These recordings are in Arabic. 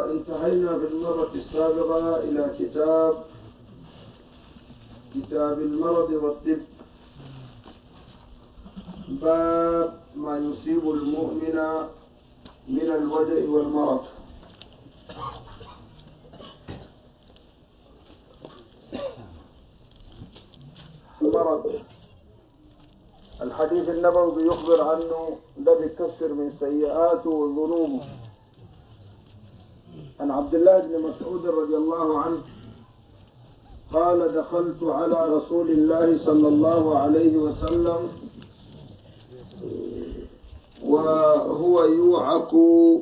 انتهينا بالمرة السابقة إلى كتاب المرض والطب، باب ما يصيب المؤمن من الوجع والمرض. المرض الحديث النبوي يخبر عنه ده بيكفر من سيئاته وذنوبه. عن عبد الله بن مسعود رضي الله عنه قال: دخلت على رسول الله صلى الله عليه وسلم وهو يوعك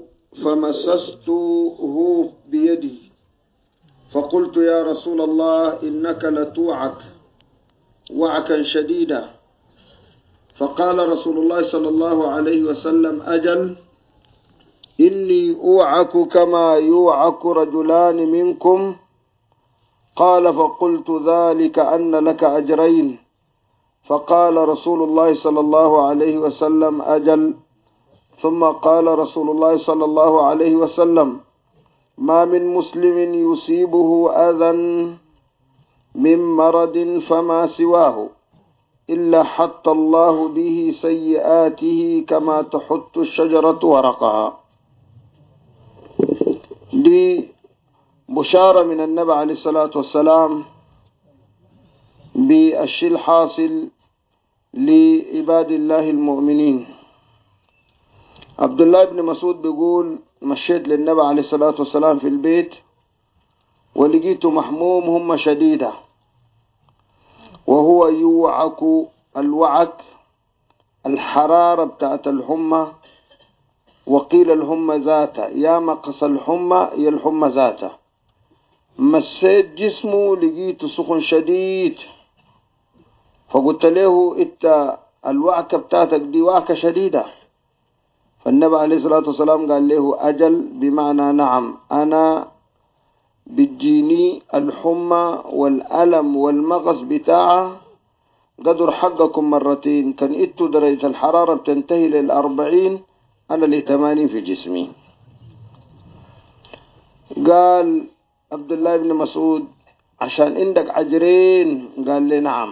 فمسسته بيدي فقلت: يا رسول الله إنك لتوعك وعكا شديدا. فقال رسول الله صلى الله عليه وسلم: أجل، إني أوعك كما يوعك رجلان منكم. قال: فقلت: ذلك أن لك أجرين. فقال رسول الله صلى الله عليه وسلم: أجل. ثم قال رسول الله صلى الله عليه وسلم: ما من مسلم يصيبه أذى من مرض فما سواه إلا حط الله به سيئاته كما تحط الشجرة ورقها. دي بشارة من النبي عليه الصلاة والسلام بالشيء الحاصل لعباد الله المؤمنين. عبد الله بن مسعود بيقول: مشيت للنبي عليه الصلاة والسلام في البيت ولقيته محموم هم شديدة، وهو يوعك. الوعك الحرارة بتاعت الحمى، وقيل الحمى ذاتها، يا مقص الحمى يا الحمى ذاتها. مسيت جسمه لقيته سخن شديد، فقلت له: انت الوعكة بتاعتك دي وعكة شديدة. فالنبي عليه الصلاة والسلام قال له: أجل، بمعنى نعم، أنا بتجيني الحمى والألم والمغص بتاعه قدر حقكم مرتين. كان إتو درجة الحرارة بتنتهي لل40، أنا ل80 في جسمي. قال عبد الله بن مسعود: عشان عندك أجرين؟ قال لي: نعم.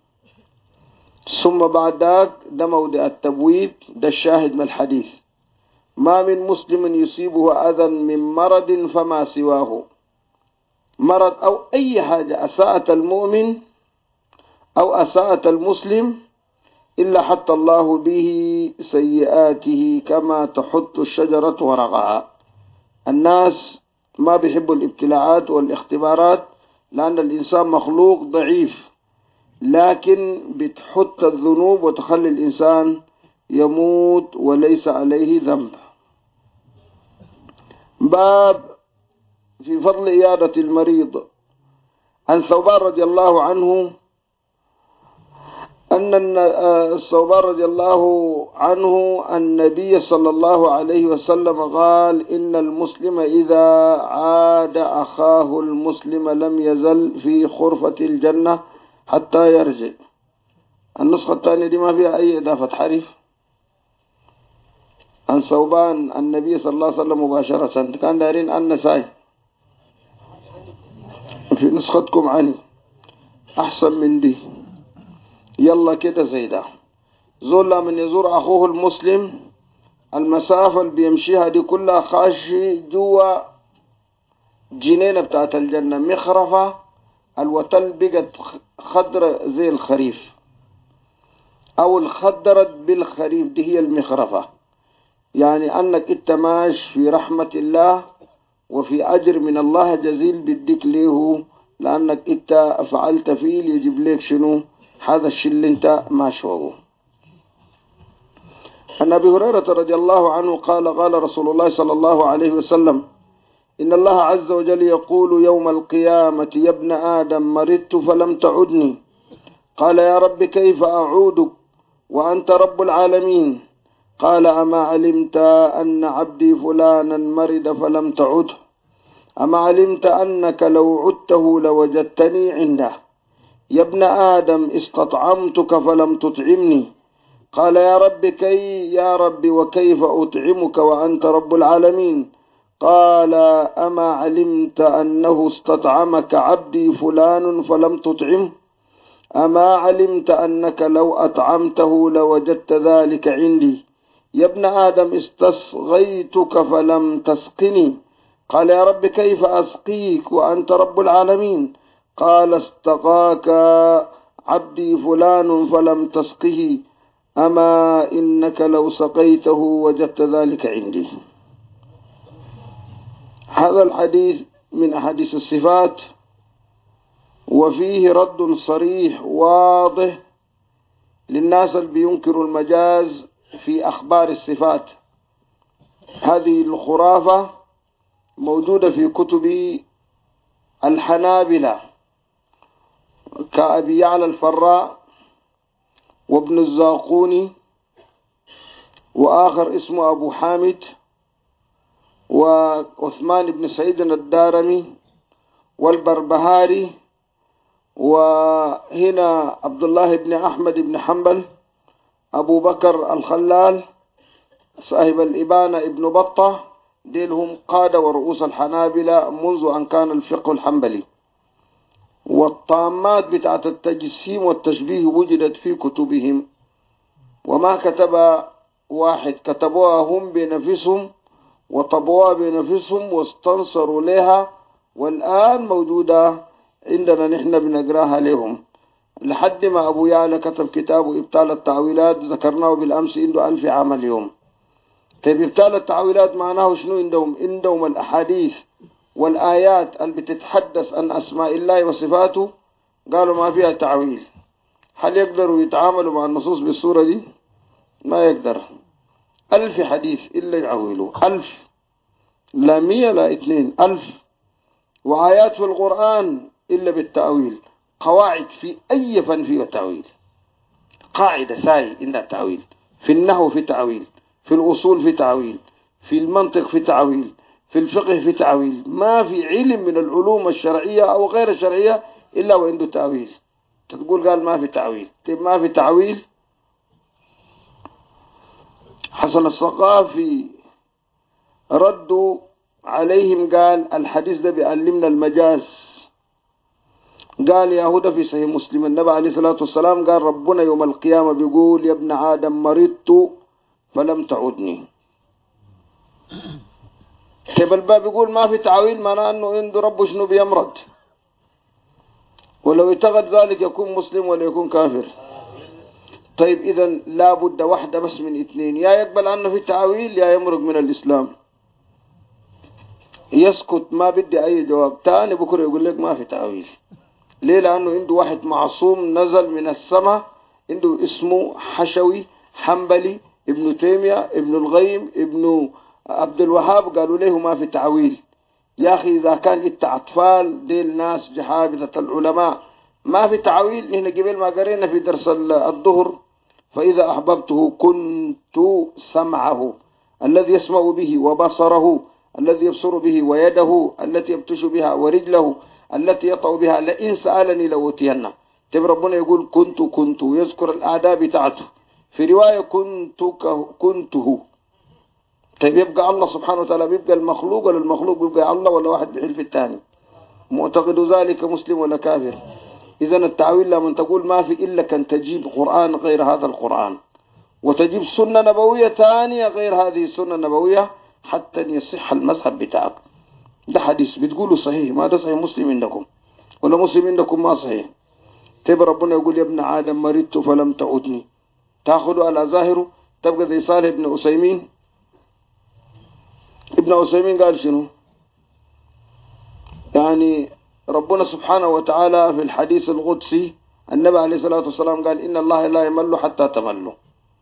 ثم بعد ذاك ده موضع التبويب، ده الشاهد من الحديث: ما من مسلم يصيبه أذى من مرض فما سواه. مرض أو أي حاجة أساءت المؤمن أو أساءت المسلم إلا حط الله به سيئاته كما تحط الشجرة ورقها. الناس ما بيحبوا الابتلاعات والاختبارات لأن الإنسان مخلوق ضعيف، لكن بتحط الذنوب وتخلي الإنسان يموت وليس عليه ذنب. باب في فضل عيادة المريض. عن ثوبان رضي الله عنه النبي صلى الله عليه وسلم قال: إن المسلم إذا عاد أخاه المسلم لم يزل في خرفة الجنة حتى يرجع. النسخة الثانية دي ما فيها أي إضافة حرف. عن ثوبان النبي صلى الله عليه وسلم مباشرة، كان دارين النسائي في نسختكم عني أحسن من دي. يلا كده زيدا. زول من يزور أخوه المسلم المسافة اللي بيمشيها دي كلها خاشي جوا جنينة بتاعت الجنة مخرفة، الوتل بقت خضرة زي الخريف، أو الخضرت بالخريف، دي هي المخرفة. يعني أنك انت ماش في رحمة الله وفي أجر من الله جزيل بديك له، لأنك انت فعلت فيه يجب لك شنو هذا الشيء اللي انت ماشوه. عن أبي هريرة رضي الله عنه قال: قال رسول الله صلى الله عليه وسلم: إن الله عز وجل يقول يوم القيامة: يا ابن آدم، مرضت فلم تعدني. قال: يا رب كيف أعودك وأنت رب العالمين؟ قال: أما علمت أن عبدي فلانا مرض فلم تعده؟ أما علمت أنك لو عدته لوجدتني عنده؟ يا ابن آدم، استطعمتك فلم تطعمني. قال: يا رب وكيف أطعمك وأنت رب العالمين؟ قال أما علمت أنه استطعمك عبدي فلان فلم تطعمه؟ أما علمت أنك لو أطعمته لوجدت ذلك عندي؟ يا ابن آدم استصغيتك فلم تسقني. قال يا رب كيف أسقيك وأنت رب العالمين؟ قال استقاك عبدي فلان فلم تسقه، أما إنك لو سقيته وجدت ذلك عندي. هذا الحديث من أحاديث الصفات، وفيه رد صريح واضح للناس اللي بينكروا المجاز في أخبار الصفات. هذه الخرافة موجودة في كتب الحنابلة كأبي يعلى الفراء وابن الزاقوني وآخر اسمه أبو حامد وعثمان بن سعيد الدارمي والبربهاري، وهنا عبد الله بن أحمد بن حنبل، أبو بكر الخلال صاحب الإبانة ابن بطة. ديلهم قادة ورؤوس الحنابلة منذ أن كان الفقه الحنبلي. والطامات بتاعت التجسيم والتشبيه وجدت في كتبهم، وما كتب واحد، كتبوها هم بنفسهم وطبوها بنفسهم واستنصروا لها، والآن موجودة عندنا نحن بنقراها لهم، لحد ما أبو يعلى كتب كتابه إبطال التعويلات، ذكرناه بالأمس، عنده 1000 عام اليوم. طيب إبطال التعويلات معناه شنو عندهم؟ عندهم الأحاديث والآيات اللي بتتحدث عن أسماء الله وصفاته قالوا ما فيها تعويل. هل يقدروا يتعاملوا مع النصوص بالصورة دي؟ ما يقدر. 1000 حديث إلا يعويلوا، 1000، لا 100 لا 2، 1000. وآيات في القرآن إلا بالتأويل. قواعد في أي فن فيها تأويل، قاعدة ساي إنها تأويل. في النحو في تأويل، في الأصول في تأويل، في المنطق في تأويل، في الفقه في تأويل. ما في علم من العلوم الشرعية أو غير الشرعية إلا وعنده تأويل. تقول قال ما في تأويل، طيب ما في تأويل. حسن الثقافي ردوا عليهم قال الحديث ده بيعلمنا المجاز. قال يهودا في صحيح مسلم النبي عليه الصلاة والسلام قال ربنا يوم القيامة بيقول يا ابن آدم مرضت فلم تعودني. طيب الباب بيقول ما في تعويل، معناه انه عنده رب شنو بيمرض، ولو اعتقد ذلك يكون مسلم ولا يكون كافر. طيب اذا لابد واحدة بس من اثنين، يا يقبل عنه في تعويل يا يمرق من الإسلام. يسكت ما بدي اي جواب تاني، بكره يقول لك ما في تعويل. ليه؟ لانه عنده واحد معصوم نزل من السماء، عنده اسمه حشوي حنبلي ابن تيمية ابن الغيم ابن عبد الوهاب، قالوا له ما في تعويل. يا أخي إذا كان إنت أطفال ديل ناس جحابذة العلماء ما في تعويل. هنا قبل ما قرينا في درس الظهر فإذا أحببته كنت سمعه الذي يسمع به، وبصره الذي يبصر به، ويده التي يبتش بها، ورجله التي يطأ بها، لئن سألني لأوتينه. طيب ربنا يقول كنت يذكر الأعداء بتاعته. في رواية كنته. طيب يبقى الله سبحانه وتعالى بيبقى المخلوق ولا المخلوق بيبقى الله، ولا واحد بحلف الثاني؟ معتقد ذلك مسلم ولا كافر؟ إذا التعويل لما تقول ما في إلا كان تجيب قرآن غير هذا القرآن، وتجيب سنة نبوية ثانية غير هذه السنة النبوية حتى يصح المذهب بتاعك. ده حديث بتقولوا صحيح، ما ده صحيح مسلم عندكم ولا مسلم عندكم ما صحيح. طيب ربنا يقول يا ابن آدم مرضت فلم تعودني، تأخذوا على ظاهره تبقى زي صالح ابن عثيمين. ابن عثيمين قال شنو؟ يعني ربنا سبحانه وتعالى في الحديث القدسي النبي عليه الصلاة والسلام قال إن الله لا يمل حتى تملوا.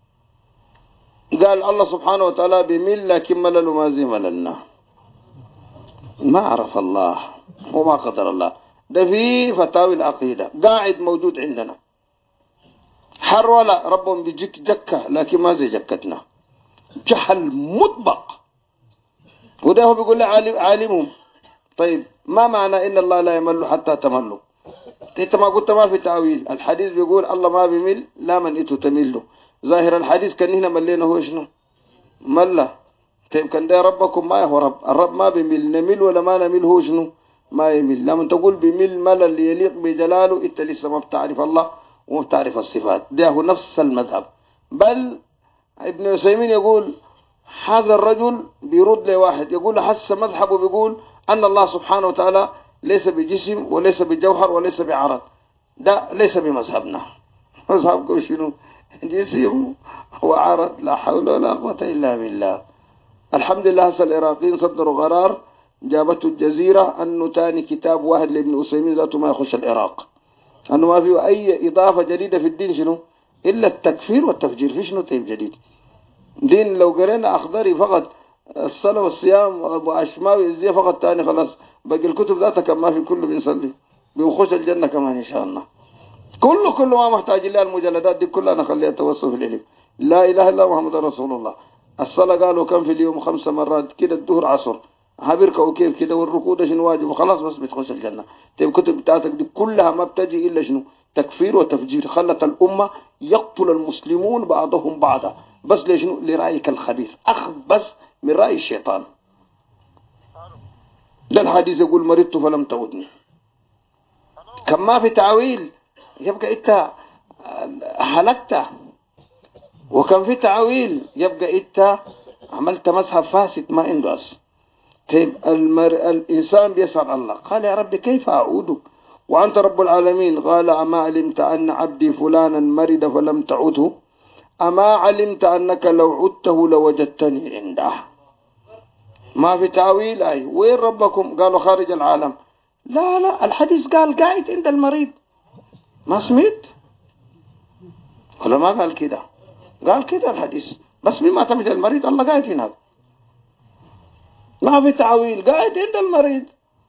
قال الله سبحانه وتعالى بمل لكن ملل ما زي مللنا. ما عرف الله وما قدر الله. ده في فتاوي العقيدة قاعد موجود عندنا. حر ولا ربهم بيجيك جكة لكن ما زي جكتنا، جهل مطبق. وده هو بيقول له عالمهم. طيب ما معنى إن الله لا يمل حتى تملوا؟ انت ما قلت ما في تعويل. الحديث بيقول الله ما بيمل لا من إتو تمله. ظاهر الحديث كان هنا ملينا هو شنو؟ ملا. طيب كان ده ربكم ما هو رب، الرب ما بيمل، نمل ولا ما نمل هو شنو؟ ما يمل. لما تقول بيمل ملل يليق بجلاله انت لسه ما بتعرف الله وما بتعرف الصفات. ده هو نفس المذهب. بل ابن عثيمين يقول هذا الرجل بيرد لواحد يقول حس مذهبه بيقول أن الله سبحانه وتعالى ليس بجسم وليس بجوهر وليس بعرض. ده ليس بمذهبنا. مذهبكم شنو؟ جسم وعرض. لا حول ولا قوة إلا بالله. الحمد لله هسه العراقيين صدروا قرار جابته الجزيرة أنه تاني كتاب واحد لابن عثيمين ذاته ما يخش العراق، أنه ما فيه أي إضافة جديدة في الدين شنو إلا التكفير والتفجير. في شنو طيب جديد؟ دين لو قرينا أخضري فقط الصلاة والصيام وأشماوي الزي فقط تاني خلاص باقي الكتب ذاتها كان ما في كله بنصلي بنخش الجنة كمان إن شاء الله. كله ما محتاج إلا المجلدات دي كلها نخليها توسع في العلم. لا إله إلا محمد رسول الله. الصلاة قالوا كم في اليوم 5 مرات كده، الظهر عصر هبركوا كيف كده، والركوع ده شنو واجب وخلاص بس بتخش الجنة. طيب الكتب بتاعتك دي كلها ما بتجي إلا شنو؟ تكفير وتفجير. خلت الأمة يقتل المسلمون بعضهم بعضا بس لشنو؟ لرأيك الخبيث، أخذ بس من رأي الشيطان. ده الحديث يقول مرضت فلم تعودني. كم ما في تعويل يبقى انت هلكت، وكم في تعويل يبقى انت عملت مذهب فاسد ما عنده أصل. طيب الإنسان بيسأل الله قال يا رب كيف أعودك وأنت رب العالمين؟ قال أما علمت أن عبدي فلانا مرض فلم تعوده؟ أما علمت أنك لو عدته لوجدتني عنده؟ ما في تعويل. أي وين ربكم؟ قالوا خارج العالم. لا الحديث قال قاعد عند المريض. ما سمعت ولا ما قال كده؟ قال كده الحديث بس مما تمت المريض الله قاعد هناك. ما في تعويل، قاعد عند المريض.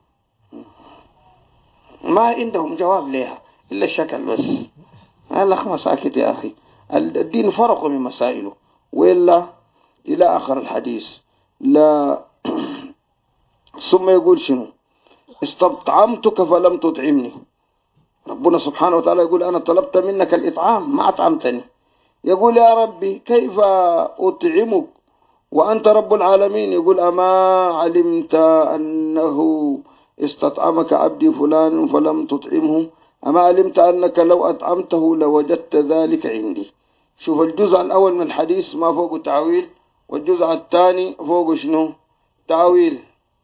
ما عندهم جواب لها إلا الشكل بس. الأخ مساكت يا أخي، الدين فرق من مسائله وإلا إلى آخر الحديث. لا ثم يقول شنو؟ استطعمتك فلم تطعمني. ربنا سبحانه وتعالى يقول أنا طلبت منك الإطعام ما أطعمتني. يقول يا ربي كيف أطعمك وأنت رب العالمين؟ يقول أما علمت أنه استطعمك عبدي فلان فلم تطعمه؟ أما علمت أنك لو أطعمته لوجدت ذلك عندي؟ شوف الجزء الأول من الحديث ما فوق تعويل، والجزء الثاني فوق شنو؟ تعويل.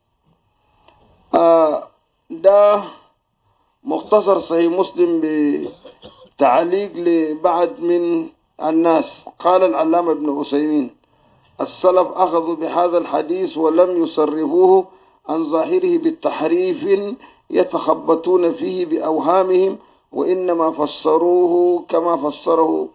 ده مختصر صحيح مسلم بتعليق لبعض من الناس. قال العلامة ابن عثيمين السلف أخذوا بهذا الحديث ولم يصرفوه عن ظاهره بالتحريف يتخبطون فيه بأوهامهم، وإنما فسروه كما فسره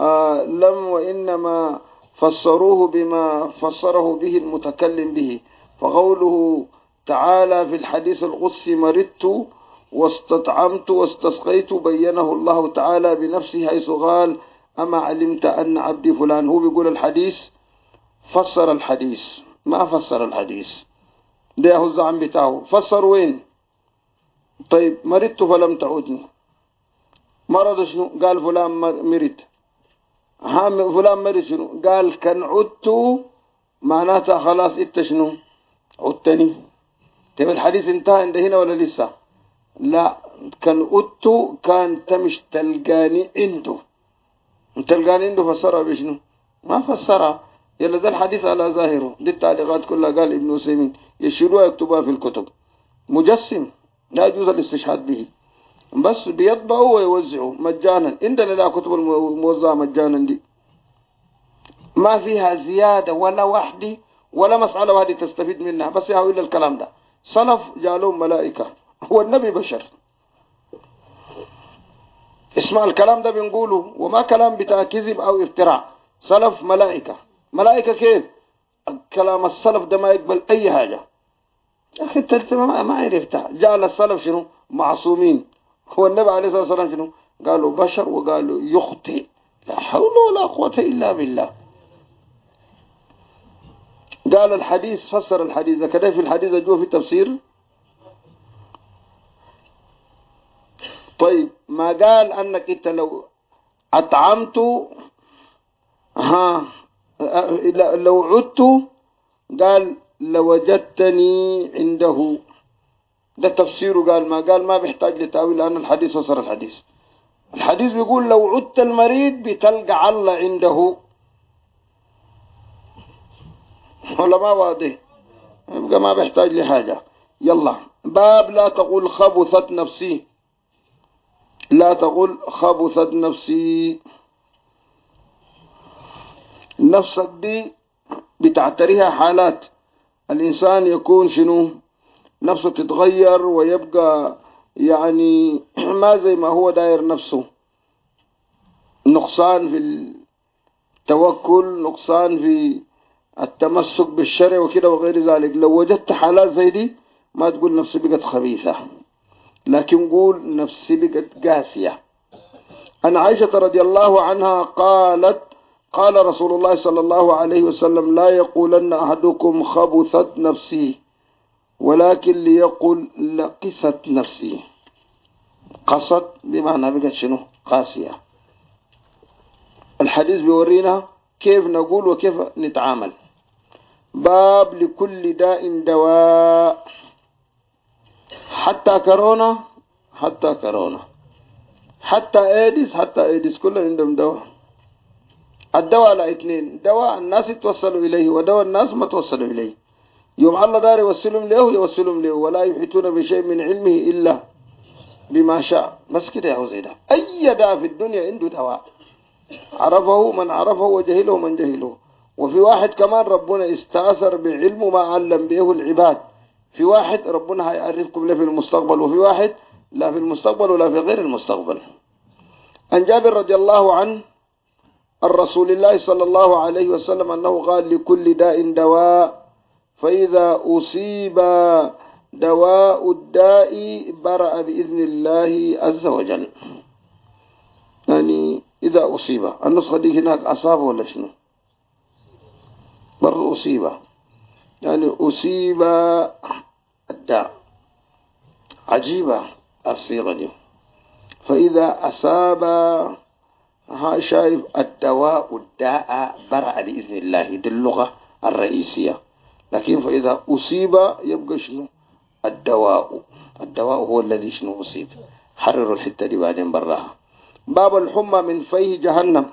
وإنما فسروه بما فسره به المتكلم به. فقوله تعالى في الحديث القدسي مرضت واستطعمت واستسقيت بينه الله تعالى بنفسه حيث قال أما علمت أن عبدي فلان. هو بيقول الحديث فسر الحديث ما فسر الحديث. ده هو الزعم بتاعه. فسر وين؟ طيب مرضت فلم تعودني، مرض شنو؟ قال فلان مرض. فلان مرض شنو؟ قال كان عدت معناتها خلاص انت شنو؟ عدتني. طيب الحديث انتهى عند هنا ولا لسه؟ لا كان عدت كان تمش تلقاني عنده. تلقاني عنده فسرها بشنو؟ ما فسرها. يلا ذا الحديث على ظاهره. دي التعليقات كلها قال ابن عثيمين يشيلوها يكتبوها في الكتب. مجسم لا يجوز الاستشهاد به، بس بيطبعوا ويوزعوا مجانا. عندنا لا كتب الموزعة مجانا دي ما فيها زيادة ولا وحدي ولا مسألة واحدة تستفيد منها، بس يهوي إلا الكلام ده. صلف جالهم ملائكة، هو النبي بشر. اسمع الكلام ده بنقوله وما كلام بتاع كذب أو افتراء. صلف ملائكة. ملائكة كيف؟ كلام الصلف ده ما يقبل أي حاجة. أخي انت ما عرفتها. جعل الصلف شنو؟ معصومين. هو النبي عليه الصلاة والسلام شنو؟ قالوا بشر وقالوا يخطئ. لا حول ولا قوة إلا بالله. قال الحديث فسر الحديث كده في الحديث جوا في التفسير. طيب ما قال أنك انت لو أطعمت لو عدت قال لوجدتني عنده. ده تفسيره، قال ما بيحتاج لتأويل لأن الحديث وصل الحديث. الحديث بيقول لو عدت المريض بتلقى الله عنده، ولا ما واضح؟ يبقى ما بيحتاج لحاجة. يلا باب لا تقول خبثت نفسي. لا تقول خبثت نفسي. نفسك دي بتعتريها حالات. الإنسان يكون شنو؟ نفسه تتغير ويبقى يعني ما زي ما هو داير نفسه، نقصان في التوكل، نقصان في التمسك بالشرع وكده وغير ذلك. لو وجدت حالات زي دي ما تقول نفسي بقت خبيثة، لكن قول نفسي بقت قاسية. عن عائشة رضي الله عنها قالت قال رسول الله صلى الله عليه وسلم لا يقولن أحدكم خبثت نفسي ولكن ليقل لقست نفسي. قصد بمعنى بقت شنو؟ قاسية. الحديث بيورينا كيف نقول وكيف نتعامل. باب لكل داء دواء، حتى كورونا، حتى كورونا، حتى ايديس كلهم عندهم دواء. الدواء على اثنين، دواء الناس يتوصلوا اليه ودواء الناس ما توصلوا اليه. يوم الله دار يوصلهم له ولا يحيطون بشيء من علمه الا بما شاء. بس كده يا زيدا، اي داء في الدنيا عنده دواء، عرفه من عرفه وجهله من جهله. وفي واحد كمان ربنا استأثر بعلمه ما علم به العباد. في واحد ربنا هيعرفكم له في المستقبل، وفي واحد لا في المستقبل ولا في غير المستقبل. عن جابر رضي الله عنه الرسول الله صلى الله عليه وسلم أنه قال لكل داء دواء، فإذا أصيب دواء الداء برأ بإذن الله عز وجل. يعني إذا أصيب، النسخة دي هناك أصاب ولا شنو؟ برضو أصيب، يعني أصيب الداء. عجيبة الصيغة دي. فإذا أصاب، شايف الدواء الداء برأ بإذن الله، دي اللغة الرئيسية. لكن فإذا أصيب يبقى شنو؟ الدواء هو الذي شنو أصيب. حرروا الحتة دي بعدين براها. باب الحمى من فيه جهنم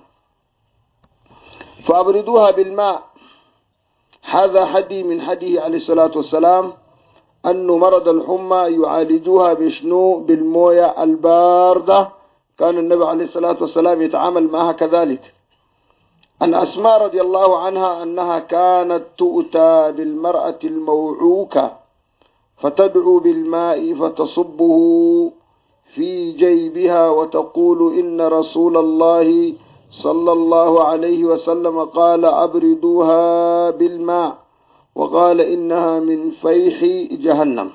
فأبردوها بالماء. هذا حدي من حديه عليه الصلاة والسلام أنه مرض الحمى يعالجوها بشنو؟ بالموية الباردة. كان النبي عليه الصلاة والسلام يتعامل معها كذلك. عن أسماء رضي الله عنها أنها كانت تؤتى بالمرأة الموعوكة فتدعو بالماء فتصبه في جيبها وتقول إن رسول الله صلى الله عليه وسلم قال أبردوها بالماء، وقال إنها من فيح جهنم.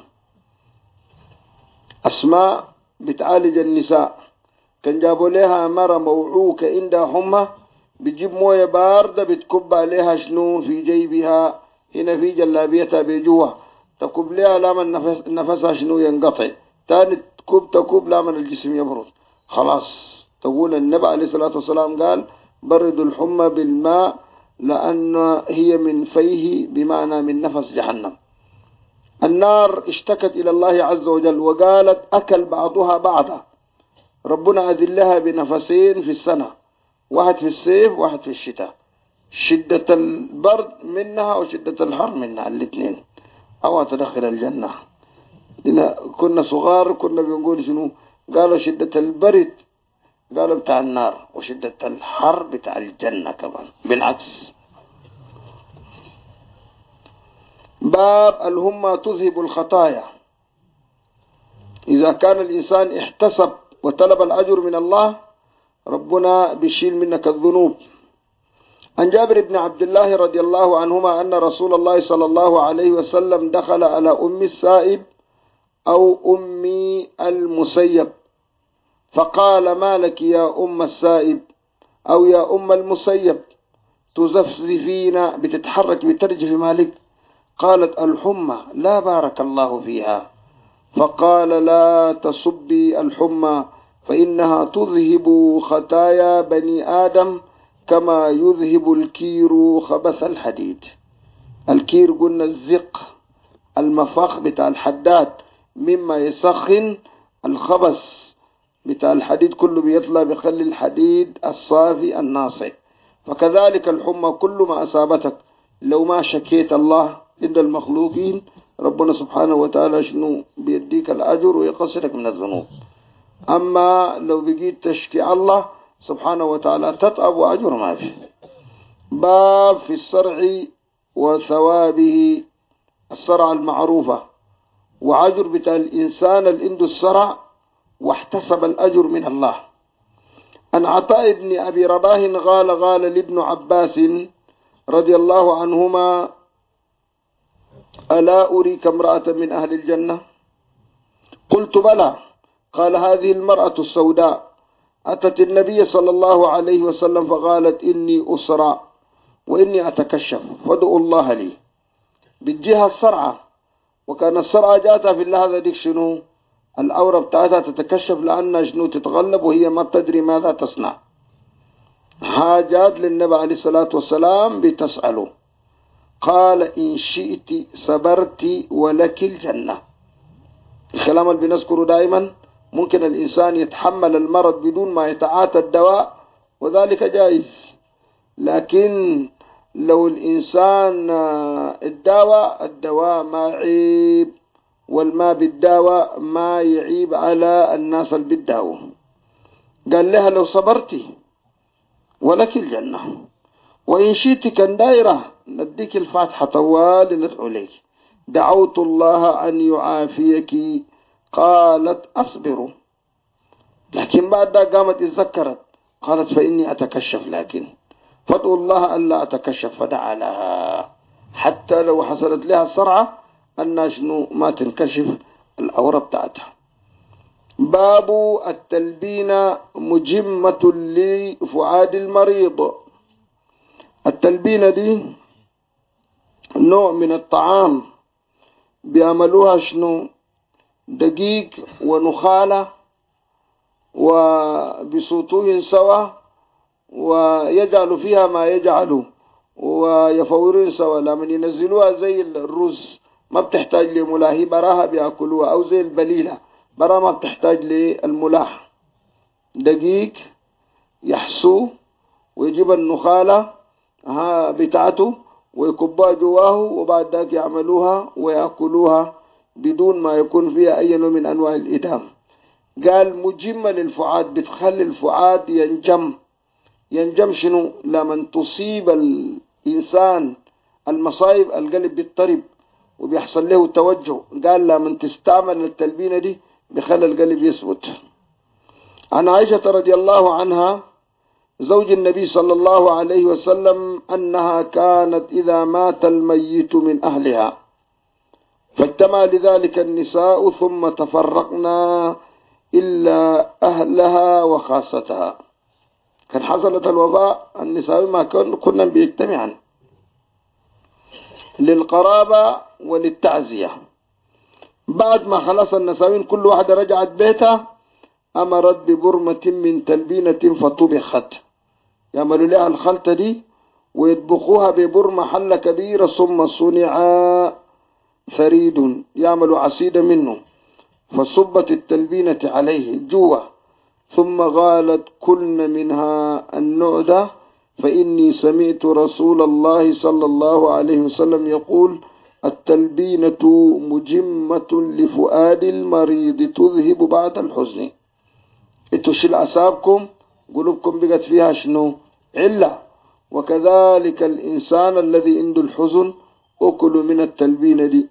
أسماء بتعالج النساء، كان جابوا لها مرة موعوكة عندها حمى، بتجيب موية باردة بتكب عليها شنو في جيبها، هنا في جلابيتها بجوه، تكب لها لما نفسها شنو ينقطع، تاني تكب لما الجسم يبرد. خلاص تقول النبي عليه الصلاة والسلام قال بردوا الحمى بالماء لأن هي من فيه، بمعنى من نفس جهنم. النار اشتكت إلى الله عز وجل وقالت أكل بعضها بعضا. ربنا أذلها بنفسين في السنة، واحد في الصيف واحد في الشتاء. شدة البرد منها وشدة الحر منها الاثنين. أو تدخل الجنة. كنا صغار كنا بنقول شنو؟ قالوا شدة البرد قالوا بتاع النار، وشدة الحر بتاع الجنة كمان بالعكس. باب الهمة تذهب الخطايا. إذا كان الإنسان احتسب وطلب الأجر من الله ربنا بيشيل منك الذنوب. عن جابر بن عبد الله رضي الله عنهما أن رسول الله صلى الله عليه وسلم دخل على أم السائب أو أم المسيب فقال ما لك يا أم السائب أو يا أم المسيب تزفزفين، بتتحرك بترجف مالك؟ قالت الحمى لا بارك الله فيها. فقال لا تصبي الحمى فإنها تذهب خطايا بني آدم كما يذهب الكير خبث الحديد. الكير قلنا الزق المفخ بتاع الحداد مما يسخن الخبث بتاع الحديد كله بيطلع بيخلي الحديد الصافي الناصع. فكذلك الحمى كل ما أصابتك لو ما شكيت الله عند المخلوقين ربنا سبحانه وتعالى شنو بيديك الأجر ويقصرك من الذنوب. أما لو بقيت تشكي الله سبحانه وتعالى تتعب وأجر ما في. باب في الصرع وثوابه. الصرع المعروفة وأجر بتاع الإنسان اللي عنده الصرع واحتسب الأجر من الله. عن عطاء بن أبي رباح قال لابن عباس رضي الله عنهما ألا أريك امرأة من أهل الجنة؟ قلت بلى. قال هذه المرأة السوداء أتت النبي صلى الله عليه وسلم فقالت إني أسرع وإني أتكشف فادعوا الله لي. بالجهة الصرعة، وكان الصرعة جاتها في اللحظة ديك شنو الأورة بتاعتها تتكشف لأنها شنو تتغلب وهي ما بتدري ماذا تصنع. حاجات للنبي عليه الصلاة والسلام بتسأله. قال إن شئت صبرت ولك الجنة. الكلام اللي بنذكره دائما ممكن الإنسان يتحمل المرض بدون ما يتعاطى الدواء وذلك جائز، لكن لو الإنسان الدواء ما عيب والماء بالدواء ما يعيب على الناس اللي بالدواء. قال لها لو صبرتي ولك الجنة وإن شئت كان دايرة نديك الفاتحة طوال ندعو لك. دعوت الله أن يعافيك. قالت أصبر، لكن بعد قامت اتذكرت قالت فإني أتكشف لكن فادعوا الله ألا أتكشف. فدعا لها حتى لو حصلت لها الصرعة أنها شنو ما تنكشف الأورة بتاعتها. باب التلبينة مجمة لفؤاد المريض. التلبينة دي نوع من الطعام بيعملوها شنو دقيق ونخالة وبصوتوه سوا ويجعل فيها ما يجعله ويفورون سوا. لما ينزلوها زي الرز ما بتحتاج لملاهي براها بيأكلوها، أو زي البليلة برا ما بتحتاج للملاح. دقيق يحسوه ويجيب النخالة بتاعته ويكبها جواه وبعد ذلك يعملوها ويأكلوها بدون ما يكون فيها أي نوع من أنواع الإدام. قال مجمة للفؤاد بتخلي الفؤاد ينجم شنو لما تصيب الإنسان المصايب القلب بيضطرب وبيحصل له توجه. قال لما تستعمل التلبينة دي بخلي القلب يثبت. عن عائشة رضي الله عنها زوج النبي صلى الله عليه وسلم أنها كانت إذا مات الميت من أهلها فاجتمع لذلك النساء ثم تفرقنا إلا أهلها وخاصتها. كان حصلت الوفاة النساء ما كنا بيجتمعن للقرابة وللتعزية. بعد ما خلص النساوين كل واحدة رجعت بيتها أمرت ببرمة من تلبينة فطبخت. يعملوا لها الخلطة دي ويطبخوها ببرمة حلة كبيرة ثم صنع ثريد يعملوا عصيدة منه فصبت التلبينة عليه جوه ثم قالت كلن منها النعدة فإني سمعت رسول الله صلى الله عليه وسلم يقول التلبينة مجمة لفؤاد المريض تذهب بعد الحزن. تشيل أعصابكم قلوبكم بقت فيها شنو علة. وكذلك الإنسان الذي عنده الحزن أكل من التلبينة دي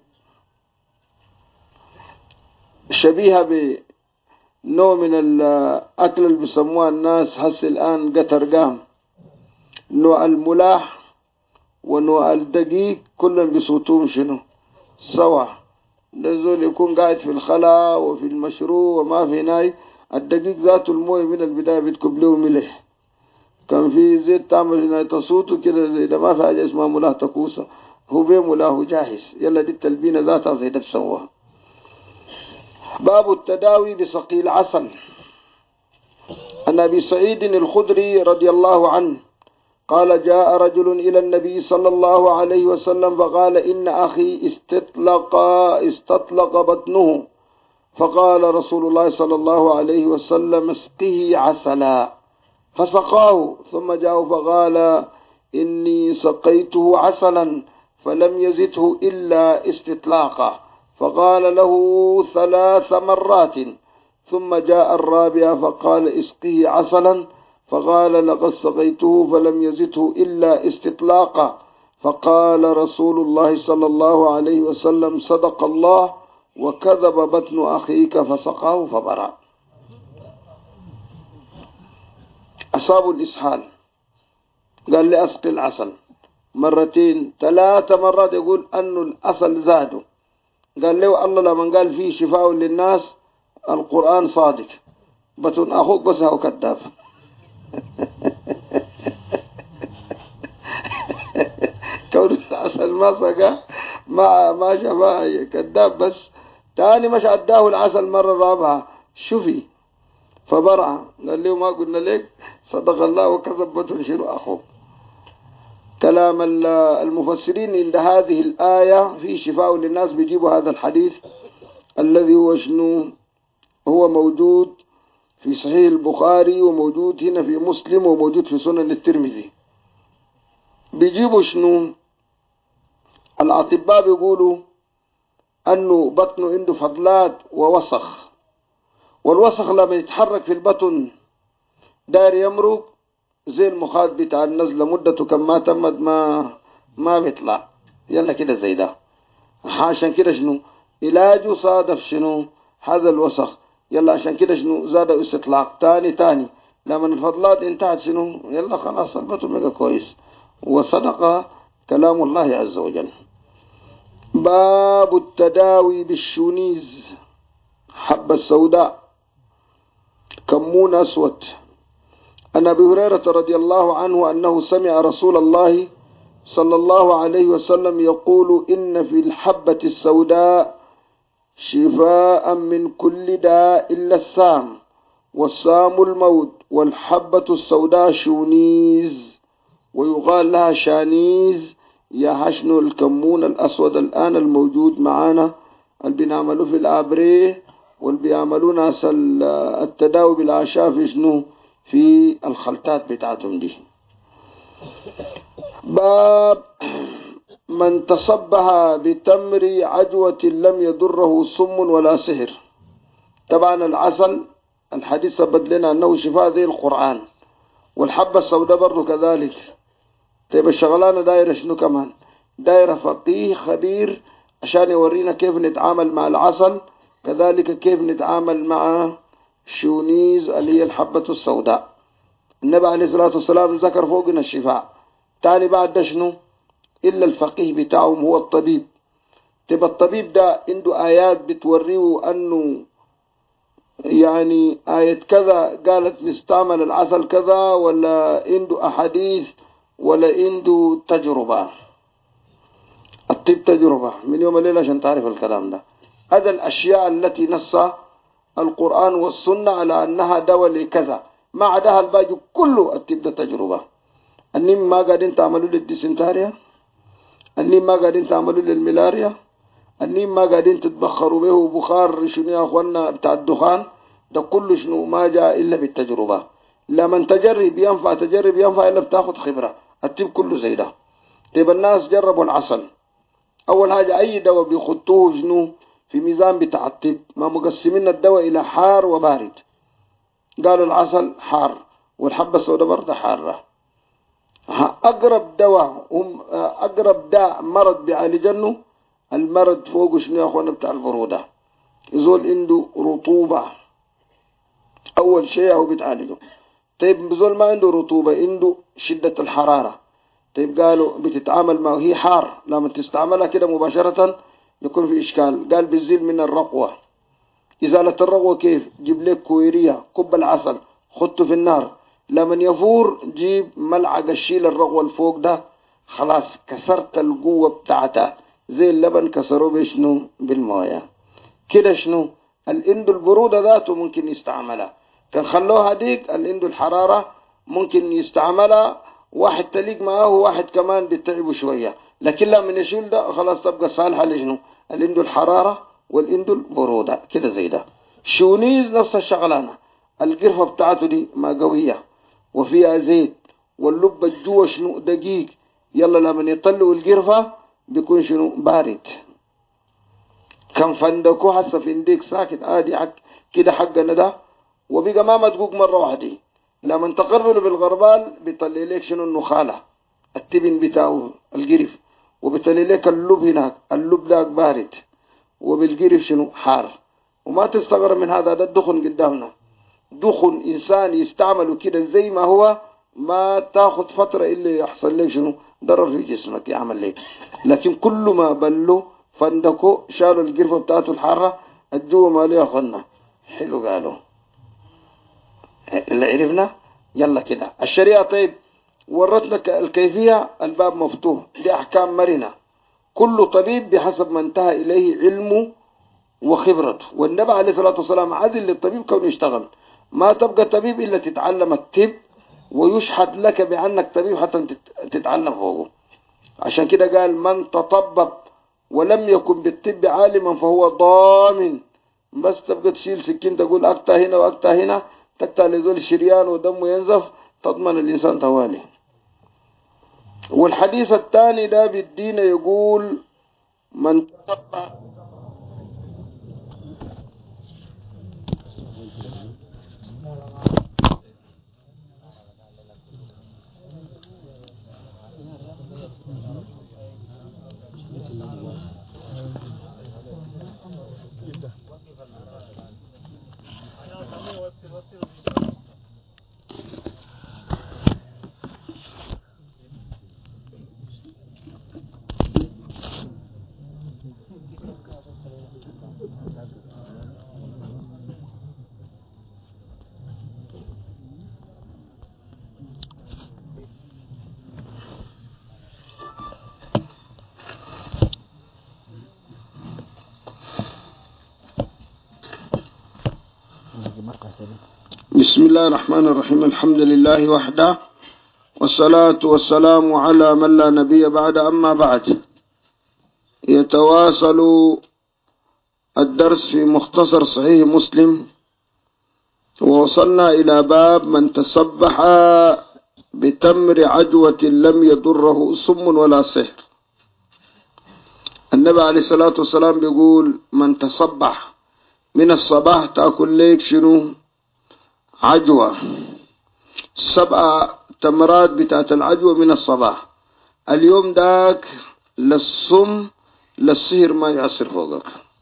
شبيهة بنوع من الأكل اللي بيسموها الناس هسه الآن قطر قام. نوع الملاح ونوع الدقيق كلهم بصوتهم شنو سوا. لازول يكون قاعد في الخلاء وفي المشروع وما في ناي. الدقيق ذاته المويه من البداية بتكب له ملح. كان في زيت تعمل هنا تصوته كده زي ده ما في حاجة اسمها ملاه تكوسة هو بملاه جاهز. يلا دي التلبينة ذاتها زي ده بسوها. باب التداوي بسقي العسل. عن أبي سعيد الخدري رضي الله عنه قال جاء رجل إلى النبي صلى الله عليه وسلم فقال إن أخي استطلق بطنه، فقال رسول الله صلى الله عليه وسلم اسقه عسلا، فسقاه، ثم جاء فقال إني سقيته عسلا فلم يزده إلا استطلاقا، فقال له 3 مرات، ثم جاء الرابعة فقال اسقه عسلا، فقال لقد سقيته فلم يزده إلا استطلاقا، فقال رسول الله صلى الله عليه وسلم صدق الله وكذب بطن أخيك، فسقاه فبرأ. أصاب الإسهال قال لي أسقي العسل 2 3 مرات، يقول أنه الأصل زاده. قال له الله لما قال فيه شفاء للناس القرآن صادق، بطن أخوك بس هو كذاب. كون العسل ما سقى ما شفاء كذاب، بس تاني مش عداه العسل مرة رابعة شفي فبرع. قال له ما قلنا لك صدق الله وكذب بطن شنو أخوك. كلام المفسرين عند هذه الآية في شفاء للناس بيجيبوا هذا الحديث الذي هو شنو، هو موجود في صحيح البخاري وموجود هنا في مسلم وموجود في سنن الترمذي. بيجيبوا شنو، الأطباء بيقولوا أنه بطنه عنده فضلات ووسخ، والوسخ لما يتحرك في البطن داير يمرق زي المخاط بتاع النزلة، مدته كم ما تمت ما بيطلع، يلا كده زي ده. عشان كده شنو علاجه صادف شنو هذا الوسخ، يلا عشان كده شنو زاد استطلاق تاني لما الفضلات انتهت شنو يلا خلاص البطن بقى كويس. وصدق كلام الله عز وجل. باب التداوي بالشونيز، حبة السوداء، كمون أسود. عن أبي هريرة رضي الله عنه أنه سمع رسول الله صلى الله عليه وسلم يقول إن في الحبة السوداء شفاء من كل داء إلا السام، والسام الموت، والحبة السوداء شونيز، ويقال لها شانيز. يا حشن الكمون الأسود الآن الموجود معانا اللي بنعملوه في الآبريه واللي بيعملون التداوي بالأعشاب شنو في الخلطات بتاعتهم دي. باب من تصبح بتمر عجوة لم يضره سم ولا سحر. طبعا العسل الحديث ثبت لنا أنه شفاء ذي القرآن، والحبة السوداء برضو كذلك. طيب الشغلانة دايرة شنو كمان، دايرة فقيه خبير عشان يورينا كيف نتعامل مع العسل، كذلك كيف نتعامل مع شونيز اللي هي الحبة السوداء. النبي عليه الصلاة والسلام ذكر فوقنا الشفاء، تاني بعد ده شنو إلا الفقيه بتاعهم هو الطبيب. تبقى الطبيب ده عنده آيات بتوريه أنه يعني آية كذا قالت نستعمل العسل كذا، ولا عنده أحاديث، ولا عنده تجربة. الطب تجربة من يوم الليلة عشان تعرف الكلام ده. هذا الأشياء التي نص القرآن والسنة على أنها دواء لكذا، ما عداها الباقي كله الطب ده تجربة. النيم ما قاعدين تعملوا للديسنتاريا، النيم ما قاعدين تعملوا للملاريا، النيم ما قاعدين تتبخروا به بخار شنو يا أخوانا بتاع الدخان، ده كله شنو ما جاء إلا بالتجربة. لما تجرب ينفع، تجرب ينفع إلا بتاخد خبرة. الطب كله زي ده. طيب الناس جربوا العسل، أول حاجة أي دواء بيخطوه شنو في ميزان بتاع الطب، ما مقسمين الدواء إلى حار وبارد. قالوا العسل حار والحبة السوداء برضه حارة. أقرب دواء أقرب داء مرض بيعالجنه المرض فوق شنو يا أخوانا بتاع البرودة. يزول عنده رطوبة أول شيء هو بتعالجه. طيب بزول ما عنده رطوبة، عنده شدة الحرارة، طيب قالوا بتتعامل معه هي حار، لما تستعملها كده مباشرة يكون في إشكال. قال بيزيل من الرقوة. إزالة الرقوة كيف؟ جيب لك كويرية كب العسل خطه في النار، لما يفور جيب ملعقة شيل الرقوة الفوق ده، خلاص كسرت القوة بتاعتها زي اللبن كسروه بشنو بالموية كده. شنو الإندو البرودة ذاته ممكن يستعملها، كان خلوها ديك الإندو الحرارة ممكن يستعملها واحد تليق معاه وواحد كمان بيتعبوا شوية، لكن لا من يشيل ده خلاص تبقى صالحة لشنو؟ اللي عنده الحرارة واللي عنده البرودة كده زي ده. شونيز نفس الشغلانة، القرفة بتاعته دي ما قوية وفيها زيت واللب الجوا شنو دقيق، يلا لما يطلعوا القرفة بيكون شنو بارد. كان فندكو حسا فنديك ساكت عادي كده حقنا ده، وبقى ما مدقوق مرة واحدة. لما تقرر بالغربال بيطلع لك شنو النخالة التبن بتاعه القرف، وبيطلع لك اللب هناك، اللب ده بارد وبالقرف شنو حار. وما تستغرب من هذا، ده الدخن قدامنا، دخن إنسان يستعمله كده زي ما هو، ما تاخد فترة إلا يحصل لك شنو ضرر في جسمك يعمل لك. لكن كل ما بلو فندكو شالوا القرفة بتاعته الحارة الجو ما ليه أخذنا حلو. قالوا اللي عرفنا يلا كده الشريعة. طيب ورتنا الكيفية، الباب مفتوح، دي أحكام مرنة، كل طبيب بحسب ما انتهى إليه علمه وخبرته. والنبي عليه الصلاة والسلام عدل للطبيب كونه يشتغل، ما تبقى طبيب إلا تتعلم الطب ويشحد لك بأنك طبيب حتى تتعلم فوقه. عشان كده قال من تطبب ولم يكن بالطب عالما فهو ضامن. بس تبقى تشيل سكين تقول أقطع هنا وأقطع هنا، تقطع لذول الشريان ودمه ينزف، تضمن الإنسان توالي. والحديث الثاني ده بالدين يقول من تطبب بسم الله الرحمن الرحيم. الحمد لله وحده والصلاة والسلام على من لا نبي بعد. أما بعد، يتواصل الدرس في مختصر صحيح مسلم، ووصلنا إلى باب من تصبح بتمر عجوة لم يضره سم ولا سحر. النبي عليه الصلاة والسلام بيقول من تصبح من الصباح تأكل ليك شنو عجوة، 7 تمرات بتاعت العجوة من الصباح. اليوم داك للصم للسحر ما يعصر فوقك،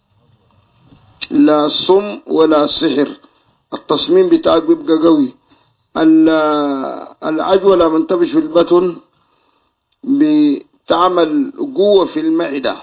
لا صم ولا سحر، التصميم بتاعك بيبقى قوي. العجوة لما تنتبش في البطن بتعمل قوة في المعدة،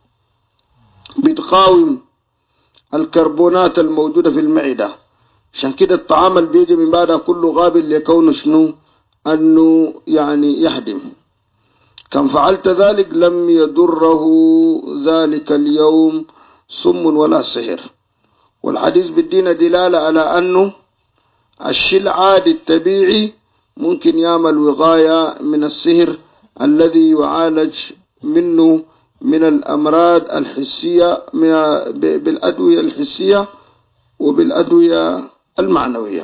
بتقاوم الكربونات الموجودة في المعدة. عشان كده الطعام اللي بيجي من بعدها كله قابل لكونه شنو أنه يعني يهدم. كان فعلت ذلك لم يضره ذلك اليوم سم ولا سحر. والحديث بالدين دلالة على أنه الشيء العادي الطبيعي ممكن يعمل وقاية من السحر الذي يعالج منه من الأمراض الحسية بالأدوية الحسية وبالأدوية المعنوية.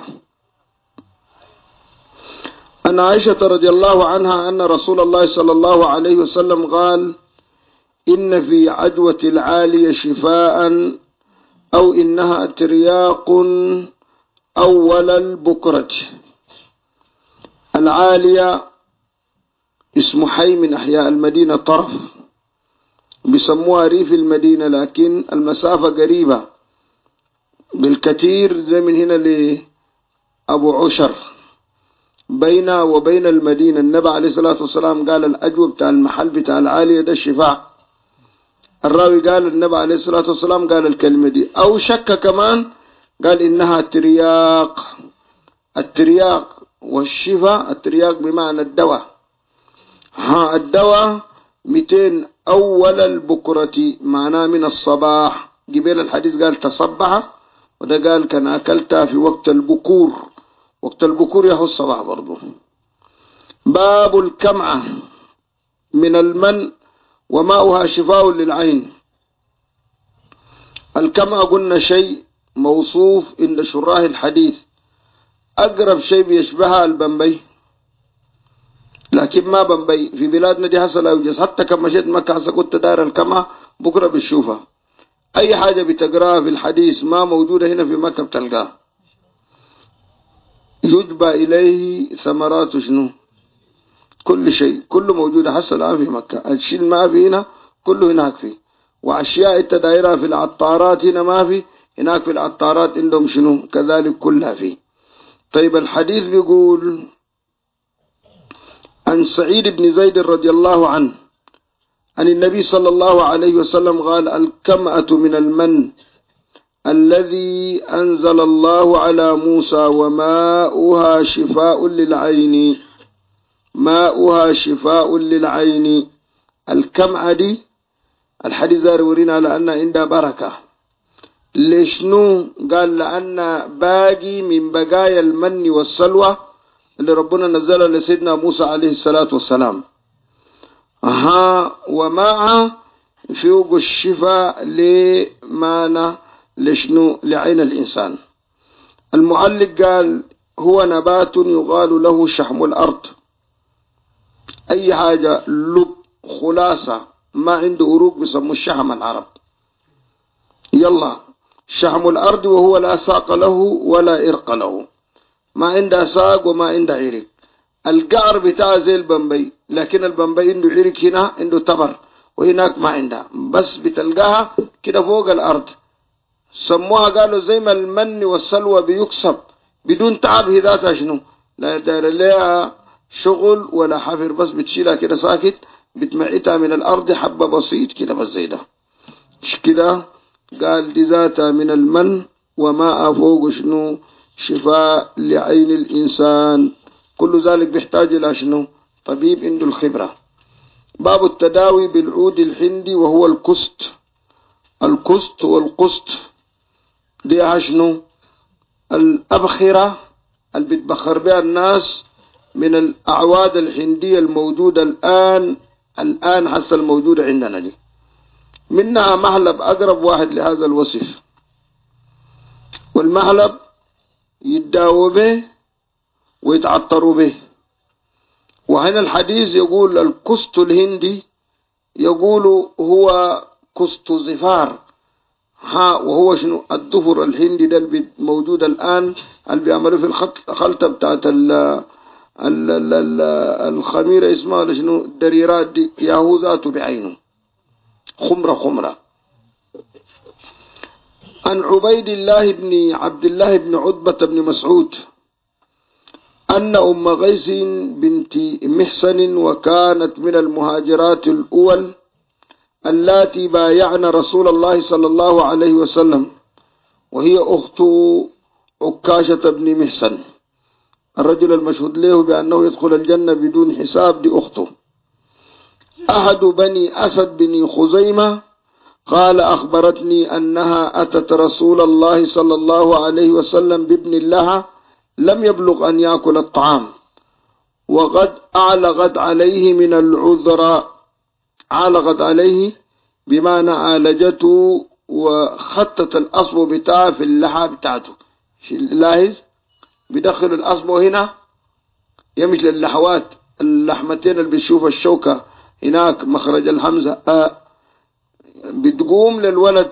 أن عائشة رضي الله عنها أن رسول الله صلى الله عليه وسلم قال إن في عجوة العالية شفاء أو إنها ترياق أول البكرة. العالية اسم حي من أحياء المدينة طرف، بيسموها ريف المدينة، لكن المسافة قريبة بالكثير، زي من هنا لأبو عشر بينه وبين المدينة. النبي عليه الصلاة والسلام قال الأجوب بتاع المحل بتاع العالية ده الشفاء. الراوي قال النبي عليه الصلاة والسلام قال الكلمة دي، أو شك كمان قال إنها ترياق. الترياق والشفاء، الترياق بمعنى الدواء، الدواء 200 أول البكرة معناه من الصباح. قبل الحديث قال تصبح، وده قال كان أكلتها في وقت البكور. وقت البكور يهو الصباح برضو. باب الكمعة من المن وماؤها شفاء للعين. الكمعة قلنا شيء موصوف عند شراه الحديث، أقرب شيء بيشبهها البنبي، لكن ما بنبي في بلادنا دي هسه لا يوجد. حتى كما مشيت مكة هسه كنت داير الكمعة بكرة بتشوفها. أي حاجة بتقراها في الحديث ما موجودة هنا في مكة بتلقاها. يجبى إليه ثمرات شنو؟ كل شيء، كله موجود هسه الآن في مكة. الشيء ما في هنا كله هناك فيه. وأشياء التدايرة في العطارات هنا ما في، هناك في العطارات عندهم شنو كذلك كلها فيه. طيب الحديث بيقول عن سعيد بن زيد رضي الله عنه عن النبي صلى الله عليه وسلم قال: الكمأة من المن الذي أنزل الله على موسى وماؤها شفاء للعين. ماؤها شفاء للعين. الكمأة دي الحديث يورينا على أن عندها بركة. ليشنو؟ قال لأن باقي من بقايا المن والسلوى اللي ربنا نزلها لسيدنا موسى عليه الصلاة والسلام. ومعها فوق الشفاء لمانا لشنو؟ لعين الإنسان. المعلق قال: هو نبات يقال له شحم الأرض. أي حاجة لب خلاصة ما عنده أروق بيسموه الشحم العرب. يلا شحم الأرض وهو لا ساق له ولا إرق له، ما عنده ساق وما عنده عرق. القعر بتاع زي البنبي، لكن البنبي عنده عرق هنا، عنده تبر، وهناك ما عنده، بس بتلقاها كده فوق الأرض. سموها قالوا زي ما المن والسلوى بيكسب بدون تعب، هي ذاتها شنو؟ لا داير لها شغل ولا حفر، بس بتشيلها كده ساكت، بتمعتها من الأرض حبة بسيط كده بس زي ده. مش كده؟ قال دي ذاتها من المن وماء فوق شنو؟ شفاء لعين الإنسان. كل ذلك بيحتاج إلى شنو؟ طبيب عنده الخبرة. باب التداوي بالعود الهندي وهو الكست. الكست والقسط دي شنو؟ الأبخرة اللي بتبخر بها الناس من الأعواد الهندية الموجودة الآن حتى الموجودة عندنا دي. منها محلب أقرب واحد لهذا الوصف، والمحلب يداووا به ويتعطروا به. وهنا الحديث يقول الكست الهندي، يقول هو كست زفار. وهو شنو؟ الضفر الهندي ده اللي موجود الآن، اللي بيعملوا في الخلطة بتاعت الخميرة اسمها شنو؟ الدريرات دي، ياهو ذاته بعينه خمرة. عن عبيد الله بن عبد الله بن عتبة بن مسعود أن أم غيث بنت محسن وكانت من المهاجرات الأول اللاتي بايعن رسول الله صلى الله عليه وسلم، وهي أخت عكاشة بن محسن الرجل المشهود له بأنه يدخل الجنة بدون حساب، دي أخته. أحد بني أسد بن خزيمة قال: أخبرتني أنها أتت رسول الله صلى الله عليه وسلم بابن لها لم يبلغ أن يأكل الطعام، وقد أعلقت عليه من العذر. علقت عليه بمعنى عالجته وخطت الأصبع بتاعه في اللحى بتاعته. لاحظ بدخل الأصبع هنا يمشي للحوات اللحمتين اللي بتشوف الشوكة هناك مخرج الحمزة. بتقوم للولد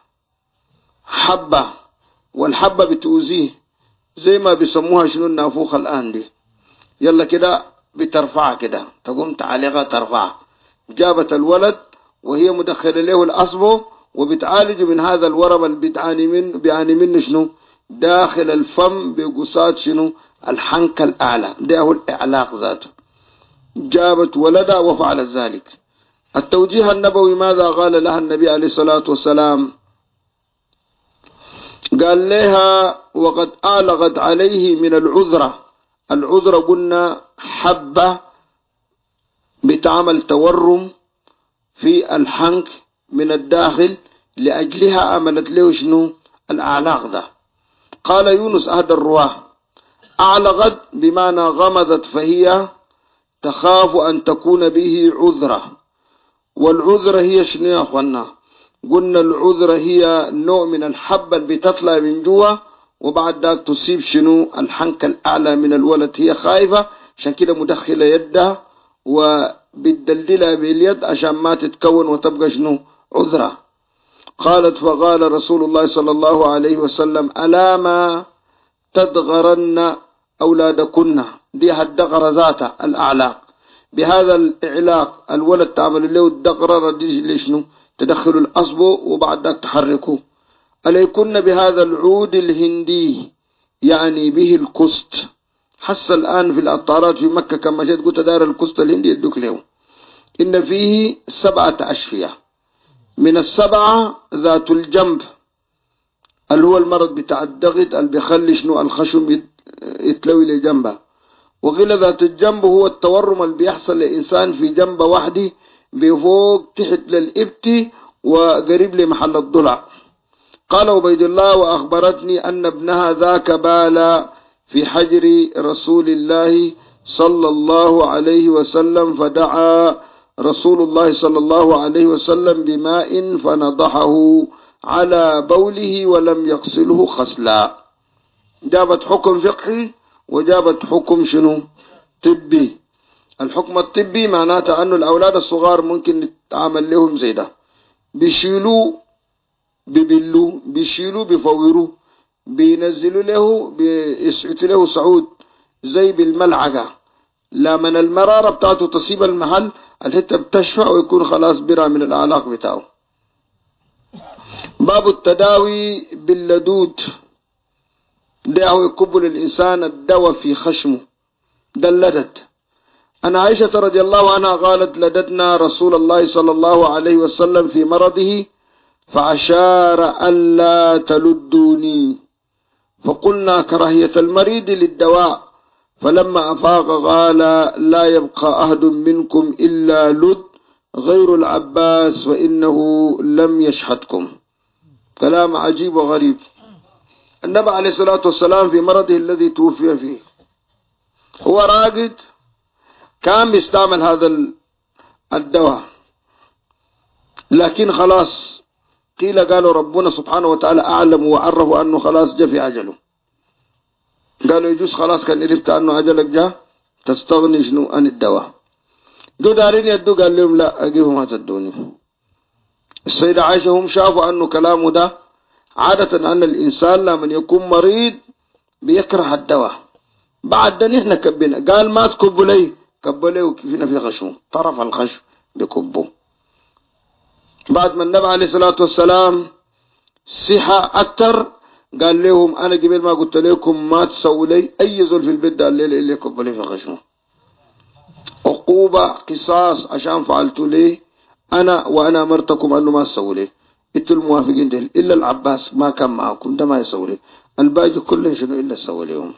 حبة، والحبة بتوزيه زي ما بيسموها شنو النافوخة الآن دي. يلا كده بترفع كده، تقوم تعليقها ترفع. جابت الولد وهي مدخلة له الأصبع وبتعالج من هذا الورم اللي بيعاني منه شنو؟ داخل الفم بقصات شنو؟ الحنك الأعلى، ده هو الإعلاق ذاته. جابت ولدها وفعلت ذلك. التوجيه النبوي ماذا قال لها النبي عليه الصلاة والسلام؟ قال لها: وقد أعلقت عليه من العذرة. العذرة قلنا حبة بتعمل تورم في الحنك من الداخل، لأجلها عملت له شنو؟ الأعلاق ده. قال يونس أحد الرواه: أعلقت بمعنى غمضت، فهي تخاف أن تكون به عذرة. والعذرة هي شنو يا أخوانا؟ قلنا العذرة هي نوع من الحبة اللي بتطلع من جوا وبعد ذلك تصيب شنو الحنك الأعلى من الولد. هي خايفة عشان كده مدخلة يدها وبتدلدلها باليد عشان ما تتكون وتبقى شنو عذرة. قالت فقال رسول الله صلى الله عليه وسلم ألا ما تدغرن أولادكن، دي هالدغر ذاتها الأعلاق. بهذا الإعلاق الولد تعمل له الدغرة دي لشنو تدخل الأصبع وبعد ذلك تحركه. عليكن بهذا العود الهندي يعني به الكست. حس الآن في العطارات في مكة كما جيت قلت دار الكست الهندي يدوك له. إن فيه 7 أشفية، من ال7 ذات الجنب اللي هو المرض بتاع الضغط اللي بيخلي شنو الخشم يتلوي لجنبه. وغير ذات الجنب هو التورم اللي بيحصل لإنسان في جنبه وحده بفوق تحت للإبتي وقريب لمحل الضلع. قال عبيد الله وأخبرتني أن ابنها ذاك بال في حجر رسول الله صلى الله عليه وسلم فدعا رسول الله صلى الله عليه وسلم بماء فنضحه على بوله ولم يغسله غسلا. جابت حكم فقهي وجابت حكم شنو طبي. الحكم الطبي معناته أنه الأولاد الصغار ممكن نتعامل لهم زي ده، بيشيلوا بيبلوا بيشيلوا بيفوروا بينزلوا له بيسعتوا له صعود زي بالملعقة، لا من المرارة بتاعته تصيب المحل الحتة بتشفع ويكون خلاص برا من العلاق بتاعه. باب التداوي باللدود، ده هو يكب للإنسان الدواء في خشمه، ده اللدد. أنا عائشة رضي الله عنها قالت لددنا رسول الله صلى الله عليه وسلم في مرضه فأشار ألا تلدوني فقلنا كراهية المريض للدواء، فلما أفاق قال لا يبقى أحد منكم إلا لد غير العباس فإنه لم يشحدكم. كلام عجيب وغريب. النبي عليه الصلاة والسلام في مرضه الذي توفي فيه هو راقد كان بيستعمل هذا الدواء، لكن خلاص قيل قالوا ربنا سبحانه وتعالى أعلم وعرفوا أنه خلاص جاء في عجله. قالوا يجوز خلاص كان عرفت أنه عجلك جاء تستغني شنو عن الدواء. دو دارين يدو قال لهم لا أجيبهم ما تدوني. السيدة عائشة هم شافوا أنه كلامه ده عادة أن الإنسان لمن يكون مريض بيكره الدواء. بعد ده نحن كبنا قال ما تكبوا لي كبوا لي وكيفنا في خشم طرف الخشم بكبوا. بعد ما النبي عليه الصلاة والسلام صحة أكتر قال لهم أنا قبل ما قلت لكم ما تسووا لي أي زول في البيت ده الليلة اللي كبوا لي في خشمه عقوبة قصاص عشان فعلتوا لي أنا وأنا أمرتكم أنه ما تسووا لي. انتوا الموافقين ده إلا العباس ما كان معكم ده ما يسووا لي، الباقي كله شنو إلا سووا لهم.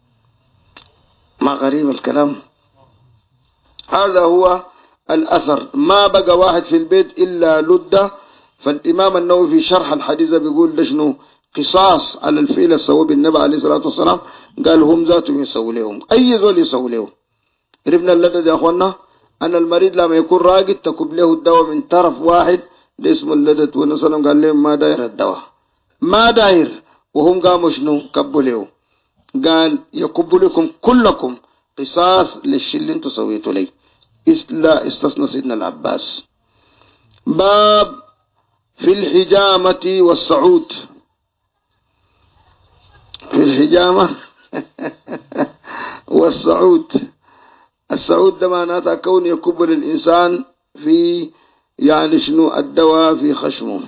ما غريب الكلام. هذا هو الأثر. ما بقى واحد في البيت إلا لده. فالإمام النووي في شرح الحديث بيقول ده شنو قصاص على الفعل السووا بالنبي عليه الصلاة والسلام. قال هم ذاتهم يسووا لهم أي زول يسووا لهم. ربنا اللدد يا أخوانا أن المريض لما يكون راقد تكب له الدواء من طرف واحد ده اسمه اللدد. والنسلم قال لهم ما داير الدواء ما داير، وهم قاموا شنو كبوا له. قال يكب لكم كلكم قصاص للشيء اللي انتوا سويتوا لي لا استثنى سيدنا العباس. باب في الحجامة والصعود. في الحجامة والصعود. الصعود ده معناتها كون يكب للإنسان في يعني شنو الدواء في خشمه.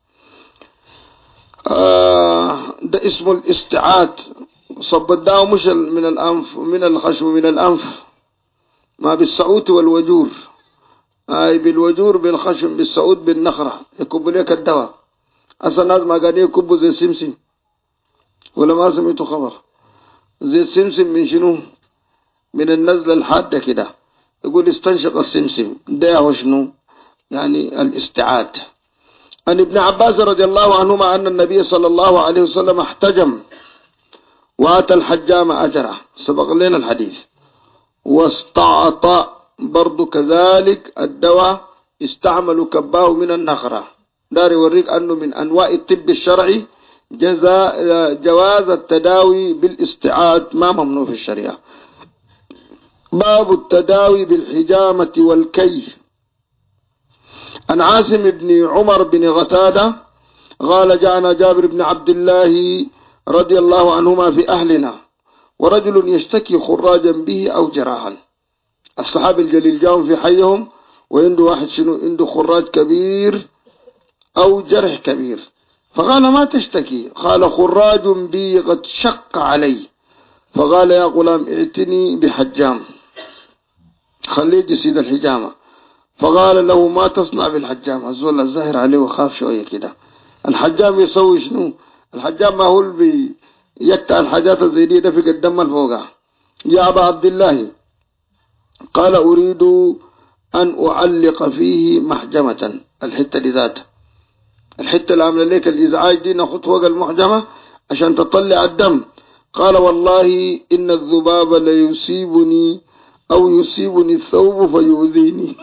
ده اسمه الاستعاد. صب الدواء مش من الأنف من الخشم من الأنف، ما بالصعود والوجور. أي بالوجور بالخشم بالصعود بالنخرة يكب لك الدواء. أصلا الناس ما قاعدين يكبوا زي السمسم ولا ما سمعتوا خبر زي السمسم من شنو من النزلة الحادة كده يقول استنشق السمسم ده وشنو يعني الاستعاد. عن ابن عباس رضي الله عنهما أن النبي صلى الله عليه وسلم احتجم وآتى الحجام أجره. سبق لنا الحديث. واستعطى برضو كذلك الدواء استعملوا كباه من النخرة. دار يوريك أنه من أنواع الطب الشرعي جواز التداوي بالاستعاض ما ممنوع في الشريعة. باب التداوي بالحجامة والكي. عن عاصم بن عمر بن غتادة قال جاءنا جابر بن عبد الله رضي الله عنهما في أهلنا ورجل يشتكي خراجا به أو جراحا. الصحابي الجليل جاءهم في حيهم وعنده واحد عنده خراج كبير أو جرح كبير، فقال ما تشتكي؟ قال خراج بي قد شق علي. فقال يا غلام ائتني بحجام، خليه جسيد الحجامة. فقال له ما تصنع بالحجام؟ الزول الزهر عليه وخاف شوية كده. الحجام يسوي شنو؟ الحجام ما هو اللي يقطع الحاجات زي دي دفق الدم الفوقع. يا أبا عبد الله، قال أريد أن أعلق فيه محجمة، الحتة لذات الحتة اللي عامله لك الإزعاج دي ناخد فوق المحجمة عشان تطلع الدم. قال والله إن الذباب ليصيبني أو يصيبني الثوب فيؤذيني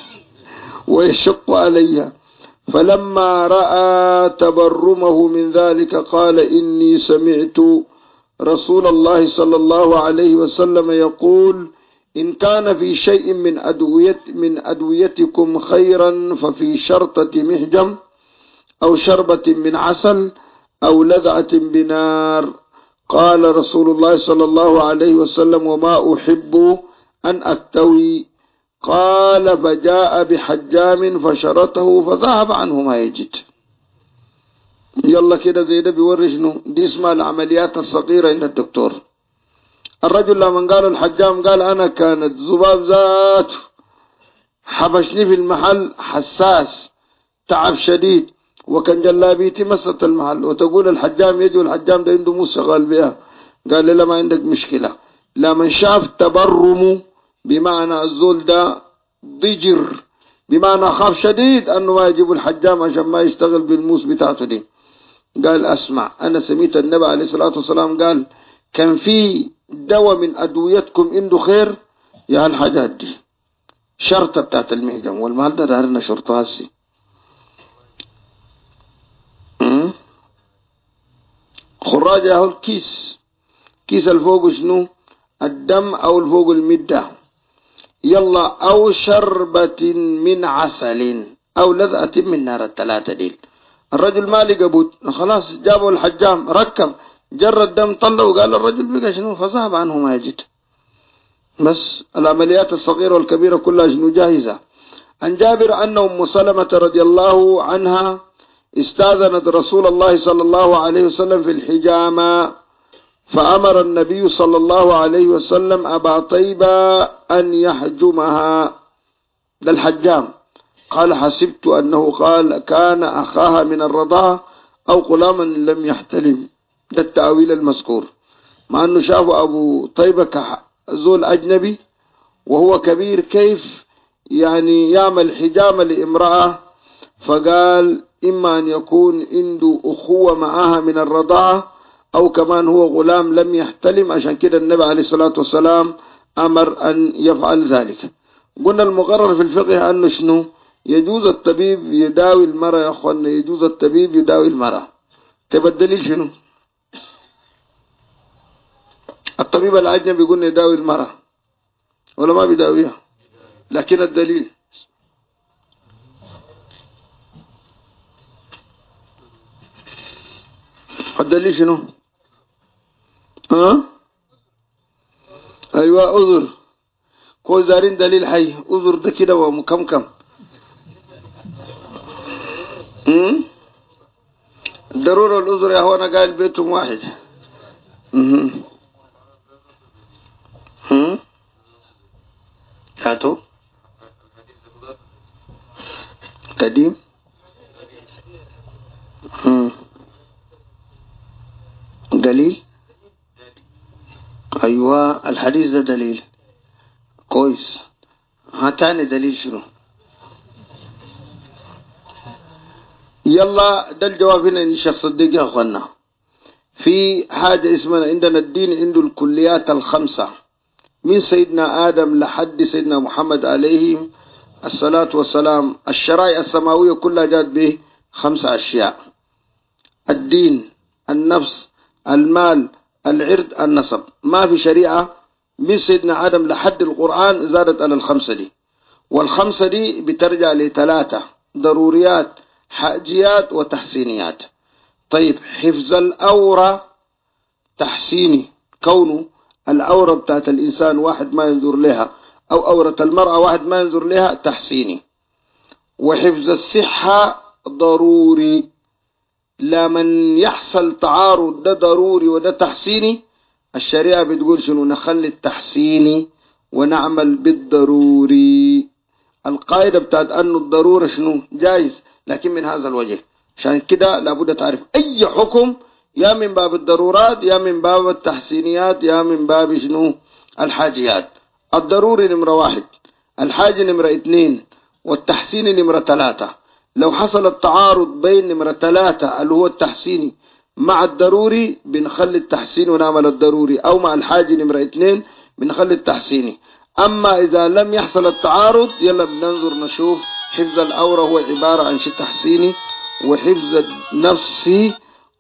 ويشق علي. فلما رأى تبرمه من ذلك قال إني سمعت رسول الله صلى الله عليه وسلم يقول إن كان في شيء من أدويتكم خيرا ففي شرطة محجم أو شربة من عسل أو لذعة بنار. قال رسول الله صلى الله عليه وسلم وما أحب أن أكتوي. قال فجاء بحجام فشرته فذهب عنه ما يجد. يلا كده زي ده بيوري شنو دي اسمها العمليات الصغيرة عند الدكتور. الرجل لما قال الحجام قال أنا كانت ذباب ذات حبشني في المحل حساس تعب شديد وكان جلابيتي مست المحل. وتقول الحجام يجي والحجام ده عنده موسى قال بها. قال لي لا ما عندك مشكلة. لما شاف تبرمه بمعنى الزول ده ضجر بمعنى خاف شديد أنه ما يجيب الحجام عشان ما يشتغل بالموس بتاعته دي. قال أسمع أنا سميت النبي عليه الصلاة والسلام قال كان في دواء من أدويتكم عنده خير يا الحاجات دي شرطة بتاعت المهجم والمال ده دارنا شرطة هسي. خراج ياهو الكيس الفوق شنو الدم أو الفوق المدة. يلا أو شربة من عسل أو لذعة من نار. الثلاثة ديل. الرجل ما لقى بد خلاص جابوا الحجام ركب جر الدم طلع وقال الرجل بقى شنو فذهب عنه ما يجد. بس العمليات الصغيرة والكبيرة كلها شنو جاهزة. عن جابر أن أم سلمة رضي الله عنها استاذنت رسول الله صلى الله عليه وسلم في الحجامة فأمر النبي صلى الله عليه وسلم أبا طيبة أن يحجمها. ده الحجام. قال حسبت أنه قال كان أخاها من الرضاعة أو غلاما لم يحتلم. ده التأويل المذكور مع أنه شاف أبو طيبة كزول أجنبي وهو كبير كيف يعني يعمل حجامة لامرأة. فقال إما أن يكون عنده أخوة معها من الرضاعة أو كمان هو غلام لم يحتلم. عشان كده النبي عليه الصلاة والسلام أمر أن يفعل ذلك. قلنا المقرر في الفقه أنه شنو يجوز الطبيب يداوي المرأة يا أخوانا يجوز الطبيب يداوي المرأة. تبقى الدليل شنو؟ الطبيب الأجنبي يقول يداوي المرأة ولا ما بيداويها؟ لكن الدليل الدليل شنو؟ أيوة أذر كل زارين دليل حي أذر ده كده ومكمكم. ضرورة الأذر يا هوانا قال بيتهم واحد. هاتو قديم. دليل أيوة الحديث ده دليل كويس. هاتاني دليل شنو؟ يلا ده الجواب هنا إن الشيخ صديق يا أخوانا في حاجة اسمها عندنا الدين عنده الكليات الخمسة من سيدنا آدم لحد سيدنا محمد عليه الصلاة والسلام. الشرائع السماوية كلها جات به 5 أشياء: الدين، النفس، المال، العرض، النسب. ما في شريعة من سيدنا آدم لحد القرآن زادت على ال5 دي. وال5 دي بترجع ل3: ضروريات، حاجيات، وتحسينيات. طيب، حفظ الأورة تحسيني، كونه الأورة بتاعت الإنسان واحد ما ينظر لها، أو أورة المرأة واحد ما ينظر لها، تحسيني. وحفظ الصحة ضروري، لمن يحصل تعارض ده ضروري وده تحسيني، الشريعة بتقول شنو؟ نخلي التحسيني ونعمل بالضروري. القاعدة بتاعت أنه الضرورة شنو؟ جائز، لكن من هذا الوجه. عشان كده لابد تعرف أي حكم، يا من باب الضرورات، يا من باب التحسينيات، يا من باب شنو؟ الحاجيات. الضروري نمرة 1، الحاجة نمرة 2، والتحسين نمرة 3. لو حصل التعارض بين نمرة 3 اللي هو التحسيني مع الضروري، بنخلي التحسين ونعمل الضروري، أو مع الحاجة نمرة 2 بنخلي التحسيني. أما إذا لم يحصل التعارض، يلا بننظر نشوف حفظ الأورة هو عبارة عن شيء تحسيني، وحفظ النفس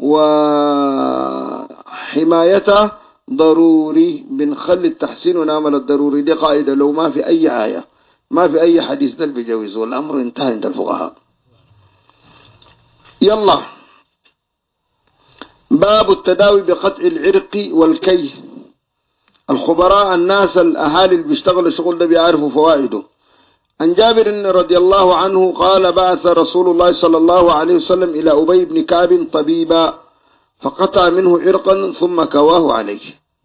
وحمايته ضروري، بنخلي التحسين ونعمل الضروري. دي قاعدة لو ما في أي آية، ما في أي حديث ده بيجوز، والأمر انتهى عند الفقهاء. يلا، باب التداوي بقطع العرق والكي. الخبراء، الناس الأهالي اللي بيشتغلوا الشغل ده بيعرفوا فوائده. عن جابر رضي الله عنه قال: بعث رسول الله صلى الله عليه وسلم إلى أبي بن كعب طبيبا، فقطع منه عرقا ثم كواه عليه.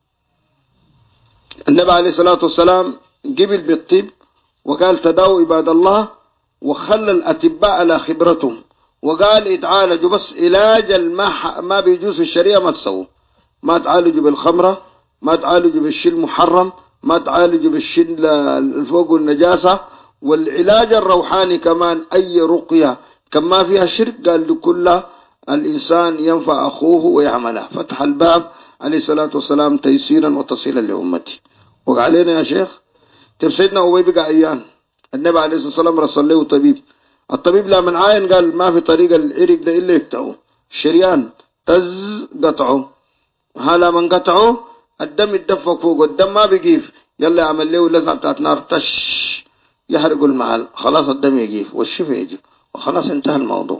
النبي عليه الصلاة والسلام قبل بالطب وقال: تداووا عباد الله، وخلى الأطباء على خبرتهم، وقال: اتعالجوا، بس علاج ما بيجوز في الشريعة ما تسووا. ما تعالجوا بالخمرة، ما تعالجوا بالشيء المحرم، ما تعالجوا بالشيء الفوق النجاسة. والعلاج الروحاني كمان أي رقية كما فيها شرك، قال لكل الإنسان ينفع أخوه ويعمله. فتح الباب عليه الصلاة والسلام تيسيرا وتصيلا لأمتي. وقالنا يا شيخ، تب سيدنا أبي بقى عيان، النبي عليه الصلاة والسلام رسل له طبيب. الطبيب لما عاين قال: ما في طريقة العرق ده إلا يقطعه، الشريان قطعه، هلا من قطعه الدم يتدفق فوق، الدم ما بيقيف، يلا يعمل له لزعة بتاعت نار تش يحرق المحل، خلاص الدم يقيف والشفاء يجي، وخلاص انتهى الموضوع،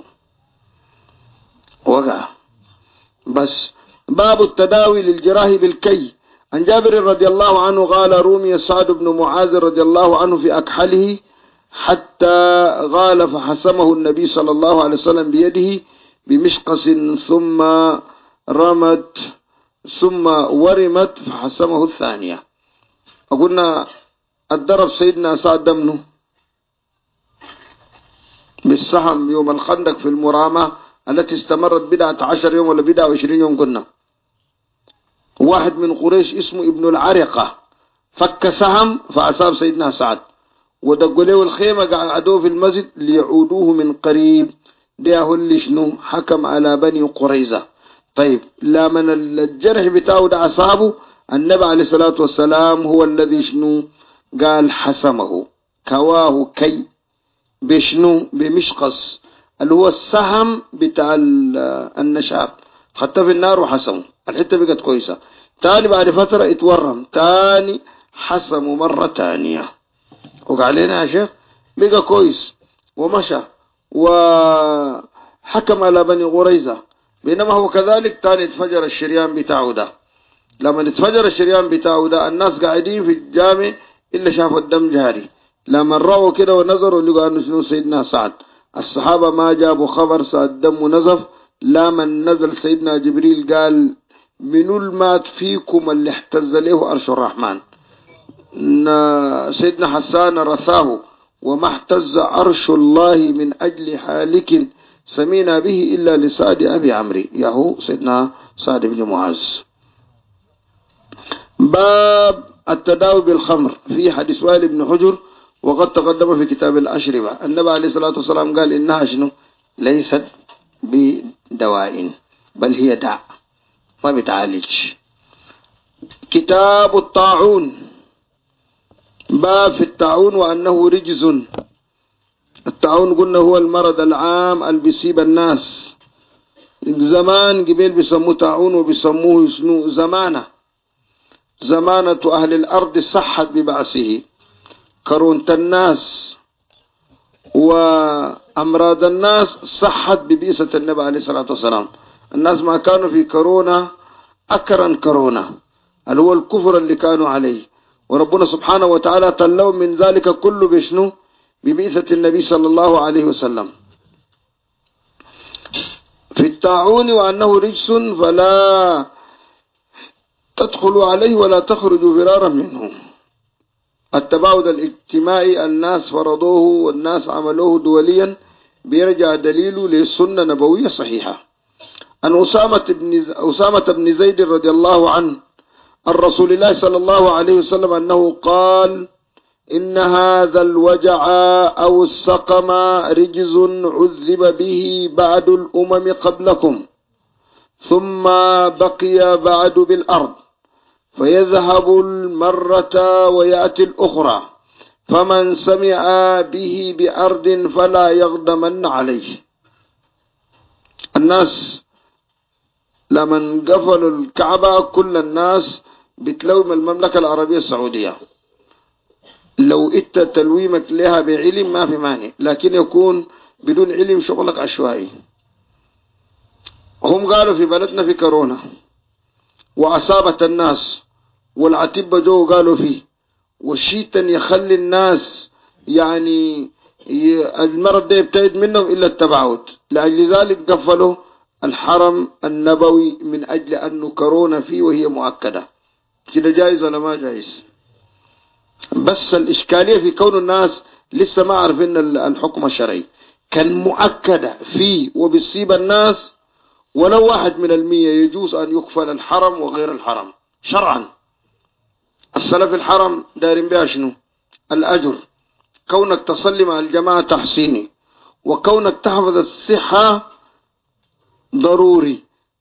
وقع. بس باب التداوي للجراح بالكي. عن جابر رضي الله عنه قال: رومي سعد بن معاذ رضي الله عنه في أكحله حتى غال، فحسمه النبي صلى الله عليه وسلم بيده بمشقص، ثم ورمت فحسمه الثانية. فقلنا الضرب سيدنا سعد دمنه بالسهم يوم الخندق في المرامة التي استمرت 11 يوم ولا 20 يوم. قلنا واحد من قريش اسمه ابن العرقة فك سهم فأصاب سيدنا سعد، ودقوا له الخيمة قعدوه في المسجد ليعودوه من قريب. ده هو اللي شنو حكم على بني قريظة. طيب، لا من الجرح بتاعه ده أصابه، النبي عليه الصلاة والسلام هو الذي شنو قال حسمه، كواه كي بشنو بمشقص اللي هو السهم بتاع النشاب، خدته في النار وحسمه، الحتة بقت كويسة. تاني بعد فترة اتورم تاني، حسمه مرة تانية، وقعلينا يا شيخ بقى كويس ومشى وحكم على بني قريظة. بينما هو كذلك تاني اتفجر الشريان بتاعه ده. لما اتفجر الشريان بتاعه ده، الناس قاعدين في الجامع إلا شافوا الدم جاري. لما رأوا كده ونظروا لقوا أنه شنو سيدنا سعد. الصحابة ما جابوا خبر سعد دم نزف، لا من نزل سيدنا جبريل قال: منو المات فيكم اللي احتز له عرش الرحمن؟ سيدنا حسان رثاه: وما احتز عرش الله من أجل حالك سمينا به إلا لسعد أبي عمري، ياهو سيدنا سعد بن معاذ. باب التداوي بالخمر في حديث وائل بن حجر، وقد تقدم في كتاب الأشربة. النبي عليه الصلاة والسلام قال: إنها شنو ليست بدواء بل هي داء ما بتعالج. كتاب الطاعون. باب في الطاعون وأنه رجز. الطاعون قلنا هو المرض العام اللي بيصيب الناس. زمان قبل بيسموه طاعون وبيسموه زمانة أهل الأرض صحت ببعثه. كرونة الناس وأمراض الناس صحت ببئسة النبي عليه الصلاة والسلام. الناس ما كانوا في كورونا أكرن كورونا اللي هو الكفر اللي كانوا عليه، وربنا سبحانه وتعالى طلوا من ذلك كله بشنو؟ ببئسة النبي صلى الله عليه وسلم. في الطاعون وأنه رجس فلا تدخلوا عليه ولا تخرجوا فرارا منه. التباعد الاجتماعي الناس فرضوه والناس عملوه دوليا، بيرجع دليله للسنة نبوية صحيحة. أن أسامة بن زيد رضي الله عنه عن رسول الله صلى الله عليه وسلم أنه قال: إن هذا الوجع أو السقم رجز عذب به بعد الأمم قبلكم، ثم بقي بعد بالأرض، فيذهب المرة ويأتي الأخرى، فمن سمع به بأرض فلا يغضمن عليه. الناس لما قفلوا الكعبة كل الناس بتلوم المملكة العربية السعودية. لو انت تلويمك لها بعلم ما في مانع، لكن يكون بدون علم شغلك عشوائي. هم قالوا في بلدنا في كورونا وأصابت الناس، والعتبة جو قالوا فيه، والشيطا يخلي الناس يعني المرض ده يبتعد منهم إلا التباعد. لأجل ذلك قفلوا الحرم النبوي من أجل أنه كورونا فيه وهي مؤكدة. كده جائز ولا ما جائز؟ بس الإشكالية في كون الناس لسه ما عارفين الحكم الشرعي. كان مؤكدة فيه وبيصيب الناس ولو 1% يجوز أن يقفل الحرم وغير الحرم شرعا. الصلاة في الحرم دارين بها شنو؟ الأجر. كونك تصلي مع الجماعة تحسيني، وكونك تحفظ الصحة ضروري.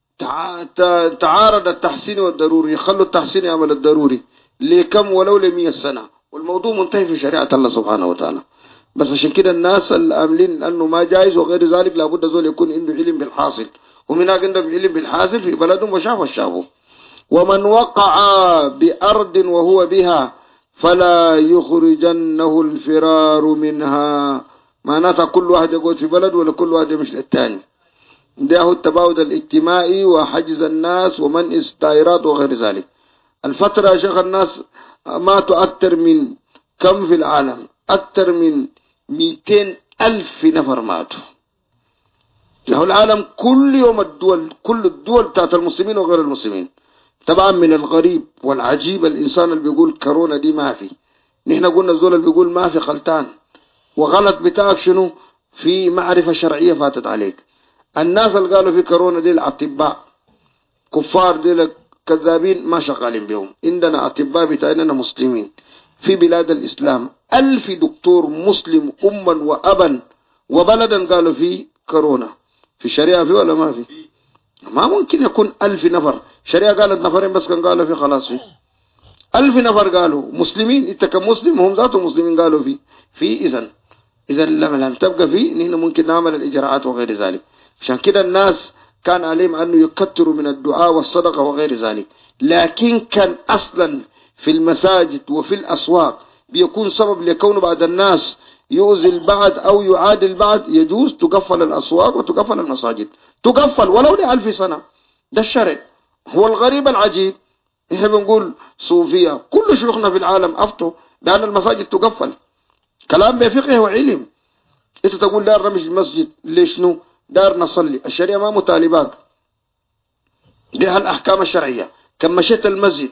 تعارض التحسين والضروري، يخلوا التحسين يعمل الضروري لكم ولو ل100 سنة، والموضوع منتهي في شريعة الله سبحانه وتعالى. بس عشان كده الناس الأملين أنه ما جائز وغير ذلك لابد زول يكون عنده علم بالحاصل، ومن عنده علم بالحاصل في بلدهم وشافوا. ومن وقع بأرض وهو بها فلا يخرجنه الفرار منها. معناتها كل واحد يقعد في بلد ولا كل واحد يمشي للتاني. ده هو التباعد الاجتماعي وحجز الناس ومنع الطائرات وغير ذلك. الفترة يا شيخ الناس ماتوا أكثر من كم في العالم؟ أكثر من 200,000 نفر ماتوا. له العالم كل يوم كل الدول بتاعت المسلمين وغير المسلمين. طبعا من الغريب والعجيب الإنسان اللي بيقول كورونا دي ما في. نحن قلنا الزول اللي بيقول ما في خلطان، وغلط بتاعك شنو؟ في معرفة شرعية فاتت عليك. الناس اللي قالوا في كورونا دي الأطباء كفار، دي كذابين ما شغالين بهم. عندنا أطباء بتاعنا مسلمين في بلاد الإسلام 1000 دكتور مسلم أما وأبا وبلدا قالوا في كورونا. في الشريعة في ولا ما في؟ ما ممكن يكون 1000 نفر. الشريعة قالت نفرين بس كان قالوا في خلاص في 1000 نفر قالوا مسلمين. انت كمسلم هم ذاتهم مسلمين قالوا في إذا لم تبقى فيه نحن ممكن نعمل الإجراءات وغير ذلك. عشان كده الناس كان عليهم أنه يكتروا من الدعاء والصدقة وغير ذلك. لكن كان أصلا في المساجد وفي الأسواق بيكون سبب لكون بعض الناس يؤذي البعض أو يعادي البعض، يجوز تقفل الأسواق وتقفل المساجد، تقفل ولو ل1000 سنة. ده الشرع. هو الغريب العجيب احنا بنقول صوفية كل شيوخنا في العالم أفتوا بأن المساجد تقفل. كلام بفقه وعلم. انت تقول دار نمشي المسجد ليش؟ شنو دار نصلي؟ الشريعة ما مطالبات، دي الأحكام الشرعية. كم مشيت المسجد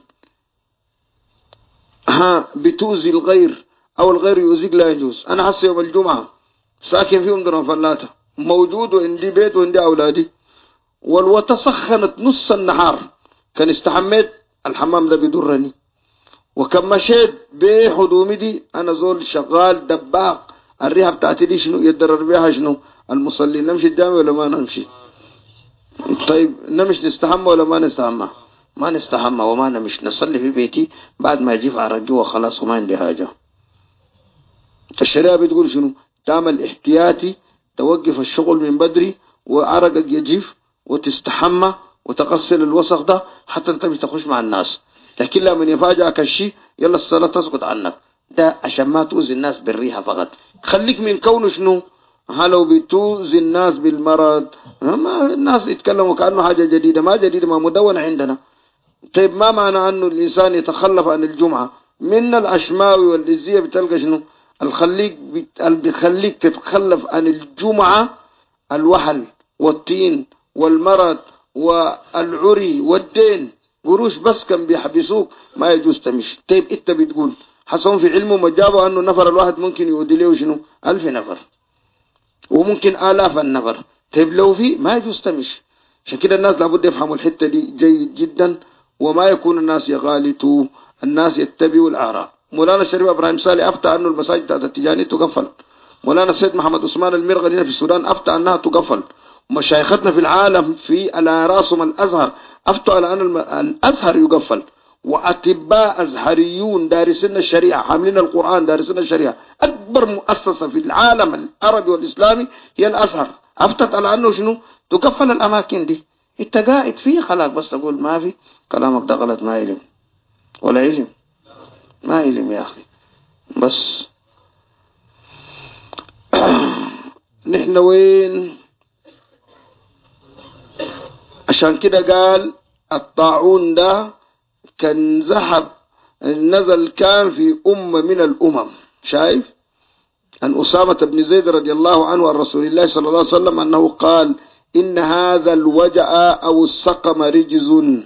بتؤذي الغير أو الغير يؤذيك لا يجوز. أنا حسي يوم الجمعة ساكن فيهم درهم فلاتة موجود، وعندي بيت وعندي أولادي، والوطة سخنت نص النهار، كان استحميت الحمام ده بيضرني. وكم مشيت بحدومي دي أنا زول شغال دباق، الريحة بتاعتي دي شنو يتضرر بيها؟ شنو المصلين نمشي الجامع ولا ما نمشي؟ طيب نمشي نستحمى ولا ما نستحمى؟ ما نستحمى وما نمشي، نصلي في بيتي بعد ما يجيب عرجوه خلاص وما عندي حاجة. الشريعة بتقول شنو؟ تعمل احتياطي، توقف الشغل من بدري، وعرقك يجيف، وتستحمى وتغسل الوسخ ده حتى انت مش تخش مع الناس. لكن لما يفاجئك الشيء يلا الصلاة تسقط عنك، ده عشان ما تؤذي الناس بالريحة فقط. خليك من كونه شنو؟ لو بتؤذي الناس بالمرض، ما الناس يتكلموا كأنه حاجة جديدة، ما جديدة، ما مدونة عندنا. طيب ما معنى أنه الإنسان يتخلف عن الجمعة؟ من الأشماوي والإزية بتلقى شنو بيخليك تتخلف عن الجمعة؟ الوحل والطين والمرض والعري والدين، قروش بس كان بيحبسوك ما يجوز تمشي. طيب انت بتقول حصلوا في علمهم وجابوا انه نفر الواحد ممكن يودي له شنو 1000 نفر وممكن آلاف النفر. طيب لو في ما يجوز تمشي. عشان كده الناس لابد يفهموا الحتة دي جيد جدا، وما يكون الناس يغالطوا، الناس يتبعوا الآراء. مولانا الشريف إبراهيم صالح أفتى أنه المساجد بتاعت التجاني تقفل. مولانا السيد محمد عثمان المرغني في السودان أفتى أنها تقفل. ومشايختنا في العالم في على راسهم الأزهر أفتوا على أن الأزهر يقفل. وأطباء أزهريون دارسين الشريعة حاملين القرآن دارسين الشريعة. أكبر مؤسسة في العالم العربي والإسلامي هي الأزهر، أفتت على أنه شنو تقفل الأماكن دي. انت قاعد فيه خلاص بس تقول ما في، كلامك ده غلط، ما علم ولا علم، ما علم يا أخي. بس نحن وين؟ عشان كده قال الطاعون ده كان ذهب نزل كان في أمة من الأمم. شايف أن أسامة بن زيد رضي الله عنه عن رسول الله صلى الله عليه وسلم أنه قال إن هذا الوجع أو السقم رجز.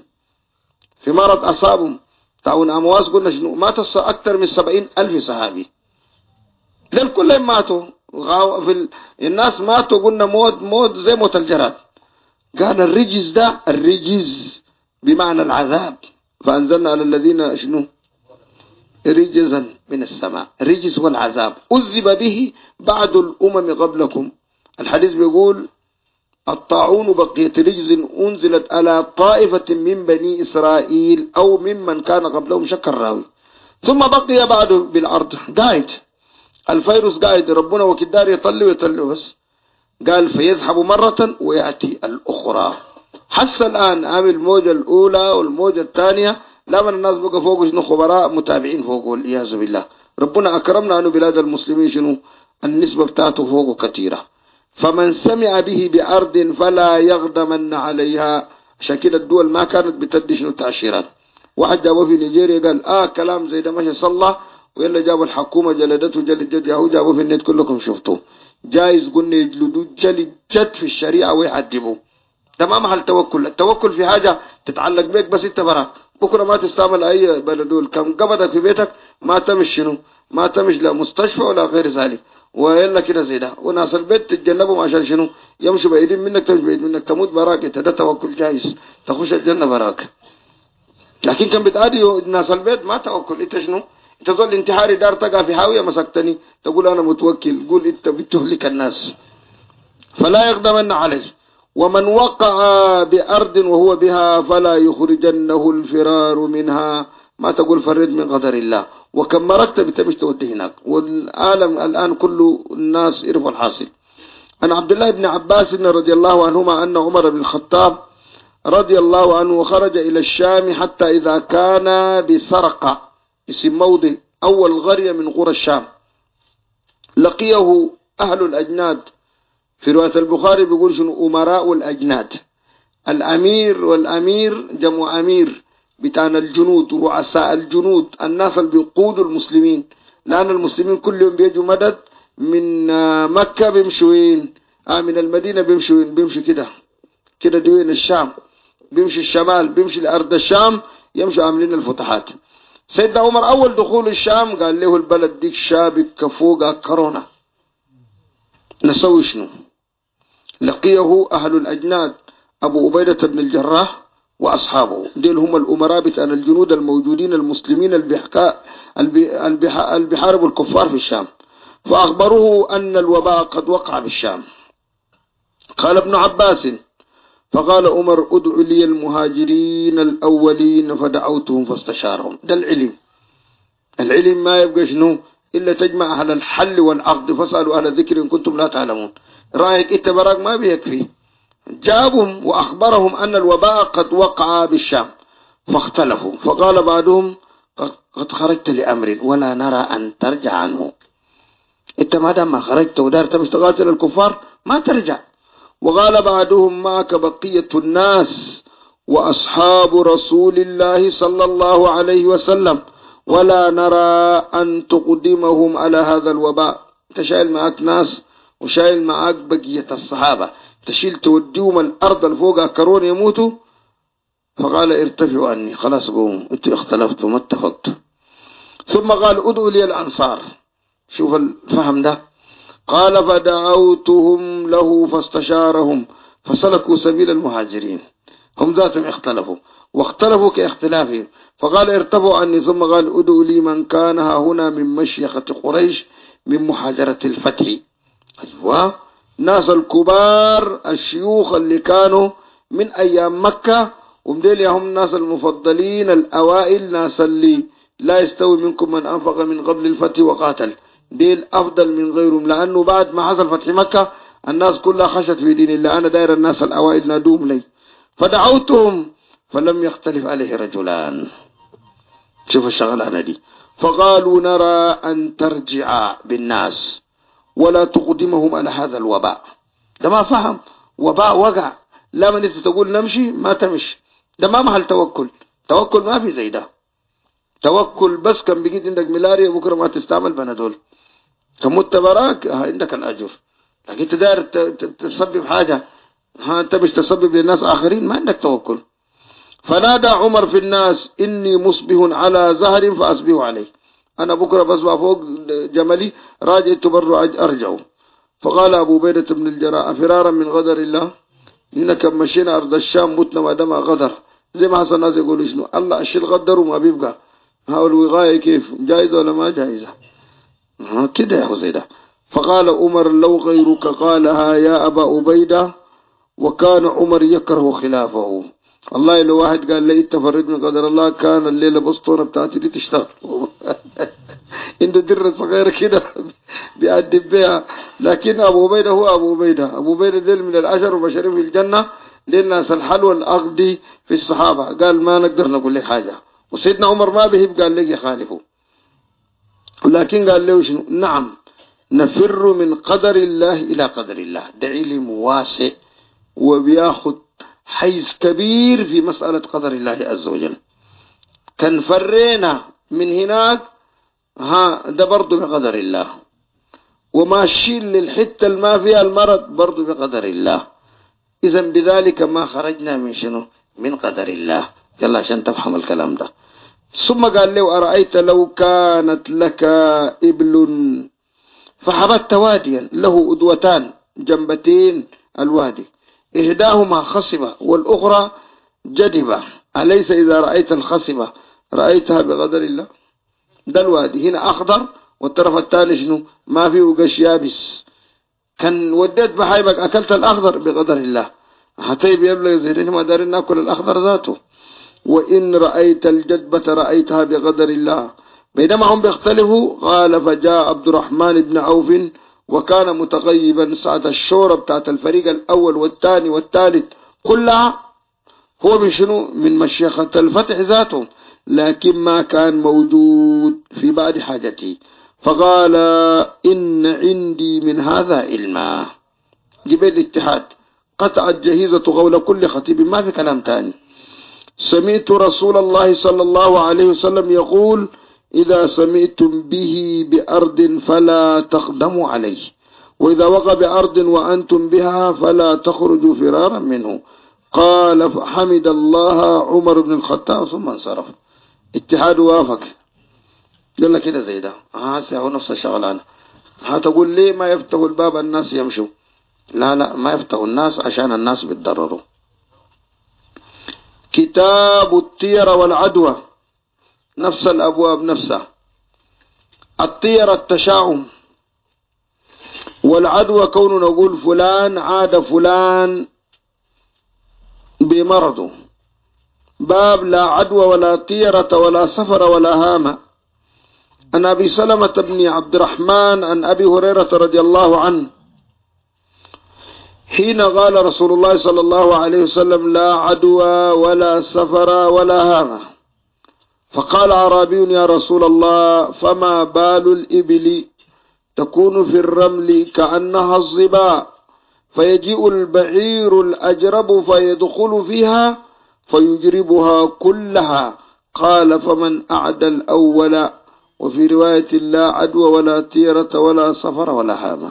في مرض أصابهم طاعون أمواس، قلنا شنو مات أكثر من 70,000 صحابي، دول كلهم ماتوا في الناس ماتوا، قلنا موت زي موت الجراد. قال الرجز ده الرجز بمعنى العذاب، فأنزلنا على الذين شنو رجزا من السماء. الرجز هو العذاب أذب به بعض الأمم قبلكم. الحديث بيقول الطاعون بقية رجز أنزلت على طائفة من بني إسرائيل أو ممن كان قبلهم، شك الراوي. ثم بقي بعد بالأرض قاعد الفيروس قاعد، ربنا وكدار يطلع بس. قال فيذهب مرة ويأتي الأخرى. حس الآن عامل الموجة الأولى والموجة الثانية، لما الناس بقى فوق شنو خبراء متابعين فوق والعياذ بالله. ربنا أكرمنا أنه بلاد المسلمين شنو النسبة بتاعته فوق كثيرة. فمن سمع به بأرض فلا يغضمن عليها. عشان كده الدول ما كانت بتدي شنو تأشيرات. واحد جابه في نيجيريا قال كلام زي ده ماشي صلى، ويلا جابوا الحكومة جلدته جلد يهو، جابوه في النت كلكم شفتوه. جايز قلنا يجلدوا جلد جد في الشريعة ويعذبوه. ده ما محل توكل. التوكل في حاجة تتعلق بيك بس انت براك، بكرة ما تستعمل اي بلدول كم قبضك في بيتك ما تمش شنو ما تمش لا مستشفى ولا غير ذلك، ويلا كده زي ده. وناس البيت تتجنبهم عشان شنو يمشوا بعيدين منك، تمشي بعيد منك تموت براك. انت ده توكل جايز تخش الجنة براك. لكن كان بتعادي ناس البيت ما توكل. انت شنو انت تظل انتحاري دار تقع في حاوية مسكتني تقول انا متوكل، قول انت بتهلك الناس. فلا يغضبن عليه. ومن وقع بأرض وهو بها فلا يخرجنه الفرار منها. ما تقول فرد من قدر الله. وكم مركت بتمش تودي هناك. والعالم الآن كل الناس يعرفوا الحاصل. عن عبد الله بن عباس رضي الله عنهما أن عمر بن الخطاب رضي الله عنه خرج إلى الشام حتى إذا كان بسرقة اسم موضع أول قرية من قرى الشام لقيه أهل الأجناد. في رواية البخاري بيقول شنو أمراء الأجناد. الأمير والأمير جمع أمير بتاعنا الجنود، رؤساء الجنود، الناس اللي بيقودوا المسلمين، لأن المسلمين كل يوم بيجوا مدد من مكة بيمشوين من المدينة بيمشوين بيمشوا كده دوين الشام، بيمشي الشمال بيمشي لأرض الشام يمشوا عاملين الفتحات. سيدنا عمر أول دخول الشام قال له البلد ديك شابك فوق كورونا، نسوي شنو؟ لقيه أهل الأجناد أبو عبيدة بن الجراح وأصحابه، ديل هم الأمراء بتاع الجنود الموجودين المسلمين اللي بيحاربوا الكفار في الشام. فأخبروه أن الوباء قد وقع بالشام. قال ابن عباس فقال عمر ادعوا لي المهاجرين الأولين فدعوتهم فاستشارهم. ده العلم. العلم ما يبقى شنو إلا تجمع أهل الحل والعقد فاسألوا أهل الذكر إن كنتم لا تعلمون. رأيك إنت براك ما بيكفي. جابهم وأخبرهم أن الوباء قد وقع بالشام فاختلفوا، فقال بعضهم قد خرجت لأمر ولا نرى أن ترجع عنه. انت ما دام ما خرجت ودار تمشي تقاتل الكفار ما ترجع. وقال بعضهم معك بقية الناس وأصحاب رسول الله صلى الله عليه وسلم ولا نرى أن تقدمهم على هذا الوباء. تشايل معك ناس وشايل معك بقية الصحابة، تشيل توديهم الأرض الفوق كرون يموتوا. فقال ارتفعوا عني، خلاص قوموا انتوا اختلفتوا ما اتفقتوا. ثم قال ادعوا لي الأنصار. شوف الفهم ده. قال فدعوتهم له فاستشارهم فسلكوا سبيل المهاجرين، هم ذاتهم اختلفوا واختلفوا كاختلافهم. فقال ارتفعوا عني. ثم قال ادعوا لي من كان هنا من مشيخة قريش من محاجرة الفتح. أيوة، ناس الكبار الشيوخ اللي كانوا من أيام مكة، ومديل هم الناس المفضلين الأوائل، ناس اللي لا يستوي منكم من أنفق من قبل الفتح وقاتل، ديل أفضل من غيرهم، لأنه بعد ما حصل فتح مكة الناس كلها خشت في دين الله. أنا داير الناس الأوائل نادوم لي. فدعوتهم فلم يختلف عليه رجلان. شوف الشغلانة دي. فقالوا نرى أن ترجع بالناس ولا تقدمهم على هذا الوباء. ده ما فهم، وباء وقع، لا من انت تقول نمشي ما تمشي، ده ما محل توكل. توكل ما في زي ده. توكل بس كان بيجي عندك ملاريا بكره ما تستعمل بنادول، كمت براك عندك الأجر. لكن انت داير تسبب حاجة، انت مش تسبب للناس آخرين، ما عندك توكل. فنادى عمر في الناس إني مصبح على زهر فأصبح عليه، أنا بكرة بصبح فوق جملي راجع تبرع أرجعه. فقال أبو بيدة بن الجراح فرارا من غدر الله، إنك مشينا أرض الشام متنا ما دام غدر، زي ما حصل الناس يقولوا شنو الله أشيل غدر وما بيبقى. ها الوغاية كيف جائزة ولا ما جائزة؟ كده يا حزيدة. فقال عمر لو غيرك قالها يا أبا عبيدة، وكان عمر يكره خلافه. والله لو واحد قال لي تفرد من قدر الله كان الليلة بسطونة بتاعتي دي تشتغل. عنده درة صغيرة كده بيأدب بها. لكن أبو عبيدة هو أبو عبيدة. أبو عبيدة ديل من العشر وبشرين في الجنة، ديل ناس الحلوى الأغدي في الصحابة. قال ما نقدر نقول لك حاجة، وسيدنا عمر ما بيهب قال لك يخالفه، لكن قال له شنو؟ نعم نفر من قدر الله إلى قدر الله. ده علم واسع وبياخد حيز كبير في مسألة قدر الله عز وجل. كان فرينا من هناك ده برضو بقدر الله، وماشيين للحتة الما فيها المرض برضو بقدر الله. إذن بذلك ما خرجنا من شنو؟ من قدر الله. يلا عشان تفهم الكلام ده. ثم قال له أرأيت لو كانت لك إبل فحبت واديا له أدوتان جنبتين الوادي، إحداهما خصبة والأخرى جدبة، أليس إذا رأيت الخصبة رأيتها بقدر الله؟ ده الوادي هنا أخضر والطرف الثاني شنو؟ ما فيه قش يابس. كان وديت بحيبك أكلت الأخضر بقدر الله، حتى بيبلغ زهرين ما دارين ناكل الأخضر ذاته. وإن رأيت الجدبة رأيتها بقدر الله. بينما هم بيختلفوا قال فجاء عبد الرحمن بن عوف وكان متغيبا ساعة الشورى بتاعت الفريق الأول والثاني والثالث كلها، هو من شنو؟ من مشيخة الفتح ذاته، لكن ما كان موجود في بعد حاجتي. فقال إن عندي من هذا علما. جبال الاتحاد قطعت جهيزة غول كل خطيب، ما في كلام تاني. سمعت رسول الله صلى الله عليه وسلم يقول إذا سمعتم به بأرض فلا تقدموا عليه، وإذا وقع بأرض وأنتم بها فلا تخرجوا فرارا منه. قال فحمد الله عمر بن الخطاب ثم انصرف. اتحاد وافق. قال لك كده زي ده هو نفس الشغلانة. هتقول ليه ما يفتح الباب الناس يمشوا؟ لا ما يفتح الناس عشان الناس بيتضرروا. كتاب الطيرة والعدوى، نفس الأبواب نفسها. الطيرة التشاؤم، والعدوى كون نقول فلان عاد فلان بمرضه. باب لا عدوى ولا طيرة ولا سفر ولا هامة. عن أبي سلمة بن عبد الرحمن عن أبي هريرة رضي الله عنه حين قال رسول الله صلى الله عليه وسلم لا عدوى ولا سفر ولا هامة. فقال أعرابي يا رسول الله فما بال الإبل تكون في الرمل كأنها الظباء فيجيء البعير الأجرب فيدخل فيها فيجربها كلها. قال فمن أعدى الأول. وفي رواية لا عدوى ولا طيرة ولا سفر ولا هامة.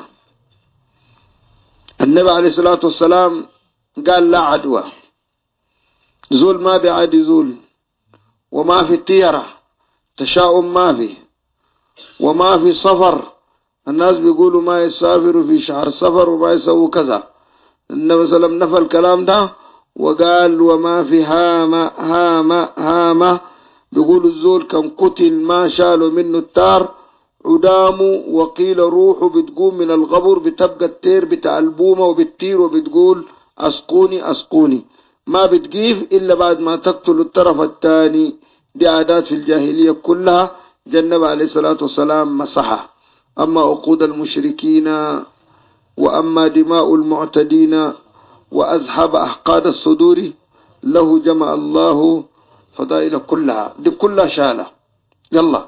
النبي عليه الصلاة والسلام قال لا عدوى، زول ما بعد زول، وما في طيرة تشاؤم ما في، وما في سفر الناس بيقولوا ما يسافروا في شهر سفر وما يسووا كذا. النبي صلى الله عليه وسلم نفى الكلام ده وقال وما في هامة بيقولوا الزول كم قتل ما شالوا منه التار عدامه، وقيل روحه بتقوم من القبر بتبقى التير بتاع البومة وبتطير وبتقول أسقوني أسقوني، ما بتقيف إلا بعد ما تقتل الطرف الثاني. دي عادات في الجاهلية كلها جنب عليه الصلاة والسلام مسحها. أما عقود المشركين وأما دماء المعتدين وأذهب أحقاد الصدور له جمع الله فضائل كلها، دي كلها شالة. يلا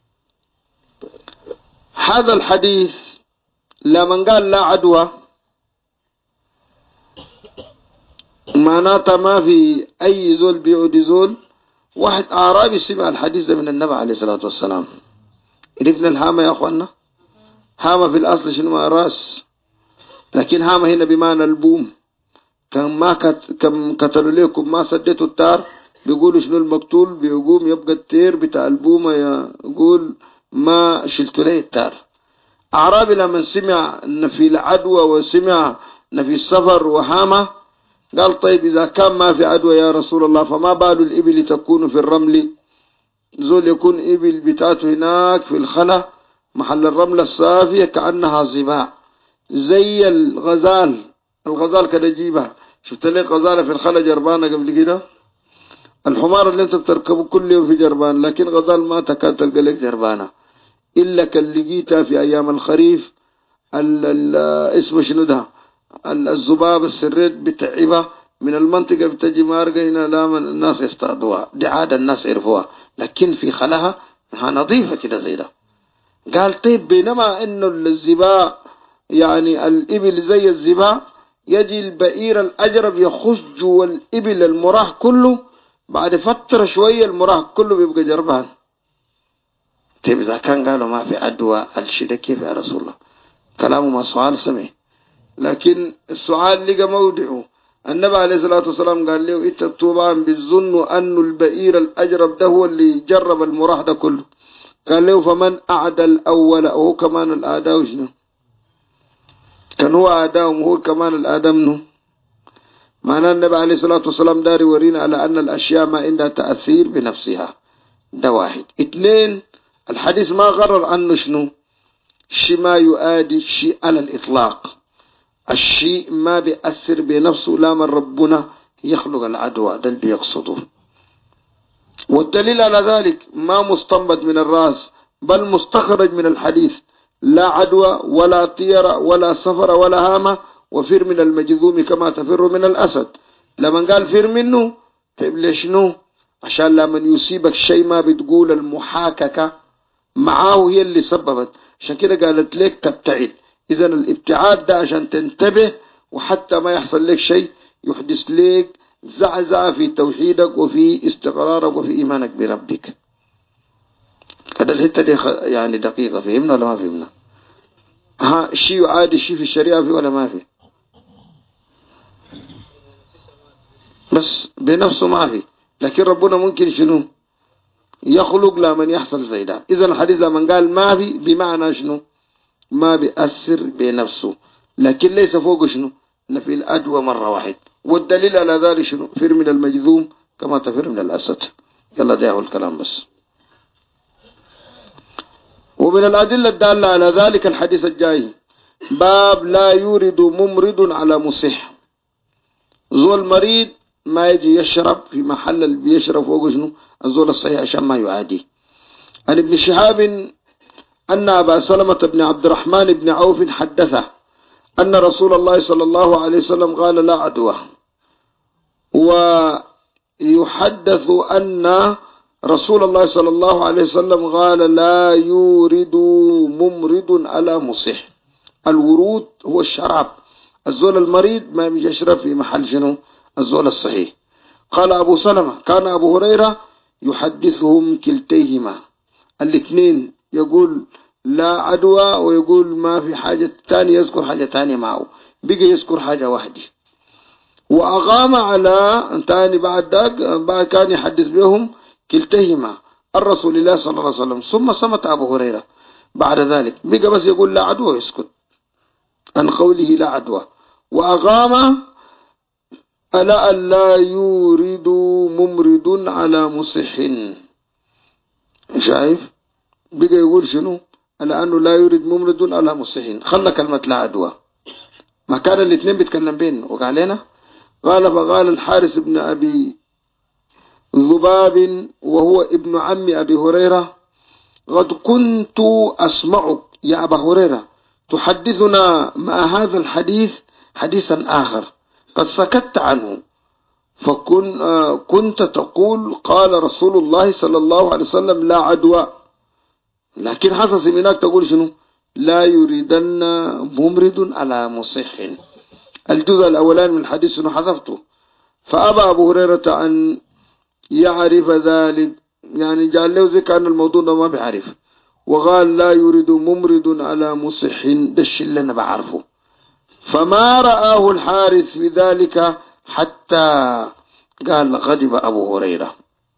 هذا الحديث لمن قال لا عدوى معناته ما في أي زول بيعود زول. واحد أعرابي سمع الحديث ده من النبي عليه الصلاة والسلام. عرفنا الهامة يا أخوانا؟ هامة في الأصل شنو؟ راس، لكن هامة هنا بمعنى البوم. كم قتلوا لكم ما سديتوا التار بيقولوا شنو المقتول بيقوم يبقى التير بتاع البومة يقول ما شلت ليه التار. أعرابي لما سمع أن في العدوى وسمع أن في السفر وهامة قال طيب إذا كان ما في عدوى يا رسول الله فما بال الإبل تكون في الرمل؟ زول يكون إبل بتاعته هناك في الخلا محل الرمل الصافية كأنها ظباء زي الغزال كده جيبها. شفت لي غزالة في الخلا جربانة قبل كده؟ الحمار اللي انت بتركبه كل يوم في جربان، لكن غزال ما تكاد تلقى لك جربانة إلا كان لقيتها في أيام الخريف. اسمه شنو ده؟ الذباب السريت بتعبها من المنطقة بتجي مارقة هنا لا من الناس يصطادوها، دي عادة الناس يعرفوها، لكن في خلاها نظيفة كده زي ده. قال طيب بينما انه الزباء يعني الإبل زي الزباء يجي البئير الأجرب يخش جوا الإبل المراه كله، بعد فترة شوية المراه كله بيبقى جربان. طيب إذا كان قالوا ما في عدوى الشيء كيف يا رسول الله؟ كلامه ما سؤال سمع، لكن السؤال لقى موضعه. النبي عليه الصلاة والسلام قال له إنت طبعا بالظن أن البئير الأجرب ده هو اللي جرب المراه ده كله. قال له فمن أعدى الأول، وهو كمان الأعداء وشنو؟ كان هو أعداءهم وهو كمان الأعداء منه. معنى النبي عليه الصلاة والسلام داري ورينا على أن الأشياء ما عندها تأثير بنفسها. ده واحد. اثنين، الحديث ما غرر عنه شنو؟ شيء ما يؤدي الشيء على الإطلاق، الشيء ما بيأثر بنفسه لا من ربنا يخلق العدوى، ده اللي بيقصده. والدليل على ذلك ما مستنبط من الرأس بل مستخرج من الحديث. لا عدوى ولا طيرة ولا سفر ولا هامة وفر من المجذوم كما تفر من الأسد. لما قال فر منه طيب ليش شنو؟ عشان لما يصيبك شيء ما بتقول المحاككة معاه هي اللي سببت، عشان كده قالت لك تبتعد. إذا الابتعاد ده عشان تنتبه وحتى ما يحصل لك شيء يحدث لك زعزعة في توحيدك وفي استقرارك وفي إيمانك بربك. هذا الحتة دي يعني دقيقة، فهمنا ولا ما فهمنا؟ شيء عادي شيء في الشريعة في ولا ما في؟ بس بنفسه ما في، لكن ربنا ممكن شنو يخلق لمن يحصل زي ده. إذا الحديث لما قال ما في بمعنى شنو؟ ما بيأثر بنفسه، لكن ليس فوق شنو؟ نفي الأدوى مرة واحد. والدليل على ذلك شنو؟ فر من المجذوم كما تفر من الأسد. يلا ده هو الكلام بس. ومن الأدلة الدالة على ذلك الحديث الجاي باب لا يورد ممرض على مصح. زول مريض ما يجي يشرب في محل اللي بيشرب فوق شنو؟ الزول الصحيح عشان ما يعادي. عن ابن شهاب أن أبا سلمة بن عبد الرحمن بن عوف حدثه أن رسول الله صلى الله عليه وسلم قال لا عدوى، ويحدث أن رسول الله صلى الله عليه وسلم قال لا يورد ممرض على مصح. الورود هو الشراب، الزول المريض ما يشرب في محل شنو الزول الصحيح. قال أبو سلمة كان أبو هريرة يحدثهم كلتيهما، الاثنين يقول لا عدوى ويقول ما في حاجة تانية، يذكر حاجة تانية معه، بقى يذكر حاجة واحدة. وأقام على تاني بعد كان يحدث بهم كلتيهما الرسول الله صلى الله عليه وسلم، ثم صمت أبو هريرة بعد ذلك، بقى بس يقول لا عدوى ويسكت عن قوله لا عدوى. وأقام على أن لا يورد ممرض على مصح. شايف بقى يقول شنو على أنه لا يورد ممرض على مصح، خلى كلمة لا عدوى، ما كان الاثنين بيتكلم بين وقالنا. قال فقال الحارث بن أبي ذباب وهو ابن عم أبي هريرة قد كنت أسمعك يا أبا هريرة تحدثنا مع هذا الحديث حديثا آخر قد سكت عنه، فكنت تقول قال رسول الله صلى الله عليه وسلم لا عدوى، لكن حصل سميناك تقول شنو لا يريدن ممرض على مصح. الجزء الأولاني من الحديث شنو حذفته، فأبى أبو هريرة أن يعرف ذلك، يعني قال له زي كان الموضوع ده ما بيعرف، وقال لا يريد ممرض على مصح، ده الشيء اللي أنا بعرفه. فما رآه الحارث في ذلك حتى قال غضب أبو هريرة،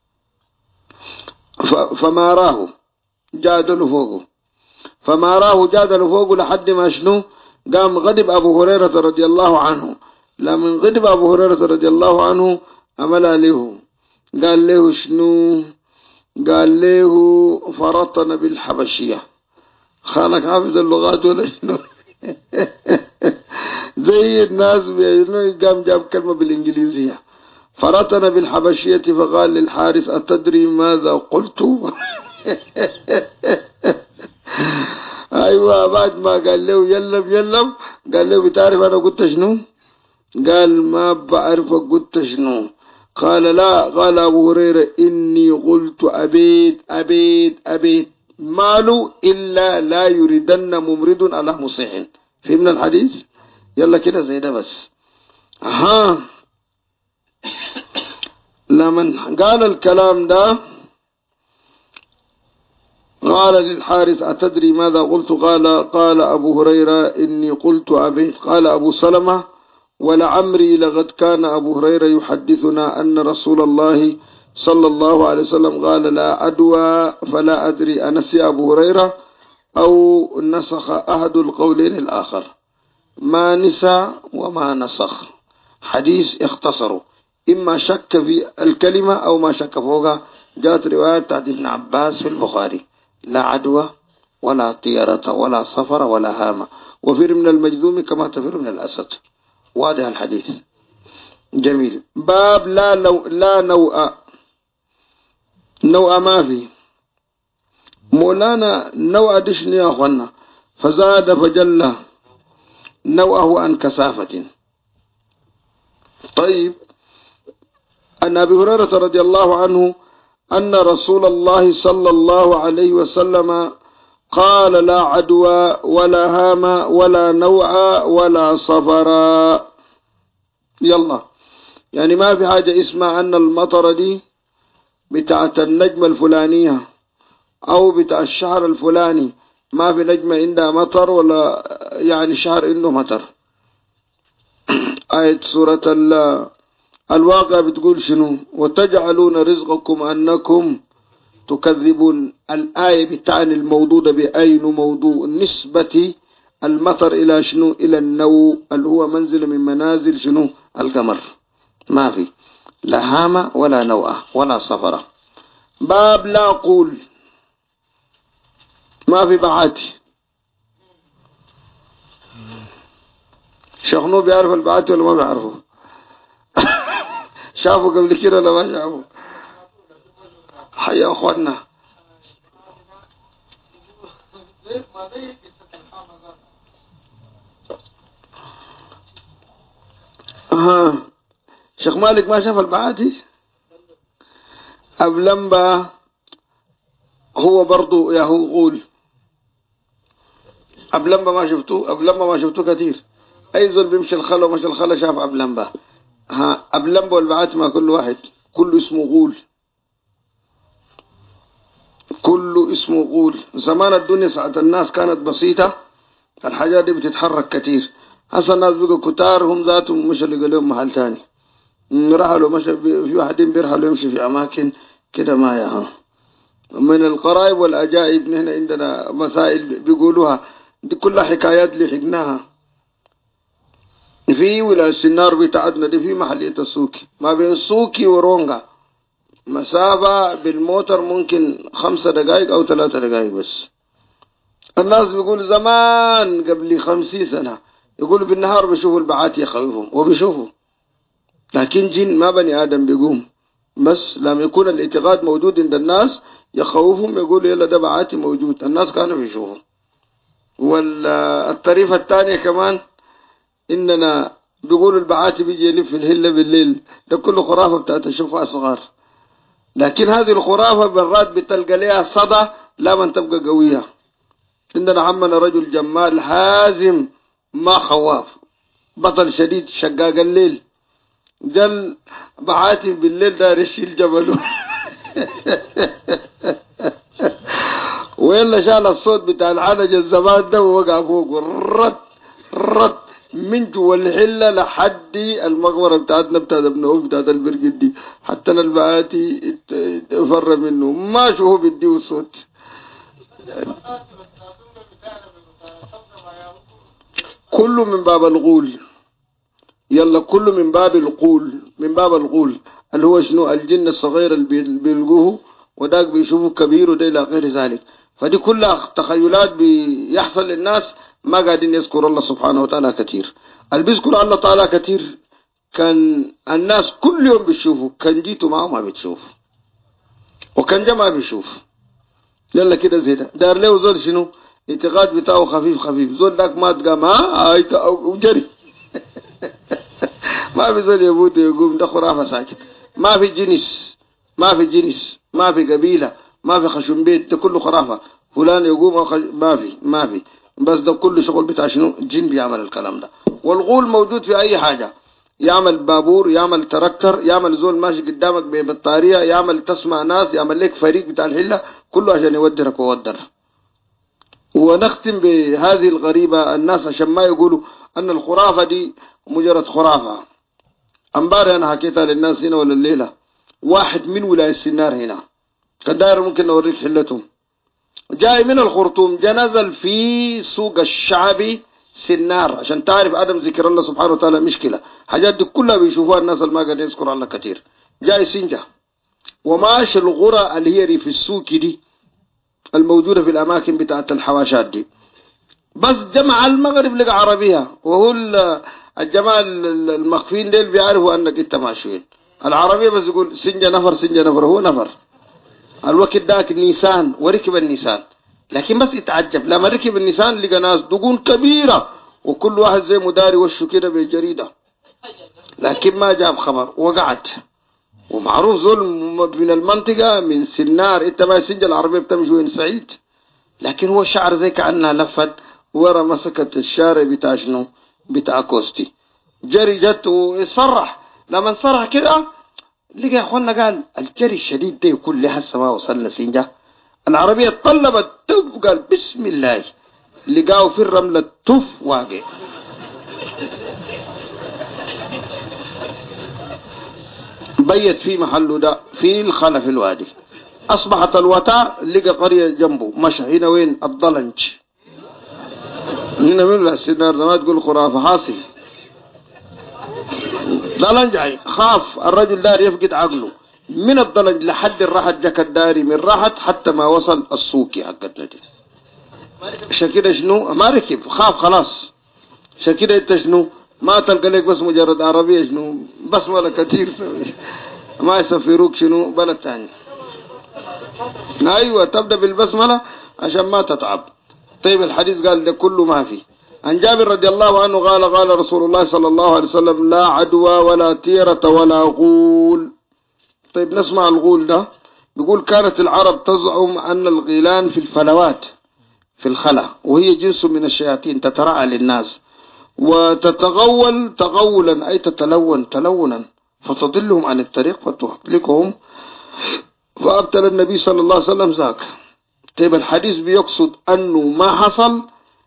فما راه جادل فوقه، فما راه جادل فوقه لحد ما شنو قام غضب أبو هريرة رضي الله عنه. لمن غضب أبو هريرة رضي الله عنه عمل له، قال له شنو، قال له فرطنا بالحبشية. خانك حافظ اللغات ولا شنو زي الناس قام جاب كلمة بالإنجليزية، فرطنا بالحبشية. فقال للحارس أتدري ماذا قلت أيوة بعد ما قال له يلم قال له بتعرف أنا قلت شنو، قال ما بعرف قلت شنو. قال لا، قال أبو هريرة إني قلت أبيت ماله إلا لا يريدن ممرض على مصح. فهمنا الحديث؟ يلا كده زي ده بس. لمن قال الكلام ده قال للحارث أتدري ماذا قلت، قال أبو هريرة إني قلت أبيت. قال أبو سلمة ولعمري لقد كان أبو هريرة يحدثنا أن رسول الله صلى الله عليه وسلم قال لا عدوى، فلا أدري أنسي أبو هريرة أو نسخ أحد القولين الآخر. ما نسى وما نسخ، حديث اختصروا، إما شك في الكلمة أو ما شك فوقها. جاءت رواية تحت ابن عباس في البخاري لا عدوى ولا طيرة ولا صفر ولا هامة، وفر من المجذوم كما تفر من الأسد. واضح الحديث جميل. باب لا نوع ما في مولانا نوع دشني يا أخوانا، فزاد فجل نوعه عن كثافة. طيب عن أبي هريرة رضي الله عنه أن رسول الله صلى الله عليه وسلم قال لا عدوى ولا هام ولا نوع ولا صفرا. يلا يعني ما في حاجة اسمها أن المطر دي بتاعت النجمة الفلانية أو بتاع الشهر الفلاني، ما في نجمة عندها مطر ولا يعني شهر عنده مطر. آية سورة الواقع بتقول شنو وتجعلون رزقكم أنكم تكذبون. الآية بتعني الموضوع بأين موضوع نسبة المطر إلى شنو إلى النوء اللي هو منزل من منازل شنو القمر. ما في لا هامة ولا نوء ولا صفرة. باب لا قول ما في بعاتي. شيخ نو بيعرف البعاتي ولا ما بيعرفه؟ شافوا قبل كده ولا ما شافوا؟ حيا أخواننا شيخ مالك ما شاف البعاتي أبلمبا هو برضو يا هو قول أبلمبا ما شفتوه كثير. أي زول بيمشي الخلا ومشي الخلا شاف أبلمبا. أبلمبا والبعاتي ما كل واحد كله اسمه غول، كله اسمه غول. زمان الدنيا ساعة الناس كانت بسيطة، الحاجات دي بتتحرك كتير. هسه الناس بقوا كتار، هم ذاتهم مش اللي قالوا محل تاني رحلوا مشى في واحدين بيرحلوا يمشي في أماكن كده ما يها. من القرائب والأجائب هنا عندنا مسائل بيقولوها دي كلها حكايات اللي حقناها. في ولا السنار بتاعتنا دي في محلية السوكي، ما بين السوكي ورونغا مسافة بالموتر ممكن 5 دقائق أو 3 دقائق بس. الناس بيقول زمان قبل 50 سنة يقولوا بالنهار بيشوفوا البعات يخوفهم وبيشوفوا، لكن جن ما بني آدم بيقوم. بس لما يكون الاعتقاد موجود عند الناس يخوفهم، يقولوا يلا ده بعاتي موجود. الناس كانوا بيشوفوا. والطريقة الثانية كمان إننا بيقولوا البعاتي بيجي يلف في الهلة بالليل، ده كله خرافة بتاعت الشفاء صغار. لكن هذه الخرافة بالرات بتلقى لها صدى لا من تبقى قوية. عندنا عمنا رجل جمال حازم ما خواف، بطل شديد شقاق الليل، جل بعاتي بالليل دار يشيل جبله ويلا شال الصوت بتاع العنج الزمان ده ووقع فوق رد من جوا الحله لحد المقبره بتاعتنا بتاعت ابن أوف بتاعت البرقد دي، حتى البعاتي فر منه ما شو هو بيديه صوت. كله من باب الغول، يلا كله من باب الغول، من باب الغول اللي هو شنو الجن الصغير اللي بيلقوه وداك بيشوفوا كبير وده الى غير ذلك. فدي كلها تخيلات بيحصل للناس، ما قاعدين يذكر الله سبحانه وتعالى كثير. اللي بيذكر الله تعالى كثير كان الناس كل يوم بيشوفوا، كان جيتوا معه ما بتشوف، وكان جا ما بيشوف. يلا كده زي ده دار له زول شنو اعتقاد بتاعه خفيف خفيف، زول داك ما تقام وجري ما في زول يموت يقوم، ده خرافة ساكت. ما في جنس، ما في جنس، ما في قبيلة، ما في خشم بيت، ده كله خرافة. فلان يقوم ما في بس ده كله شغل بتاع شنو جن بيعمل الكلام ده. والغول موجود في أي حاجة، يعمل بابور، يعمل تركتر، يعمل زول ماشي قدامك ببطارية، يعمل تسمع ناس، يعمل لك فريق بتاع الحلة، كله عشان يودرك وودر. ونختم بهذه الغريبة. الناس عشان ما يقولوا أن الخرافة دي مجرد خرافة، امبارح أنا حكيتها للناس هنا ولا الليلة. واحد من ولاية السنار هنا كان داير ممكن أوريك حلتهم، جاي من الخرطوم، جا نزل في سوق الشعبي سنار عشان تعرف عدم ذكر الله سبحانه وتعالى مشكلة. حاجات دي كلها بيشوفوها الناس اللي ما قاعدين يذكر الله كتير. جاي سنجا وماشي الغرة اللي هي في السوق دي الموجودة في الأماكن بتاعت الحواشات دي، بس جمع المغرب لقى عربية، وهو الجماعة المخفين ديل بيعرفوا أنك أنت ماشيين العربية، بس يقول سنجا نفر، هو نفر. الوقت داك النيسان وركب النيسان، لكن بس يتعجب لما ركب النيسان لقى ناس دقون كبيرة وكل واحد زي مداري وشه كده بجريدة، لكن ما جاب خبر وقعد. ومعروف زول من المنطقة من سنار، انت ما سنجا العربية بتمشي وين سعيد، لكن هو شعر زي كأنها لفت ورا مسكت الشارع بتاع شنو بتاع كوستي، جري جت ويصرح. لما صرح كده لقى يا اخوانا قال الجري الشديد ده يكون لحسه ما وصلنا سنجا. العربية طلبت تف، قال بسم الله، لقاه في الرملة تف واقع. بيت في محله ده في الخلف الوادي. أصبحت الوتار لقى قرية جنبه، مشى هنا وين الضلنج، هنا من السنار ما تقول خرافة حاصل. ضلنج خاف الرجل دار يفقد عقله من الضلنج لحد الراحت جاك الداري، من راحت حتى ما وصل السوقي حق النادي. شكيده شنو ما ركب، خاف خلاص. شكيده انت شنو ما تلقى لك بس مجرد عربية شنو بس ولا كتير ما يسفروك شنو بلد تاني. ايوه تبدأ بالبسملة عشان ما تتعب. طيب الحديث قال ده كله ما في. عن جابر رضي الله عنه قال قال رسول الله صلى الله عليه وسلم لا عدوى ولا تيرة ولا غول. طيب نسمع الغول ده. بيقول كانت العرب تزعم أن الغيلان في الفلوات في الخلا، وهي جنس من الشياطين تترعى للناس، وتتغول تغولا أي تتلون تلونا، فتضلهم عن الطريق فتهلكهم، فأبتل النبي صلى الله عليه وسلم ذاك. طيب الحديث بيقصد أنه ما حصل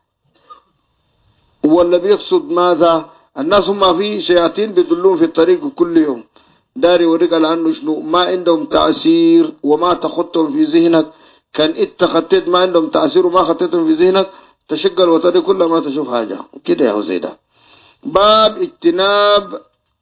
ولا بيقصد ماذا؟ الناس هم في شياطين بيدلون في الطريق كل يوم، داري ورق على أنه شنو ما عندهم تأثير وما تخطهم في ذهنك، كان انت خطيت ما عندهم تأثير وما خطيتهم في ذهنك تشغل وتدي كل ما تشوف حاجة كده يا زيدا. باب اجتناب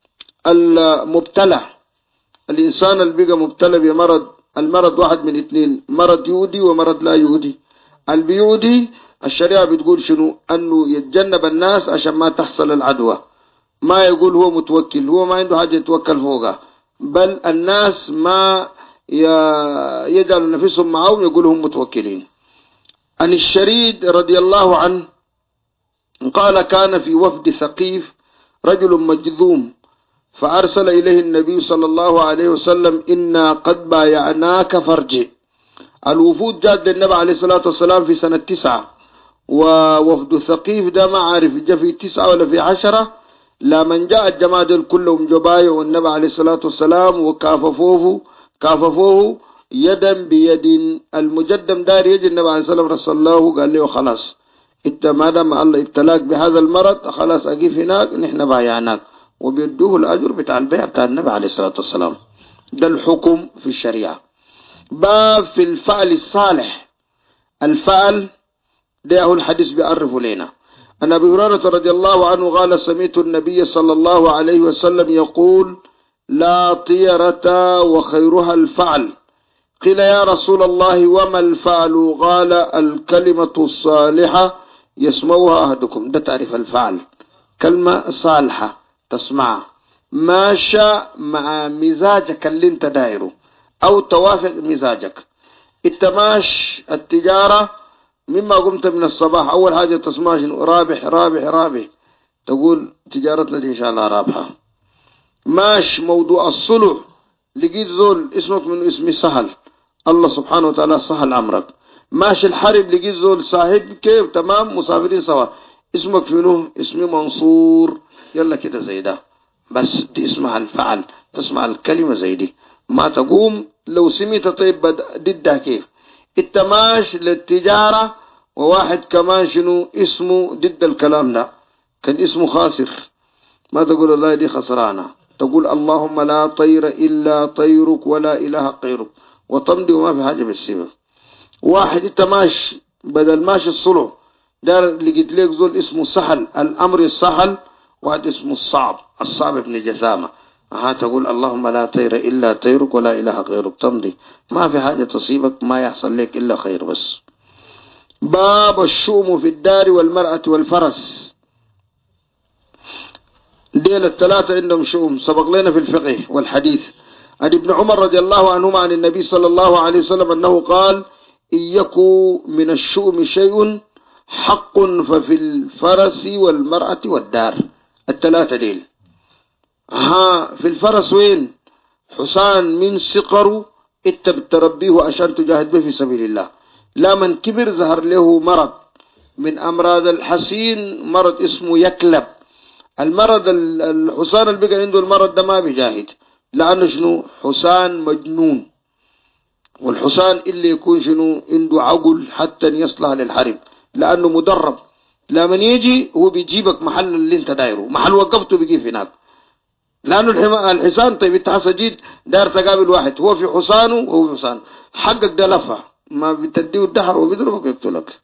المبتلى. الإنسان اللي بقى مبتلى بمرض، المرض واحد من اثنين، مرض يهودي ومرض لا يهودي. البيهودي الشريعة بتقول شنو؟ أنه يتجنب الناس عشان ما تحصل العدوى، ما يقول هو متوكل، هو ما عنده حاجة يتوكل فوقها، بل الناس ما يجعل نفسهم معهم يقولهم متوكلين. عن الشريد رضي الله عنه قال كان في وفد ثقيف رجل مجذوم، فأرسل إليه النبي صلى الله عليه وسلم إنا قد بايعناك فارجع. الوفود جاءت للنبي عليه الصلاة والسلام في سنة 9، ووفد ثقيف ده ما عارف جاء في 9 ولا في 10. لا من جاء الجماعة دول كلهم جباية والنبي عليه الصلاة والسلام كاففوه يدا بيد. المجدم دار يجي النبي عليه الصلاة والسلام رسل الله قال له خلاص انت ما دام الله ابتلاك بهذا المرض خلاص اقيف هناك نحن بايعناك، وبيدوه الأجر بتاع البيع بتاع النبي عليه الصلاة والسلام. ده الحكم في الشريعة. باب في الفعل الصالح. الفعل ده الحديث بيعرف لنا. أن أبي هريرة رضي الله عنه قال سمعت النبي صلى الله عليه وسلم يقول لا طيرة وخيرها الفعل. قيل يا رسول الله وما الفعل؟ قال الكلمة الصالحة يسمعها أحدكم. ده تعرف الفعل، كلمة صالحة تسمع ماشى مع مزاجك اللي انت دايره او توافق مزاجك. التماش التجارة مما قمت من الصباح اول حاجة تسمع رابح رابح رابح، تقول تجارتنا دي ان شاء الله رابحة. ماش موضوع الصلح، لقيت زول اسمك من اسمي سهل، الله سبحانه وتعالى سهل امرك. ماشي الحرب لقيت زول صاحب كيف تمام مسافرين سوا، اسمك منه اسمي منصور، يلا كده زي ده. بس دي اسمها الفعل، تسمع الكلمة زي دي ما تقوم لو سميت طيب ضدها كيف. التماش للتجارة، وواحد كمان شنو اسمه ضد الكلام ده، كان اسمه خاسر، ما تقول الله دي خسرانة، تقول اللهم لا طير إلا طيرك ولا إله غيرك، وتمضي وما في حاجة بالسبب. واحد التماش بدل ماشي الصلح دار لقيت ليك زول اسمه سهل، الأمر السهل، واحد اسمه الصعب ابن جسامة، تقول اللهم لا طير إلا طيرك ولا إله غيرك، تمضي ما في حاجة تصيبك، ما يحصل لك إلا خير بس. باب الشؤم في الدار والمرأة والفرس. ديل الثلاثة عندهم شؤم، سبق لنا في الفقه والحديث. عن ابن عمر رضي الله عنهما عن النبي صلى الله عليه وسلم أنه قال إن يكن من الشؤم شيء حق ففي الفرس والمرأة والدار. الثلاثة ديل. في الفرس وين؟ حسان من صقر انت بتربيه عشان تجاهد به في سبيل الله، لا من كبر ظهر له مرض من أمراض الحسين، مرض اسمه يكلب. المرض الحسان اللي بقى عنده المرض ده ما بيجاهد، لأنه شنو حسان مجنون، والحسان اللي يكون شنو عنده عقل حتى يصلح للحرب، لأنه مدرب، لمن يجي هو بيجيبك محل اللي انت دايره، محل وقفته بيجيب هناك، لأنه الحسان طيب انت حسجيد دار تقابل واحد هو في حسانه وهو في حسان، حقك ده لفع ما بتديه الدحر وبيضربك يقتلك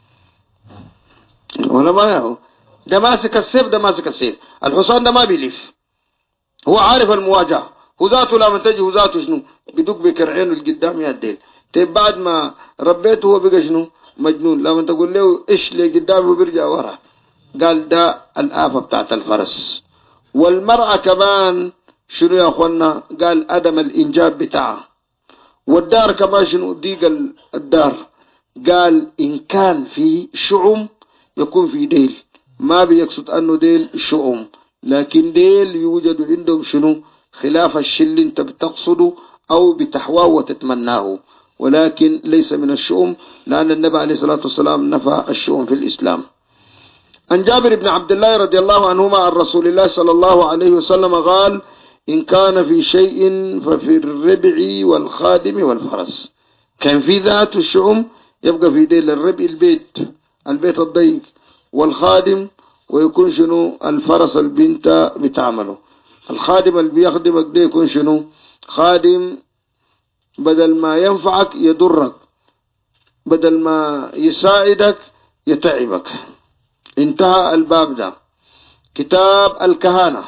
ولا ما يهو. ده ماسك السيف، ده ماسك السيف. الحصان ده ما بيلف، هو عارف المواجهة، هو ذاته لما تجي هو ذاته شنو بدوك بكرعينه القدام يا الديل. طيب بعد ما ربيته هو بقى شنو مجنون، لما تقول له ايش اللي قدامه بيرجع ورا. قال ده الآفة بتاعت الفرس. والمرأة كمان شنو يا اخوانا؟ قال عدم الانجاب بتاعها. والدار كمان شنو ضيق الدار، قال إن كان في شؤم يكون في ديل، ما بيقصد أنه ديل شؤم، لكن ديل يوجد عندهم شنو خلاف الشل انت بتقصده أو بتحواه وتتمناه، ولكن ليس من الشؤم، لأن النبي عليه الصلاة والسلام نفى الشؤم في الإسلام. عن جابر بن عبد الله رضي الله عنهما عن رسول الله صلى الله عليه وسلم قال: إن كان في شيء ففي الربع والخادم والفرس. كان في ذات الشؤم يبقى في ديل الربع البيت الضيق، والخادم ويكون شنو الفرس البنت بتعمله. الخادم اللي بيخدمك ده يكون شنو خادم بدل ما ينفعك يضرك، بدل ما يساعدك يتعبك. انتهى الباب ده. كتاب الكهانة.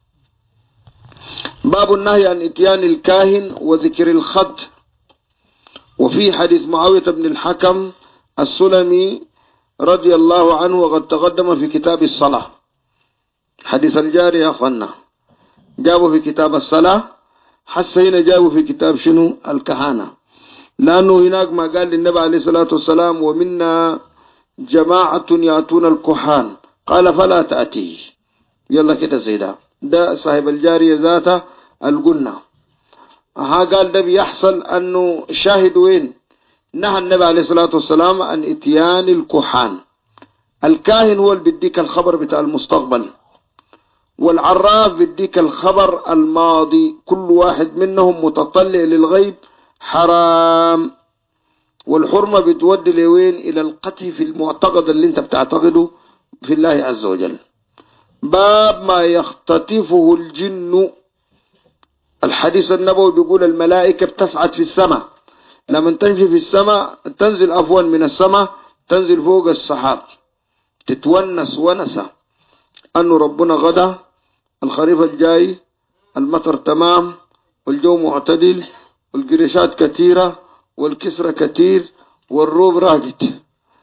باب النهي عن اتيان الكاهن وذكر الخط. وفي حديث معاوية بن الحكم السلمي رضي الله عنه وقد تقدم في كتاب الصلاة. حديث الجارية أخوانا جابوا في كتاب الصلاة، حسين جابوا في كتاب شنو الكهانة، لأنه هناك ما قال للنبي عليه الصلاة والسلام: ومنا جماعة يأتون الكهان قال فلا تأتيه. يلا كده زيدا ده صاحب الجارية ذاته القلنا قال ده بيحصل أنه شاهد وين نهى النبي عليه الصلاة والسلام عن اتيان الكهان. الكاهن هو اللي بيديك الخبر بتاع المستقبل، والعراف بيديك الخبر الماضي، كل واحد منهم متطلع للغيب حرام، والحرمة بتودي لوين إلى القتل في المعتقد اللي انت بتعتقده في الله عز وجل. باب ما يختطفه الجن. الحديث النبوي بيقول الملائكة بتسعد في السماء، لما تنجي في السماء تنزل أفوا من السماء، تنزل فوق السحاب تتونس ونسة أنه ربنا غدا، الخريف الجاي، المطر تمام، والجو معتدل، والقريشات كثيرة، والكسرة كثير، والروب راجت.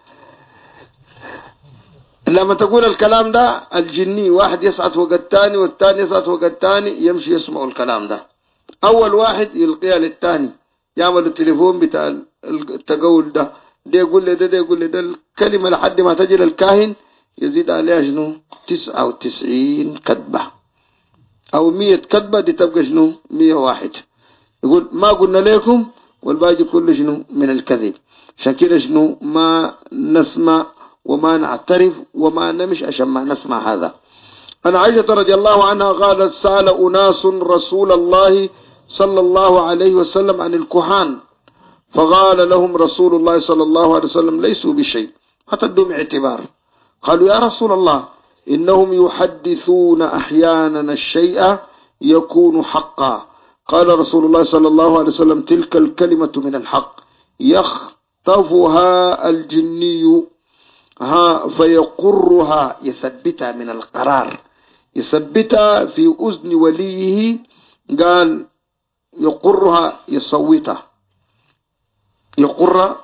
لما تقول الكلام ده الجني واحد يسعد فوق الثاني والثاني يسعد فوق الثاني، يمشي يسمع الكلام ده. أول واحد يلقيها للثاني، يعمل التليفون بتاع التقول ده يقول لي ده يقول لي ده الكلمة لحد ما تجي للكاهن يزيد عليها شنو 99 كتبة أو 100 كتبة، دي تبقى شنو 101. يقول ما قلنا لكم، والباقي كله شنو من الكذب. عشان كده شنو ما نسمع وما نعترف وما نمش عشان ما نسمع هذا. أنا عائشة رضي الله عنها قالت: سأل أناس رسول الله صلى الله عليه وسلم عن الكهان، فقال لهم رسول الله صلى الله عليه وسلم: ليسوا بشيء، حتى ادهم اعتبار. قالوا: يا رسول الله إنهم يحدثون أحيانا الشيء يكون حقا. قال رسول الله صلى الله عليه وسلم: تلك الكلمة من الحق يخطفها الجني فيقرها، يثبتها من القرار، يثبتها في أذن وليه. قال يقرها يصوتها، يقر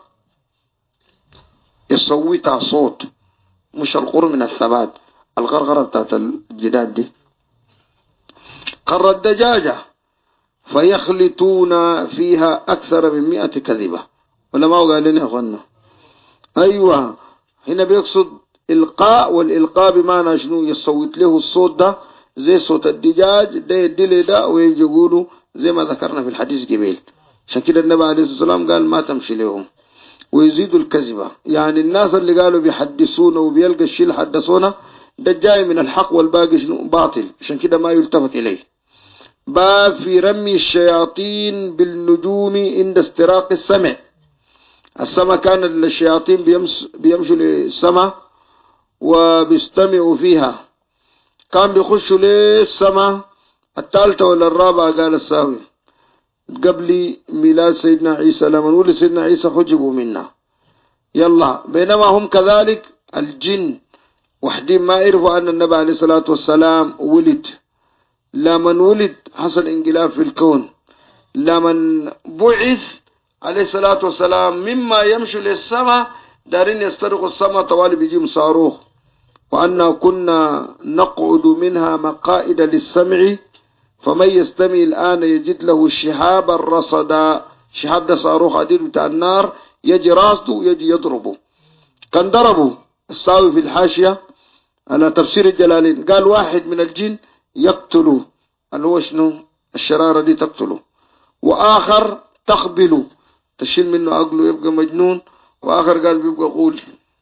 يصوتها صوت، مش القر من الثبات، الغرغرة بتاعت الجداد دي. قر الدجاجة فيخلطون فيها أكثر من 100 كذبة. ولا ما قال لنا يا أخوانا؟ أيوة، هنا بيقصد إلقاء، والإلقاء بمعنى شنو؟ يصوت له الصوت ده زي صوت الدجاج ده يدلي ده، ويجي يقولوا زي ما ذكرنا في الحديث قبيل. عشان كده النبي عليه الصلاة والسلام قال ما تمشي لهم ويزيدوا الكذبة. يعني الناس اللي قالوا بيحدثونا وبيلقى الشيء اللي حدثونا ده جاي من الحق والباقي شنو باطل، عشان كده ما يلتفت إليه. باب في رمي الشياطين بالنجوم عند استراق السمع. السماء كان الشياطين بيمشوا للسماء وبيستمعوا فيها، كان بيخشوا للسماء الثالثة ولا الرابعة قال الساوي قبل ميلاد سيدنا عيسى، لما نقول سيدنا عيسى حجبوا منا. يلا بينما هم كذلك الجن وحدين ما يعرفوا أن النبي عليه الصلاة والسلام ولد. لمن ولد حصل انقلاب في الكون. لمن بعث عليه الصلاة والسلام مما يمشي للسماء دارين يسترقوا السماء طوال بيجيم صاروخ. وأننا كنا نقعد منها مقائد للسمع فمن يستمع الآن يجد له شهابا رصدا. شهاب ده صاروخ عديد بتاع النار يجي راسه يجي يضربه. كان ضربه الساوي في الحاشية على تفسير الجلالين قال واحد من الجن يقتله، اللي هو شنو الشرارة دي تقتله، وآخر تقبله تشيل منه عقله يبقى مجنون، وآخر قال بيبقى غول.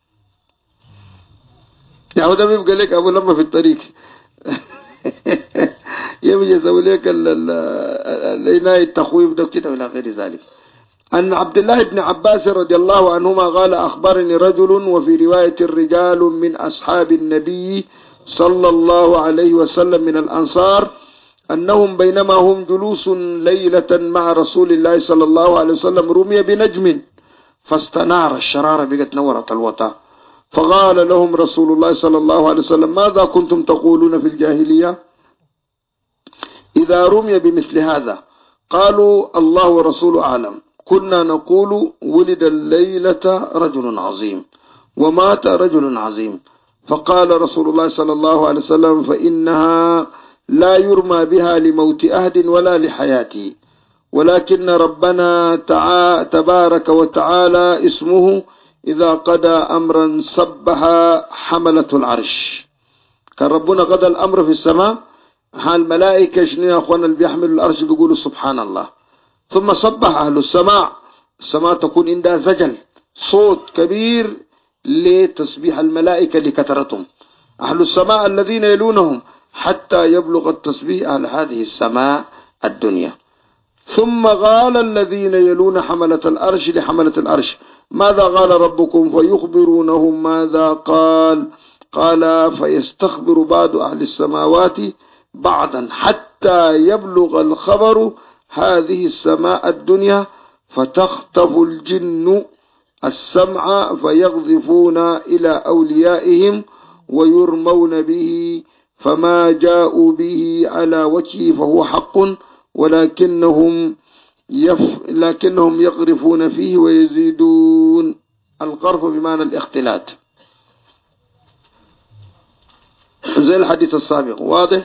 يعني ده بيبقى لك أبو لما في الطريق يبقى يسوي لك العناية التخويف ده كده ولا غير ذلك. أن عبد الله بن عباس رضي الله عنهما قال أخبرني رجل، وفي رواية رجال من أصحاب النبي صلى الله عليه وسلم من الأنصار أنهم بينما هم جلوس ليلة مع رسول الله صلى الله عليه وسلم رمي بنجم فاستنار، الشرارة بقت نورت الوطا، فقال لهم رسول الله صلى الله عليه وسلم ماذا كنتم تقولون في الجاهلية إذا رمي بمثل هذا؟ قالوا الله ورسوله أعلم، كنا نقول ولد الليلة رجل عظيم ومات رجل عظيم. فقال رسول الله صلى الله عليه وسلم فإنها لا يرمى بها لموت أحد ولا لحياته، ولكن ربنا تبارك وتعالى اسمه إذا قضى أمرا سبح حملة العرش. كان ربنا قضى الأمر في السماء، الملائكة شنو يا أخوانا اللي بيحملوا العرش بيقولوا سبحان الله، ثم صبح أهل السماء تكون عندها زجل صوت كبير لتسبيح الملائكة لكثرتهم، أهل السماء الذين يلونهم حتى يبلغ التسبيح أهل هذه السماء الدنيا. ثم قال الذين يلون حملة الأرش لحملة الأرش ماذا قال ربكم؟ فيخبرونهم ماذا قال فيستخبر بعض أهل السماوات بعضا حتى يبلغ الخبر هذه السماء الدنيا، فتخطف الجن السمع فيقذفون إلى أوليائهم ويرمون به، فما جاءوا به على وجهه فهو حق، ولكنهم يقرفون فيه ويزيدون. القرف بمعنى الاختلاط زي الحديث السابق. واضح؟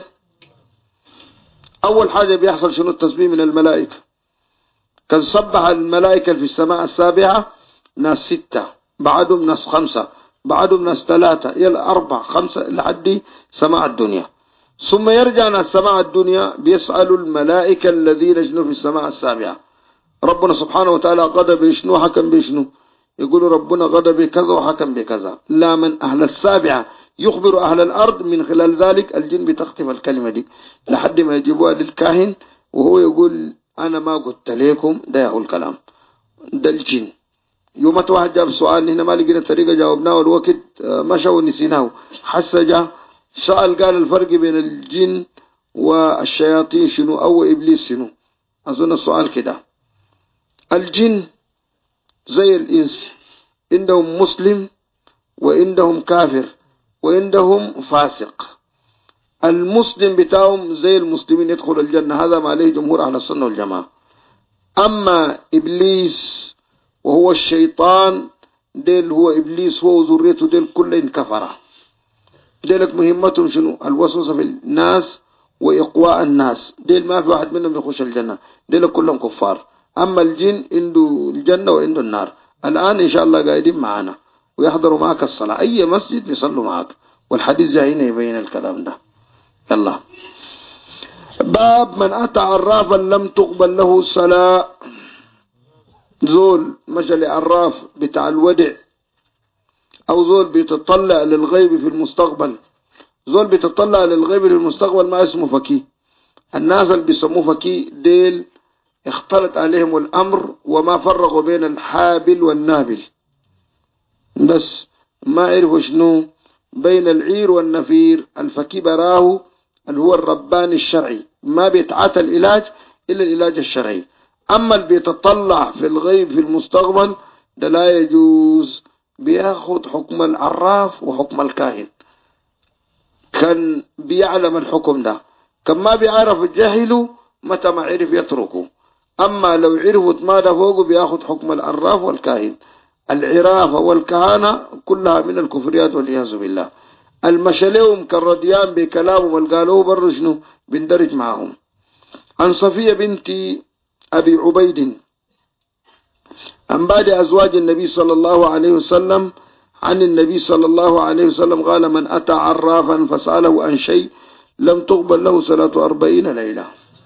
أول حاجة بيحصل شنو؟ التسبيح من الملائكة. كان صبح الملائكة في السماء السابعة ناس 6، بعدهم ناس 5، بعدهم ناس 3، يلا 4 5 لحد سماء الدنيا. ثم يرجع ناس سماء الدنيا بيسألوا الملائكة الذين جنوا في السماء السابعة ربنا سبحانه وتعالى قضى بشنو حكم بشنو؟ يقولوا ربنا قضى بكذا وحكم بكذا. لا، من أهل السابعة يخبر أهل الأرض، من خلال ذلك الجن بتخطف الكلمة دي لحد ما يجيبوها للكاهن وهو يقول أنا ما قلت لكم، ده يقول الكلام ده الجن. يوم واحد جاب سؤال هنا ما لقينا طريقة جاوبناه والوقت مشى ونسيناه، حس جاء سأل قال الفرق بين الجن والشياطين شنو أو إبليس شنو؟ أظن السؤال كده. الجن زي الإنس، عندهم مسلم وعندهم كافر وعندهم فاسق. المسلم بتاعهم زي المسلمين يدخل الجنة، هذا ما عليه جمهور أهل السنة والجماعة. أما إبليس وهو الشيطان ديل، هو إبليس هو وذريته ديل كلهم كفرة، ديلك مهمتهم شنو؟ الوسوسة في الناس وإقواء الناس، ديل ما في واحد منهم يخش الجنة، ديلك كلهم كفار. أما الجن عنده الجنة وعنده النار. الآن إن شاء الله قاعدين معنا ويحضروا معك الصلاة، أي مسجد بيصلوا معك، والحديث جايين يبين الكلام ده. يلا باب من أتى عرافا لم تقبل له الصلاة. زول مشى لعراف بتاع الودع، أو زول بيتطلع للغيب في المستقبل. زول بيتطلع للغيب في المستقبل ما اسمه فكي. الناس اللي بيسموه فكي ديل اختلط عليهم الأمر وما فرقوا بين الحابل والنابل، بس ما عرفوا شنو بين العير والنفير. الفكي براه اللي هو الرباني الشرعي، ما بيتعاطى العلاج إلا العلاج الشرعي. أما اللي بيتطلع في الغيب في المستقبل ده لا يجوز، بياخد حكم العراف وحكم الكاهن. كان بيعلم الحكم ده، كان ما بيعرف جهله، متى ما عرف يتركه. أما لو عرفت ما ده فوقه بياخد حكم العراف والكاهن. العرافة والكهانة كلها من الكفريات والعياذ بالله. المشليهم كالرديان بكلامهم والقالوه بر شنو بندرج معهم. عن صفية بنت أبي عبيد عن بعد أزواج النبي صلى الله عليه وسلم عن النبي صلى الله عليه وسلم قال: من أتى عرافا فسأله عن شيء لم تقبل له صلاة 40 ليلة.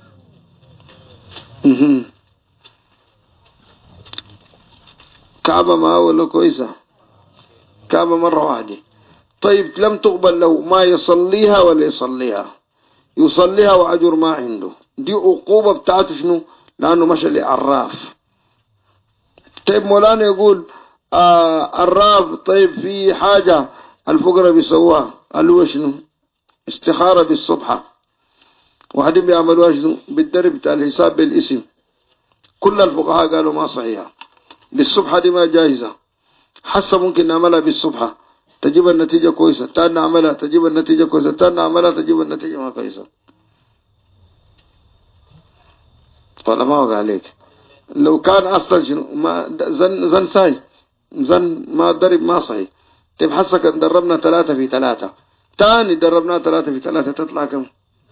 كعبة ما ولا كويسة؟ كعبة مرة واحدة. طيب لم تقبل له، ما يصليها ولا يصليها؟ يصليها وأجر ما عنده. دي عقوبة بتاعته شنو؟ لأنه مشى لعراف. طيب مولانا يقول عراف، طيب في حاجة الفقراء بيسووها، قالوا شنو؟ استخارة بالصبحة. وحدين بيعملوها شنو؟ بالدرب بتاع الحساب بالاسم. كل الفقهاء قالوا ما صحيحة. بالصبحة دي ما جائزة. حسب ممكن نعملها بالصبحة تجيب النتيجة كويسة، تاني نعملها تجيب النتيجة كويسة، تاني نعملها تجيب النتيجة ما كويسة. ولا ما وقع عليك؟ لو كان أصلا شنو ما زن ساي زن ما درب ما صحيح. طيب حسك دربنا 3 في 3، تاني دربنا 3 في 3 تطلع كم؟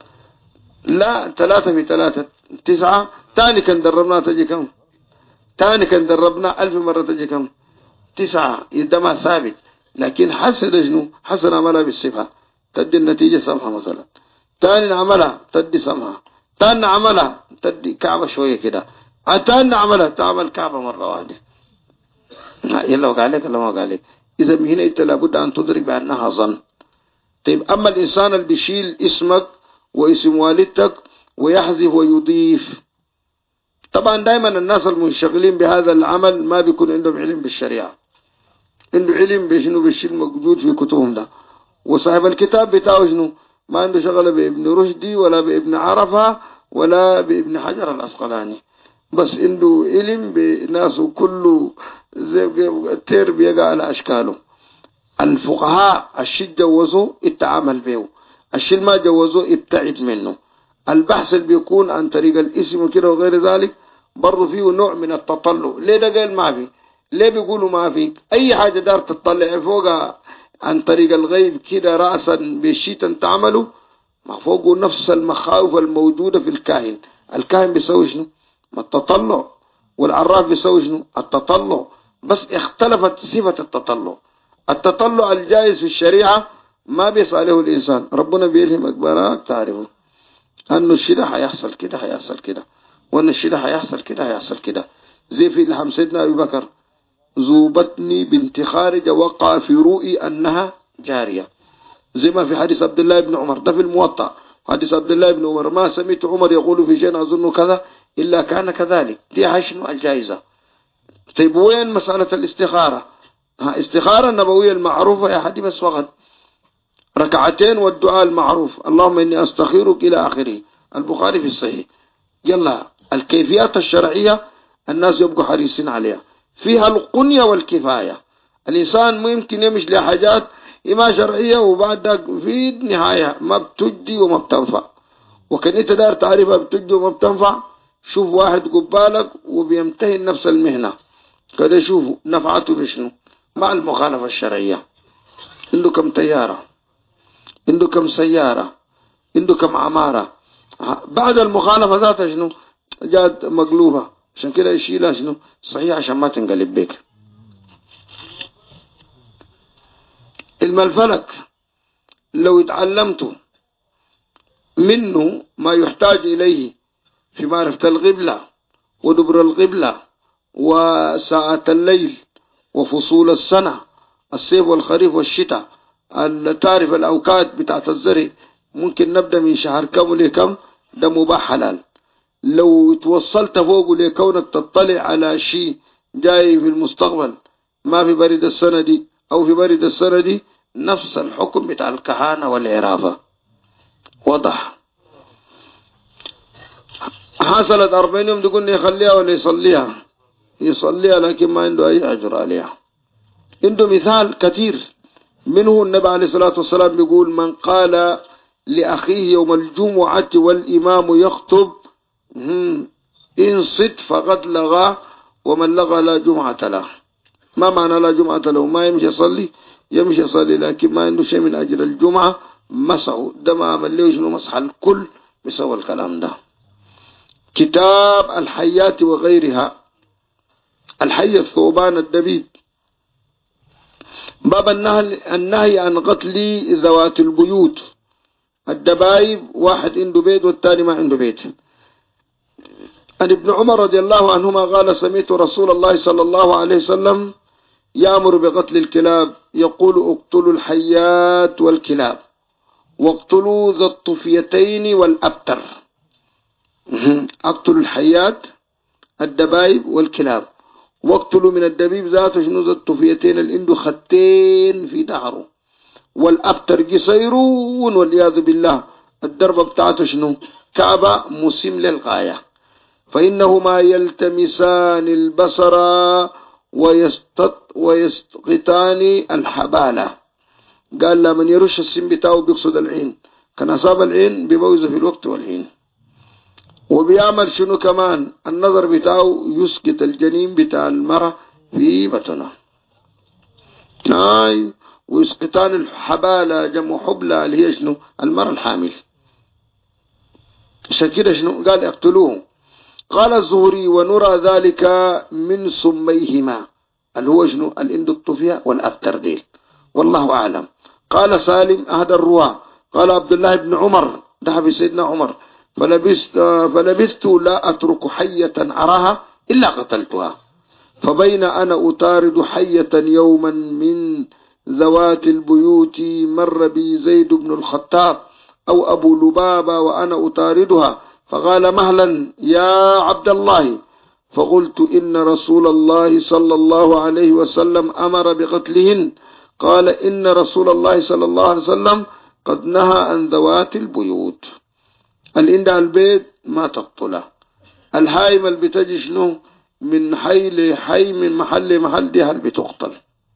لا 3 في 3 9. تاني كان دربنا تجي كم؟ تاني كان دربنا 1000 مرة تجي كم؟ 9. يدمع ثابت. لكن حسن شنو؟ حسن عملها بالصفة تدي النتيجة سمحة مثلا. تاني نعملها تدي سمحة، تاني نعملها تدي كعبة شوية كده، تاني نعملها تعمل كعبة مرة واحدة. يلا وقع عليك ولا ما وقع عليك؟ إذا هنا أنت لابد أن تدرك بأنها ظن. طيب أما الإنسان اللي بيشيل اسمك واسم والدتك ويحذف ويضيف، طبعا دائما الناس المنشغلين بهذا العمل ما بيكون عندهم علم بالشريعة، عنده علم بشنو بالشيء موجود في كتبهم ده. وصاحب الكتاب بتاعه شنو؟ ما عنده شغله بابن رشدي ولا بابن عرفة ولا بابن حجر العسقلاني، بس عنده علم بناسه كله زي التير بيقع على اشكاله. الفقهاء الشيء جوزوه التعامل به، الشيء ما جوزوه ابتعد منه. البحث اللي بيكون عن طريق الاسم وكده وغير ذلك برضه فيه نوع من التطلع. ليه ده قال ما في؟ ليه بيقولوا ما فيك؟ اي حاجة دار تطلع فوقها عن طريق الغيب كده رأسا بالشيء تعمله، ما فوقه نفس المخاوف الموجودة في الكاهن. الكاهن بيسوي شنو؟ ما التطلع. والعراف بيسوي شنو؟ التطلع. بس اختلفت صفة التطلع. التطلع الجائز في الشريعة ما بيسأله الإنسان، ربنا بيلهمك براك تعرفه أنه الشيء ده هيحصل كده هيحصل كده، وأن الشيء ده هيحصل كده هيحصل كده. زي في الحم سيدنا أبي بكر: زوبتني بنت خارجة وقع في رؤي أنها جارية. زي ما في حديث عبد الله بن عمر ده في الموطأ، حديث عبد الله بن عمر: ما سمعت عمر يقول في شيء أظن كذا إلا كان كذلك. دي عشان الجائزة. طيب وين مسألة الاستخارة؟ استخارة النبوية المعروفة يا حدي بس فقط ركعتين والدعاء المعروف: اللهم إني أستخيرك إلى آخره، البخاري في الصحيح. يلا الكيفيات الشرعية الناس يبقوا حريصين عليها، فيها القنية والكفاية. الإنسان ممكن يمشي لحاجات إما شرعية وبعد ذلك في النهاية ما بتجدي وما بتنفع. وكان انت دار تعرفها بتجدي وما بتنفع، شوف واحد قبالك وبيمتهن نفس المهنة كده، شوفوا نفعته بشنو مع المخالفة الشرعية. عنده كم طيارة، عنده كم سيارة، عنده كم عمارة، بعد المخالفة ذاتها شنو جات مقلوبة. عشان كده يشيلها شنو صحيح عشان ما تنقلب بيك. علم الفلك لو اتعلمته منه ما يحتاج إليه في معرفة القبلة ودبر القبلة وساعة الليل وفصول السنة، الصيف والخريف والشتاء، تعرف الأوقات بتاعت الزرع، ممكن نبدأ من شهر كم لكم، ده مباح حلال. لو توصلت فوق لكونك تطلع على شيء جاي في المستقبل ما في بريد السنة دي أو في بريد السنة دي، نفس الحكم بتاع الكهانة والعرافة. وضح؟ حصلت 40 يوم تقول لي يخليها ولا يصليها؟ يصليها لكن ما عنده أي أجر عليها. عنده مثال كثير منه النبي عليه الصلاة والسلام بيقول: من قال لأخيه يوم الجمعة والإمام يخطب إن صد فقد لغى، ومن لغى لا جمعة له. ما معنى لا جمعة له؟ ما يمشي يصلي، يمشي يصلي لكن ما عنده شيء من أجر الجمعة. مسعوا ده ما عمل له شنو مسح الكل بسوى الكلام ده. كتاب الحيات وغيرها الحية الثعبان الدبيب. باب النهي عن قتل ذوات البيوت، الدبايب، واحد عنده بيت والثاني ما عنده بيت. عن ابن عمر رضي الله عنهما قال سمعت رسول الله صلى الله عليه وسلم يأمر بقتل الكلاب، يقول اقتلوا الحيات والكلاب واقتلوا ذا الطفيتين والأبتر. اقتلوا الحيات الدبايب والكلاب، واقتلوا من الدبيب ذاته شنو ذا الطفيتين اللي عنده خطين في ظهره، والأبتر قصيرون والعياذ بالله الدربة بتاعته شنو كعبة مسم للغاية، فإنهما يلتمسان البصر ويسقطان الحبالة. قال لا من يرش السم بتاعه بيقصد العين، كان أصاب العين بيبوز في الوقت والحين. وبيعمل شنو كمان النظر بتاعه يسقط الجنين بتاع المرأة في بطنها. ويسقطان الحبالة جمع حبلة اللي هي شنو المرأة الحامل. عشان كده شنو قال اقتلوه. قال الزهري ونرى ذلك من سميهما اللي هو شنو الإند الطفية والأبتر ديل، والله أعلم. قال سالم أحد الرواة قال عبد الله بن عمر ذهب سيدنا عمر فلبثت لا أترك حية أراها إلا قتلتها، فبين أنا أطارد حية يوما من ذوات البيوت مر بي زيد بن الخطاب أو أبو لبابة وأنا أطاردها، فقال مهلا يا عبد الله، فقلت إن رسول الله صلى الله عليه وسلم أمر بقتلهن. قال إن رسول الله صلى الله عليه وسلم قد نهى عن ذوات البيوت. اللي عند البيت ما تقتله، الهايم اللي بتجي شنو من حي لحي من محل لمحل دي هل بتقتل.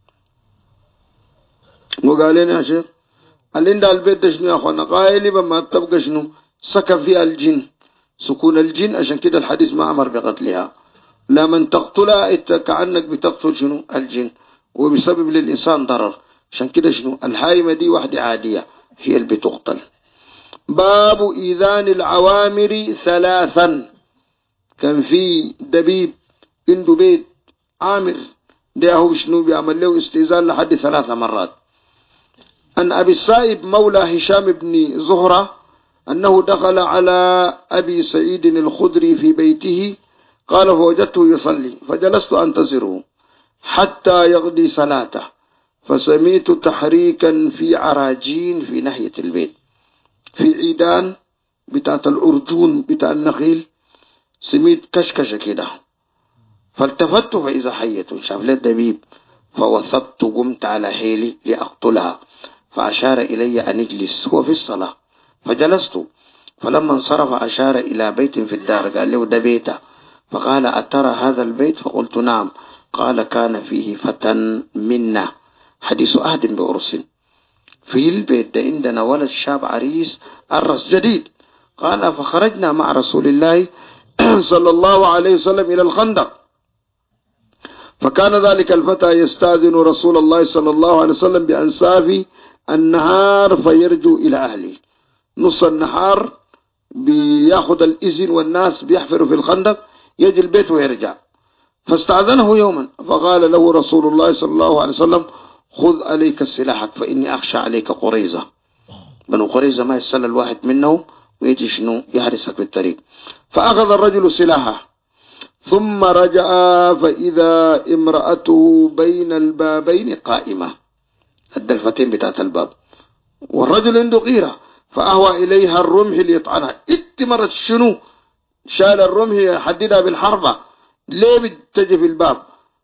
وقال لنا يا شيخ اللي عند البيت ده شنو يا أخوانا غالبا ما تبقى شنو سكن فيها الجن، سكون الجن، عشان كده الحديث ما أمر بقتلها. لمن تقتلها انت كأنك بتقتل شنو الجن وبسبب للإنسان ضرر، عشان كده شنو الهايمة دي واحدة عادية هي اللي بتقتل. باب إذان العوامر ثلاثا، كان في دبيب عنده بيت عامر ده هو شنو بيعمل له استئذان لحد 3 مرات. أن أبي السائب مولى هشام بن زهرة أنه دخل على أبي سعيد الخدري في بيته، قال فوجدته يصلي فجلست أنتظره حتى يقضي صلاته، فسمعت تحريكا في عراجين في ناحية البيت، في عيدان بتاعت الأرجون بتاع النخيل، سمعت كشكشة كده، فالتفت فإذا حية شاف لي الدبيب، فوثبت قمت على حيلي لأقتلها، فأشار إلي أن اجلس، هو في الصلاة فجلست، فلما انصرف أشار إلى بيت في الدار قال له ده بيته، فقال أترى هذا البيت؟ فقلت نعم. قال كان فيه فتى منا حديث عهد بأرس، في البيت ده عندنا ولد شاب عريس أرس جديد. قال فخرجنا مع رسول الله صلى الله عليه وسلم إلى الخندق، فكان ذلك الفتى يستأذن رسول الله صلى الله عليه وسلم بأنساف النهار فيرجو إلى أهله، نص النهار بياخد الإذن والناس بيحفروا في الخندق، يجي البيت ويرجع. فاستأذنه يوما فقال له رسول الله صلى الله عليه وسلم خذ عليك سلاحك فإني أخشى عليك قريظة. بنو قريظة ما يسأل الواحد منهم ويجي شنو يحرسك بالطريق. فأخذ الرجل سلاحه ثم رجع فإذا امرأته بين البابين قائمة، الدلفتين بتاعت الباب، والرجل عنده غيرة، فأهوى إليها الرمح ليطعنها. مرت شنو شال الرمح حددها بالحربة، ليه بتجي في الباب؟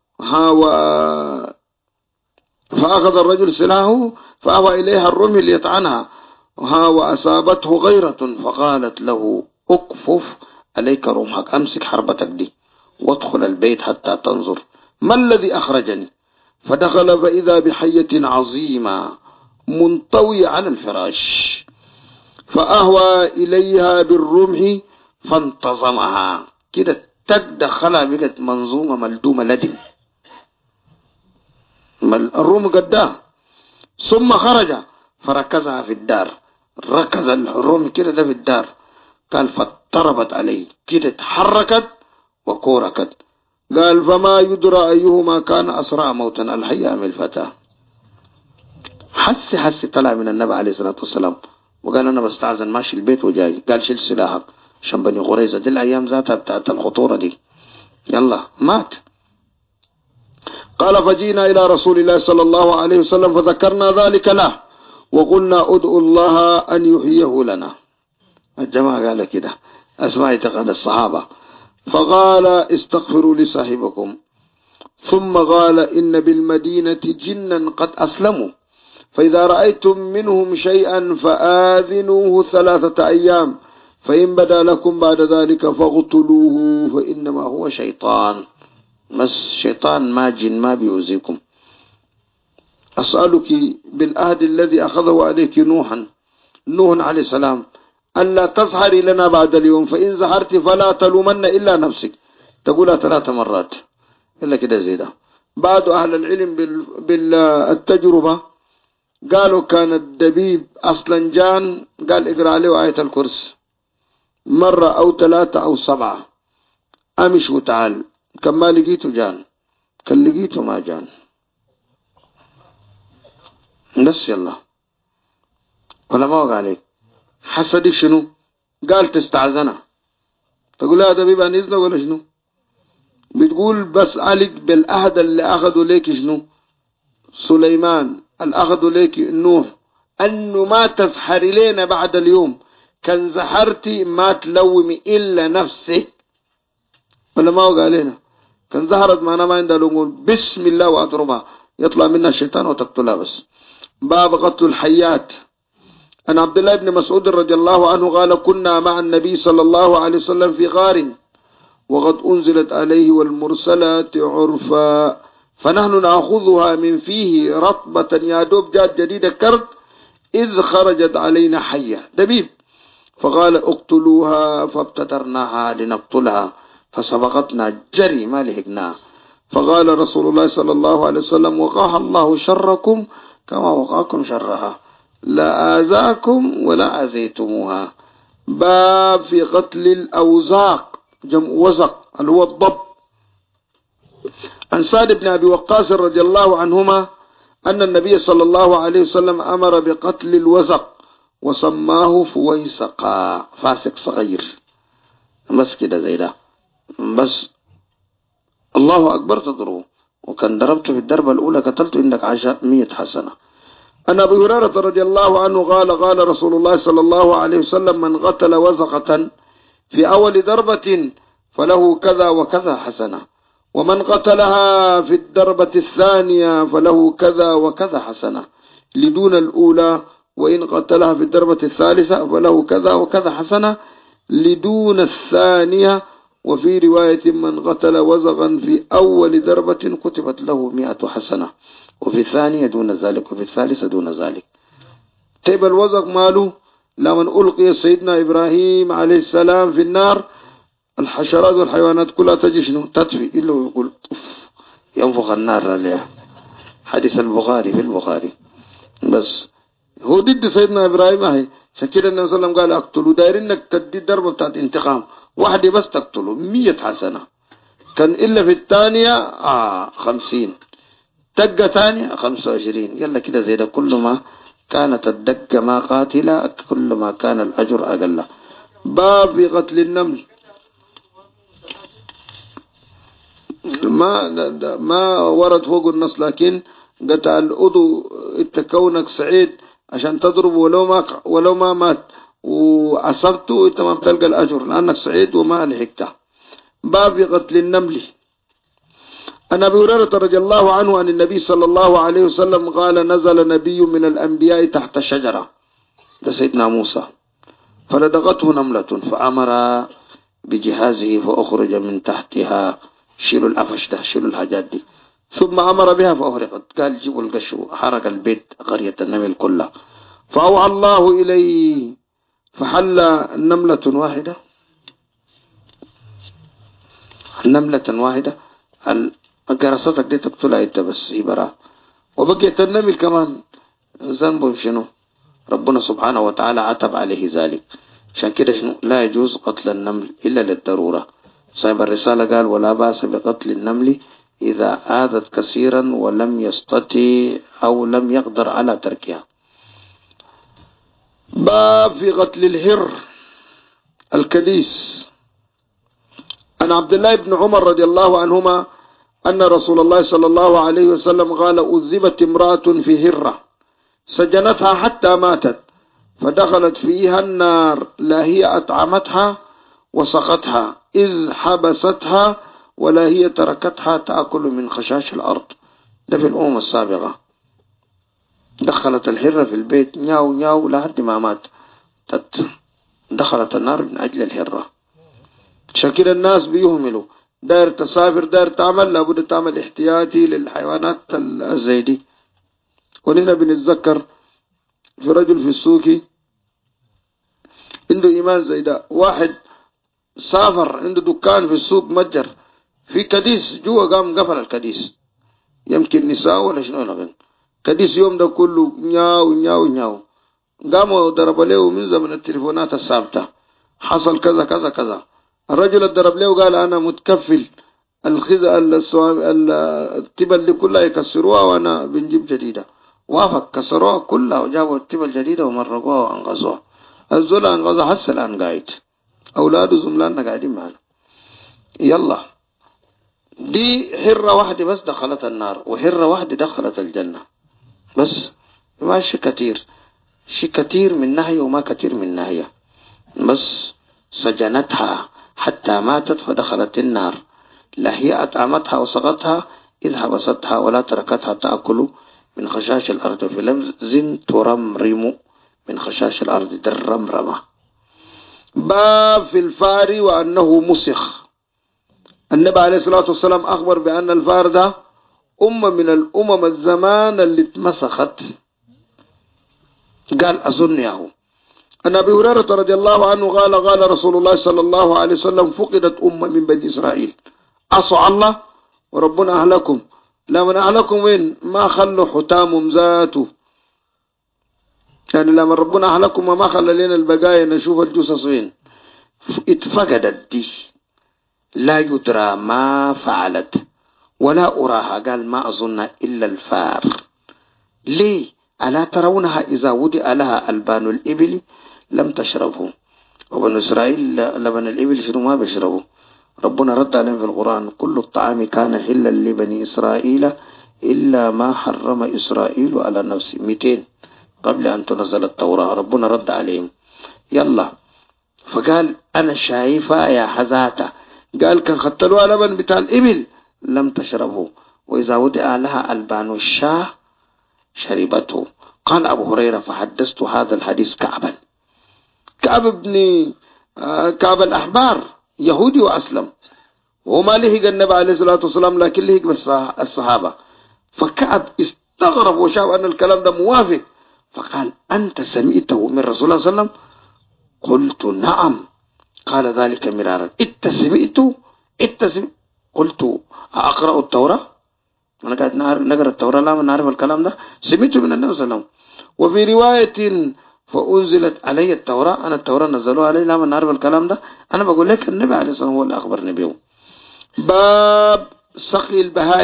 فأخذ الرجل سلاحه فأهوى إليها الرمح ليطعنها، وأصابته غيرة، فقالت له أكفف عليك رمحك، أمسك حربتك دي وادخل البيت حتى تنظر ما الذي أخرجني. فدخل فإذا بحية عظيمة منطوية على الفراش، فأهوى إليها بالرمح فانتظمها كده، تدخلها بقت منظومة ملدومة لدم، الروم قداه. ثم خرج فركزها في الدار، ركز الروم كده ده في الدار، قال فاضطربت عليه كده، تحركت وكوركت، قال فما يدرى أيهما كان أسرع موتا الحي أم الفتى. حس طلع من النبي عليه الصلاة والسلام وقال أنا بستعزن ماشي البيت وجاي. قال شيل سلاحك عشان بني قريظة دي الأيام ذاتها بتاعت الخطورة دي. يلا مات. قال فجينا إلى رسول الله صلى الله عليه وسلم فذكرنا ذلك له وقلنا ادعوا الله أن يحييه لنا. الجماعة قال كده أسمع اعتقاد الصحابة. فقال استغفروا لصاحبكم ثم قال إن بالمدينة جنا قد أسلموا فإذا رأيتم منهم شيئا فآذنوه 3 أيام فإن بدا لكم بعد ذلك فاقتلوه فإنما هو شيطان. بس شيطان ما جن ما بيؤذيكم. أسألك بالعهد الذي أخذه عليك نوح عليه السلام ألا تسهري لنا بعد اليوم فإن زهرت فلا تلومن إلا نفسك. تقولها 3 مرات إلا كده زيادة. بعض أهل العلم بالتجربة قالوا كان الدبيب أصلا جان. قال اقرأ عليه آية الكرسي مرة أو 3 أو 7 أمش وتعال. كان ما لقيته جان كان لقيته ما جان. بس يلا ولا ما وقع عليك حسدك شنو. قال تستعزنا تقول يا دبيب عن إذنه ولا شنو. بتقول بس عليك بالعهد اللي أخذوا ليك شنو سليمان الأخذوا ليك نوح أنه ما تسحري لنا بعد اليوم. كان زحرتي ما تلومي إلا نفسك ولا ما وقع علينا. كان زهرت معنا ما عندها لومون بسم الله وأضربها يطلع منها الشيطان وتقتلها. بس باب قتل الحيات. عن عبد الله بن مسعود رضي الله عنه قال كنا مع النبي صلى الله عليه وسلم في غار وقد أنزلت عليه والمرسلات عرفا فنحن نأخذها من فيه رطبة يا دوب جات جديدة كرت إذ خرجت علينا حية دبيب فقال اقتلوها فابتدرناها لنقتلها فسبقتنا جري ما لحقناها. فقال رسول الله صلى الله عليه وسلم وقاها الله شركم كما وقاكم شرها لا آذاكم ولا أذيتموها. باب في قتل الأوزاق جمع وزق اللي هو الضب. عن سعد بن أبي وقاص رضي الله عنهما أن النبي صلى الله عليه وسلم أمر بقتل الوزق وسماه فويسقا فاسق صغير. بس كده زي ده بس الله أكبر تضربه. وكان ضربته في الضربة الأولى قتلته إنك 100 حسنة. أن أبي هريرة رضي الله عنه قال رسول الله صلى الله عليه وسلم من قتل وزقة في أول ضربة فله كذا وكذا حسنة ومن قتلها في الضربة الثانية فله كذا وكذا حسنة لدون الأولى وإن قتلها في الضربة الثالثة فله كذا وكذا حسنة لدون الثانية. وفي رواية من قتل وزغا في أول ضربة كتبت له 100 حسنة وفي الثانية دون ذلك وفي الثالثة دون ذلك. طيب الوزغ ماله لمن ألقي سيدنا إبراهيم عليه السلام في النار الحشرات والحيوانات كلها تجي شنو تطفي إلا ويقول ينفخ النار عليها. حديث البخاري في البخاري. بس هو ضد سيدنا إبراهيم هاي شكل النبي صلى الله عليه وسلم قال اقتلوا دايرين انك تدي ضربة بتاعت انتقام واحدة بس تقتله 100 حسنة. كان إلا في الثانية 50 دقة ثانية 25. يلا كده زي ده. كل ما كانت الدقة ما قاتلة كل ما كان الأجر أقل. باب في قتل النمل. ما ورد فوق النص لكن قطع الأذو انت كونك سعيد عشان تضرب ولو ما مات وعصبته انت ما بتلقى الأجر لأنك سعيد وما لحقته. باب في قتل النمل. أن أبي هريرة رضي الله عنه عن النبي صلى الله عليه وسلم قال نزل نبي من الأنبياء تحت شجرة ده سيدنا موسى فلدغته نملة فأمر بجهازه فأخرج من تحتها شيلوا الأفش ده شيلوا الحاجات دي ثم أمر بها فأهرقت. قال جيبوا القشو حرق البيت قرية النمل كلها فأوعى الله إليه فحل نملة واحدة قرصتك دي تقتلها انت بس هي برا وبقيت النمل كمان ذنبه شنو. ربنا سبحانه وتعالى عتب عليه ذلك. عشان كده شنو لا يجوز قتل النمل إلا للضرورة. صاحب الرسالة قال ولا بأس بقتل النمل إذا آذت كثيرا ولم يستطع أو لم يقدر على تركها. باب في قتل الهر الكديس. عن عبد الله بن عمر رضي الله عنهما أن رسول الله صلى الله عليه وسلم قال أذبت امرأة في هرة سجنتها حتى ماتت فدخلت فيها النار لا هي أطعمتها وسقتها إذ حبستها ولا هي تركتها تأكل من خشاش الأرض. ده في الأمم السابقة. دخلت الهرة في البيت نياو نياو لحد ما مات. دخلت النار من أجل الهرة. شكل الناس بيهملوا داير تسافر داير تعمل لابد تعمل احتياطي للحيوانات الزيدي. ونحن بنتذكر في رجل في السوق عنده إيمان زي ده. واحد سافر عنده دكان في السوق متجر في كديس جوا قام قفل الكديس يمكن نساء ولا شنو لغن كديس يوم ده كله نياو نياو نياو قاموا ضرب له من زمن التليفونات الثابتة حصل كذا كذا كذا. الرجل ضرب له قال أنا متكفل الخزة التبل دي كلها يكسروها وأنا بنجيب جديدة. وافق كسروها كلها وجابوا التبل جديدة ومرقوها وأنقذوها. الزول أنقذها حس الآن قاعد أولاده زملاننا قاعدين معنا. يلا دي هرة واحدة بس دخلت النار وهرة واحدة دخلت الجنة بس. ما شيء كتير من ناحية وما كتير من ناحية بس. سجنتها حتى ماتت فدخلت النار لا هي أطعمتها وسقتها إذ حبستها ولا تركتها تأكل من خشاش الأرض في لمز ترمرم من خشاش الأرض درمرمة. باب في الفار وأنه مسخ. النبي عليه الصلاة والسلام أخبر بأن الفار ده من الأمم الزمان اللي اتمسخت. قال أظن ياهو أن أبي هريرة رضي الله عنه قال رسول الله صلى الله عليه وسلم فقدت من بني إسرائيل عصوا الله وربنا أهلكم. لمن أهلكم وين ما خلوا حتام ذاته يعني لما ربنا أهلكم وما خلى لنا البقايا نشوف الجثث وين. اتفقدت دي لا يدرى ما فعلت ولا أراها. قال ما أظن إلا الفار. ليه؟ ألا ترونها إذا وضع لها ألبان الإبل لم تشربه. وبنو إسرائيل لبن الإبل شنو ما بيشربوا. ربنا رد عليهم في القرآن كل الطعام كان حلا لبني إسرائيل إلا ما حرم إسرائيل على نفسه 200 قبل أن تنزل التوراة. ربنا رد عليهم. يلا فقال أنا شايفة يا حزاتة. قال كان خطلوا لبن بتاع الإبل لم تشربه وإذا وضع لها ألبان الشاه شربته. قال أبو هريرة فحدثت هذا الحديث كعب بن كعب الأحبار يهودي وأسلم وما لهج النبي عليه الصلاة والسلام لكن لهج الصحابة. فكعب استغرب وشاف أن الكلام ده موافق فقال أنت سمعته من رسول الله صلى الله عليه وسلم؟ قلت نعم. قال ذلك مرارا. اتسمعت قلت أقرأ التوراة أنا قاعد نقرأ التوراة لا نعرف الكلام ده. سمعت من النبي صلى الله عليه وسلم. وفي رواية فأنزلت علي التوراة أنا التوراة نزلوها علي لا نعرف الكلام ده. أنا بقول لك النبي عليه الصلاة والسلام هو اللي أخبرني به. باب سقي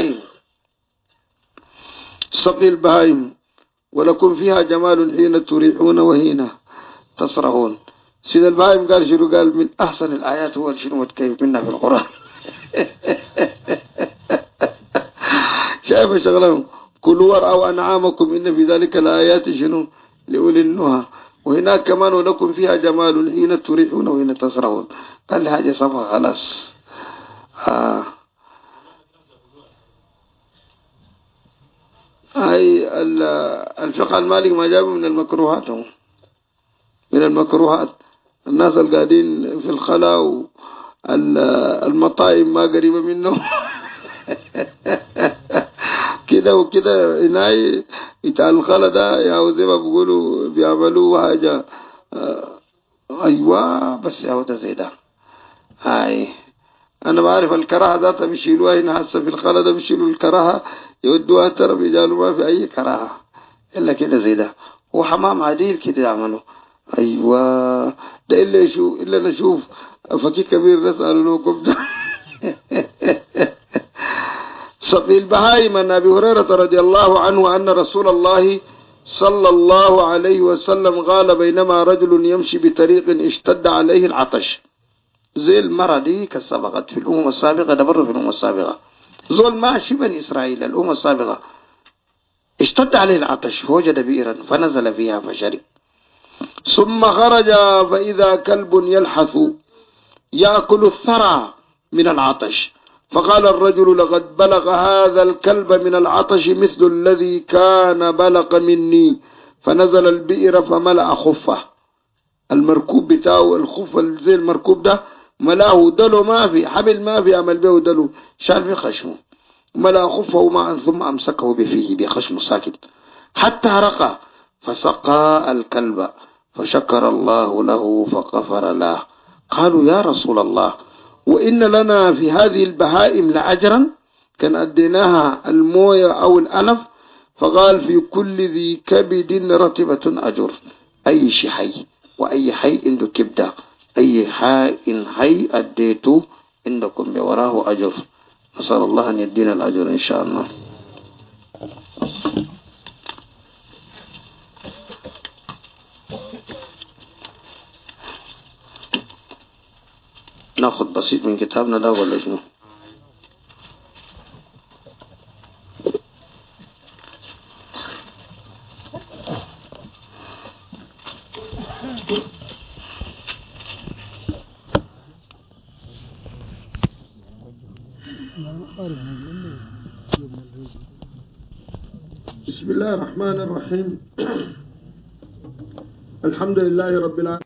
البهائم ولكم فيها جمال حين تريحون وحين تسرحون. سيد البهائم قال شنو؟ قال من أحسن الآيات هو شنو متكيف منها في القرآن. شايف شغلهم كلوا وارعوا أنعامكم إن في ذلك الآيات شنو لأولي النهى. وهناك كمان ولكم فيها جمال حين تريحون وحين تسرحون. قال لي حاجة صفحة خلاص. هاي الفقه المالك ما جابه من المكروهات. الناس القاعدين في الخلاء والمطاعم ما قريبة منه كده وكده هناي بتاع الخلا ده يا زي ما بيقولوا بيعملوا حاجة. أيوة بس يا ده زي ده. هاي أنا بعرف الكراهة ذاتها بيشيلوها هنا هسه في الخلا ده بيشيلوا الكراهة يودوها ترى بيجالوا ما في أي كراهة إلا كده زي ده. وحمام عديل كده يعملوا أيوة، ده إلا نشوف فقيه كبير نسأل لكم ده. في البهائم عن أبي هريرة رضي الله عنه أن رسول الله صلى الله عليه وسلم قال بينما رجل يمشي بطريق اشتد عليه العطش، زي المرة دي كسبقت في الأمم السابقة، ده برضه في الأمم السابقة، زول ماشي بني إسرائيل الأمم السابقة اشتد عليه العطش فوجد بئرا فنزل فيها فشرب، ثم خرج فإذا كلب يلحث يأكل الثرى من العطش، فقال الرجل لقد بلغ هذا الكلب من العطش مثل الذي كان بلغ مني، فنزل البئر فملأ خفه، المركوب بتاعه الخف زي المركوب ده ملاه دلو، ما في حمل، ما في عمل به دلو، شال في خشمه، ملأ خفه ماء ثم أمسكه بفيه بخشم ساكت حتى رقى فسقى الكلب فشكر الله له فغفر له. قالوا يا رسول الله وإن لنا في هذه البهائم لأجرا، كان أديناها الموية أو الألف، فقال في كل ذي كبد رطبة أجر، أي شيء حي وأي حي عنده كبدة، أي حي أديته عندكم بوراه أجر، نسأل الله أن يدينا الأجر إن شاء الله. ناخذ بسيط من كتابنا ده ولا شنو؟ بسم الله الرحمن الرحيم. الحمد لله رب العالمين.